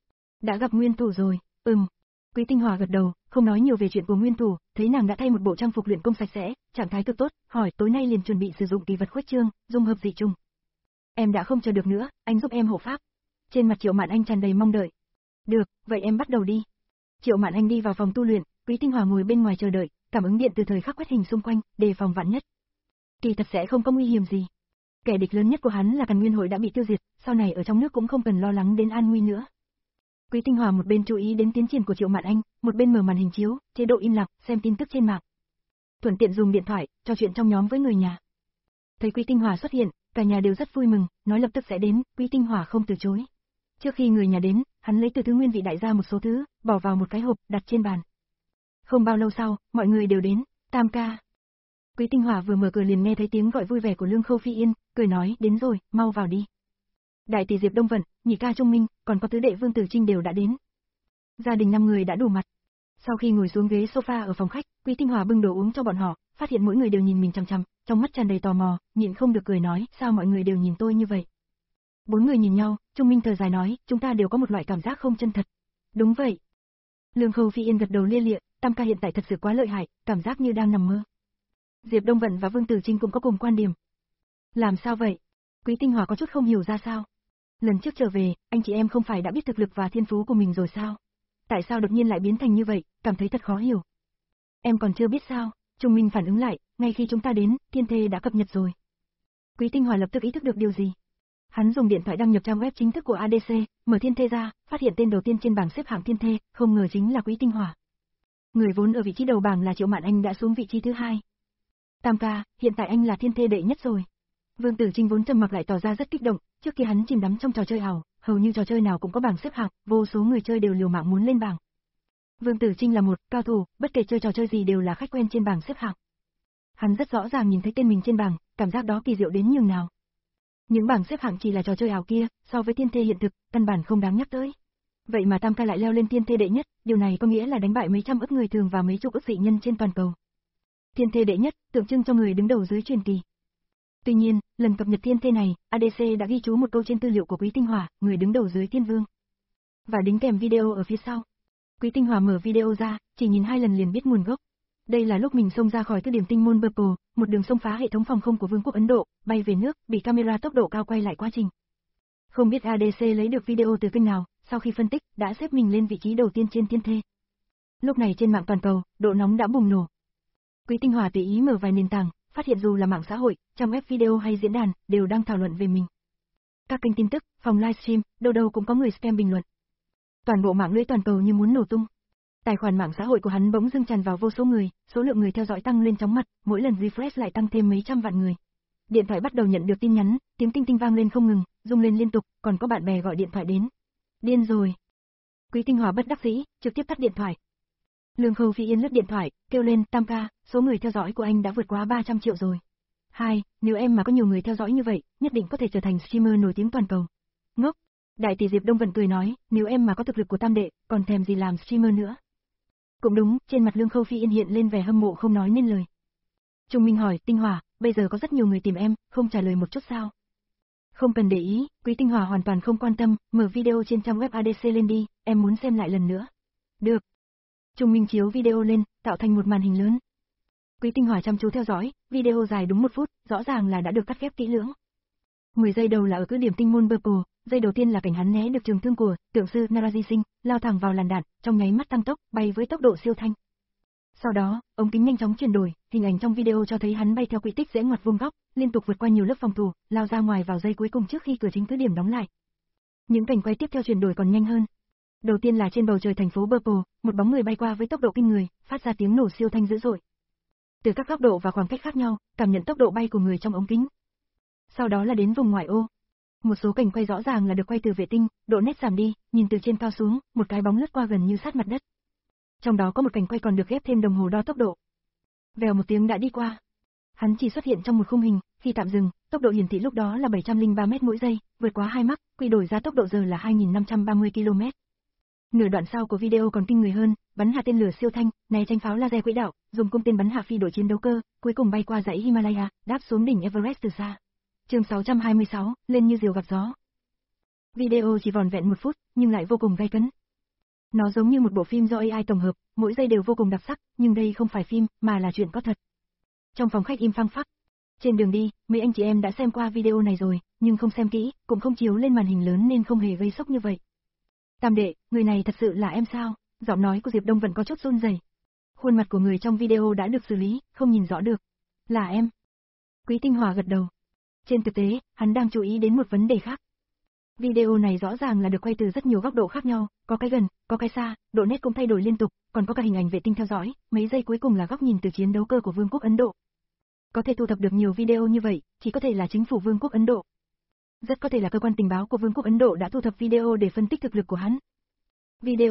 Đã gặp Nguyên Thủ rồi? Ừm. Quý Tinh Hòa gật đầu, không nói nhiều về chuyện của Nguyên Thủ, thấy nàng đã thay một bộ trang phục luyện công sạch sẽ, trạng thái cực tốt, hỏi tối nay liền chuẩn bị sử dụng kỳ vật khuếch trương, dung hợp dị trùng. Em đã không chờ được nữa, anh giúp em hộ pháp. Trên mặt Triệu Mạn Anh tràn đầy mong đợi. Được, vậy em bắt đầu đi. Triệu Mạn Anh đi vào phòng tu luyện, Quý Tinh Hòa ngồi bên ngoài chờ đợi, cảm ứng điện từ thời khắc quét hình xung quanh, đề phòng vạn nhất. Kỳ thật sẽ không có nguy hiểm gì. Kẻ địch lớn nhất của hắn là Càn Nguyên hội đã bị tiêu diệt, sau này ở trong nước cũng không cần lo lắng đến an nguy nữa. Quý Tinh Hòa một bên chú ý đến tiến triển của Triệu Mạn Anh, một bên mở màn hình chiếu, chế độ im lặng, xem tin tức trên mạng. Thuận tiện dùng điện thoại, trò chuyện trong nhóm với người nhà. Thấy Quý Tinh Hòa xuất hiện, cả nhà đều rất vui mừng, nói lập tức sẽ đến, Quý Tinh Hòa không từ chối. Trước khi người nhà đến, hắn lấy từ thứ nguyên vị đại ra một số thứ, bỏ vào một cái hộp, đặt trên bàn. Không bao lâu sau, mọi người đều đến, Tam ca. Quý Tinh Hòa vừa mở cửa liền nghe thấy tiếng gọi vui vẻ của Lương Khâu Phi Yên, cười nói, đến rồi, mau vào đi. Đại tỷ Diệp Đông Vận, nhị ca Trung Minh, còn có tứ đệ Vương Tử Trinh đều đã đến. Gia đình năm người đã đủ mặt. Sau khi ngồi xuống ghế sofa ở phòng khách, Quý Tinh Hòa bưng đồ uống cho bọn họ, phát hiện mỗi người đều nhìn mình chằm chằm, trong mắt tràn đầy tò mò, nhịn không được cười nói, sao mọi người đều nhìn tôi như vậy? Bốn người nhìn nhau, Trung Minh thở dài nói, chúng ta đều có một loại cảm giác không chân thật. Đúng vậy. Lương Khâu Phi Yên gật đầu lia lịa, Tam ca hiện tại thật sự quá lợi hại, cảm giác như đang nằm mơ. Diệp Đông Vận và Vương Tử Trinh cũng có cùng quan điểm. Làm sao vậy? Quý Tinh Hòa có chút không hiểu ra sao. Lần trước trở về, anh chị em không phải đã biết thực lực và thiên phú của mình rồi sao? Tại sao đột nhiên lại biến thành như vậy, cảm thấy thật khó hiểu. Em còn chưa biết sao? Trung Minh phản ứng lại, ngay khi chúng ta đến, thiên thê đã cập nhật rồi. Quý Tinh Hòa lập tức ý thức được điều gì. Hắn dùng điện thoại đăng nhập trang web chính thức của a đê xê, mở thiên thê ra, phát hiện tên đầu tiên trên bảng xếp hạng thiên thê, không ngờ chính là Quý Tinh Hòa. Người vốn ở vị trí đầu bảng là Triệu Mạn Anh đã xuống vị trí thứ hai. Tam ca, hiện tại anh là thiên thê đệ nhất rồi. Vương Tử Trinh vốn trầm mặc lại tỏ ra rất kích động, trước kia hắn chìm đắm trong trò chơi ảo, hầu như trò chơi nào cũng có bảng xếp hạng, vô số người chơi đều liều mạng muốn lên bảng. Vương Tử Trinh là một cao thủ, bất kể chơi trò chơi gì đều là khách quen trên bảng xếp hạng. Hắn rất rõ ràng nhìn thấy tên mình trên bảng, cảm giác đó kỳ diệu đến nhường nào. Những bảng xếp hạng chỉ là trò chơi ảo kia, so với thiên thê hiện thực, căn bản không đáng nhắc tới. Vậy mà Tam ca lại leo lên thiên thê đệ nhất, điều này có nghĩa là đánh bại mấy trăm ức người thường và mấy chục ức dị nhân trên toàn cầu. Thiên thê đệ nhất, tượng trưng cho người đứng đầu dưới truyền kỳ. Tuy nhiên, lần cập nhật thiên thê này, a đê xê đã ghi chú một câu trên tư liệu của Quý Tinh Hòa, người đứng đầu dưới thiên vương. Và đính kèm video ở phía sau. Quý Tinh Hòa mở video ra, chỉ nhìn hai lần liền biết nguồn gốc. Đây là lúc mình xông ra khỏi cứ điểm tinh môn Purple, một đường xông phá hệ thống phòng không của Vương quốc Ấn Độ, bay về nước, bị camera tốc độ cao quay lại quá trình. Không biết a đê xê lấy được video từ kênh nào, sau khi phân tích, đã xếp mình lên vị trí đầu tiên trên thiên thê. Lúc này trên mạng toàn cầu, độ nóng đã bùng nổ. Quý Tinh Hòa tùy ý mở vài nền tảng, phát hiện dù là mạng xã hội, trang web video hay diễn đàn, đều đang thảo luận về mình. Các kênh tin tức, phòng livestream, đâu đâu cũng có người spam bình luận. Toàn bộ mạng lưới toàn cầu như muốn nổ tung. Tài khoản mạng xã hội của hắn bỗng dưng tràn vào vô số người, số lượng người theo dõi tăng lên chóng mặt, mỗi lần refresh lại tăng thêm mấy trăm vạn người. Điện thoại bắt đầu nhận được tin nhắn, tiếng tinh tinh vang lên không ngừng, rung lên liên tục, còn có bạn bè gọi điện thoại đến. Điên rồi. Quý Tinh Hòa bất đắc dĩ, trực tiếp tắt điện thoại. Lương Khâu Phi Yên lướt điện thoại, kêu lên, Tam ca, số người theo dõi của anh đã vượt quá ba trăm triệu rồi. Hai, nếu em mà có nhiều người theo dõi như vậy, nhất định có thể trở thành streamer nổi tiếng toàn cầu. Ngốc. Đại tỷ Diệp Đông Vận cười nói, nếu em mà có thực lực của Tam đệ, còn thèm gì làm streamer nữa. Cũng đúng, trên mặt Lương Khâu Phi Yên hiện lên vẻ hâm mộ không nói nên lời. Trung Minh hỏi, Tinh Hòa, bây giờ có rất nhiều người tìm em, không trả lời một chút sao? Không cần để ý, Quý Tinh Hòa hoàn toàn không quan tâm, mở video trên trang web a đê xê lên đi, em muốn xem lại lần nữa. Được. Trung Minh chiếu video lên, tạo thành một màn hình lớn. Quý Tinh Hòa chăm chú theo dõi, video dài đúng một phút, rõ ràng là đã được cắt ghép kỹ lưỡng. mười giây đầu là ở cứ điểm tinh môn Purple, giây đầu tiên là cảnh hắn né được trường thương của tượng sư Naraji Singh, lao thẳng vào làn đạn, trong nháy mắt tăng tốc, bay với tốc độ siêu thanh. Sau đó, ống kính nhanh chóng chuyển đổi, hình ảnh trong video cho thấy hắn bay theo quỹ tích rẽ ngoặt vuông góc, liên tục vượt qua nhiều lớp phòng thủ, lao ra ngoài vào giây cuối cùng trước khi cửa chính cứ điểm đóng lại. Những cảnh quay tiếp theo chuyển đổi còn nhanh hơn. Đầu tiên là trên bầu trời thành phố Purple, một bóng người bay qua với tốc độ kinh người, phát ra tiếng nổ siêu thanh dữ dội. Từ các góc độ và khoảng cách khác nhau, cảm nhận tốc độ bay của người trong ống kính. Sau đó là đến vùng ngoại ô. Một số cảnh quay rõ ràng là được quay từ vệ tinh, độ nét giảm đi, nhìn từ trên cao xuống, một cái bóng lướt qua gần như sát mặt đất. Trong đó có một cảnh quay còn được ghép thêm đồng hồ đo tốc độ. Vèo một tiếng đã đi qua. Hắn chỉ xuất hiện trong một khung hình, khi tạm dừng, tốc độ hiển thị lúc đó là bảy trăm lẻ ba mét mỗi giây, vượt quá hai mach, quy đổi ra tốc độ giờ là hai nghìn năm trăm ba mươi ki lô mét. Nửa đoạn sau của video còn kinh người hơn, bắn hạ tên lửa siêu thanh, né tránh pháo laser quỹ đạo, dùng cung tên bắn hạ phi đội chiến đấu cơ, cuối cùng bay qua dãy Himalaya, đáp xuống đỉnh Everest từ xa. Chương sáu trăm hai mươi sáu, lên như diều gặp gió. Video chỉ vỏn vẹn một phút, nhưng lại vô cùng gay cấn. Nó giống như một bộ phim do a i tổng hợp, mỗi giây đều vô cùng đặc sắc, nhưng đây không phải phim, mà là chuyện có thật. Trong phòng khách im phăng phắc. Trên đường đi, mấy anh chị em đã xem qua video này rồi, nhưng không xem kỹ, cũng không chiếu lên màn hình lớn nên không hề gây sốc như vậy. Tam đệ, người này thật sự là em sao? Giọng nói của Diệp Đông vẫn có chút run rẩy. Khuôn mặt của người trong video đã được xử lý, không nhìn rõ được. Là em. Quý Tinh Hòa gật đầu. Trên thực tế, hắn đang chú ý đến một vấn đề khác. Video này rõ ràng là được quay từ rất nhiều góc độ khác nhau, có cái gần, có cái xa, độ nét cũng thay đổi liên tục, còn có cả hình ảnh vệ tinh theo dõi, mấy giây cuối cùng là góc nhìn từ chiến đấu cơ của Vương quốc Ấn Độ. Có thể thu thập được nhiều video như vậy, chỉ có thể là chính phủ Vương quốc Ấn Độ. Rất có thể là cơ quan tình báo của Vương quốc Ấn Độ đã thu thập video để phân tích thực lực của hắn. Video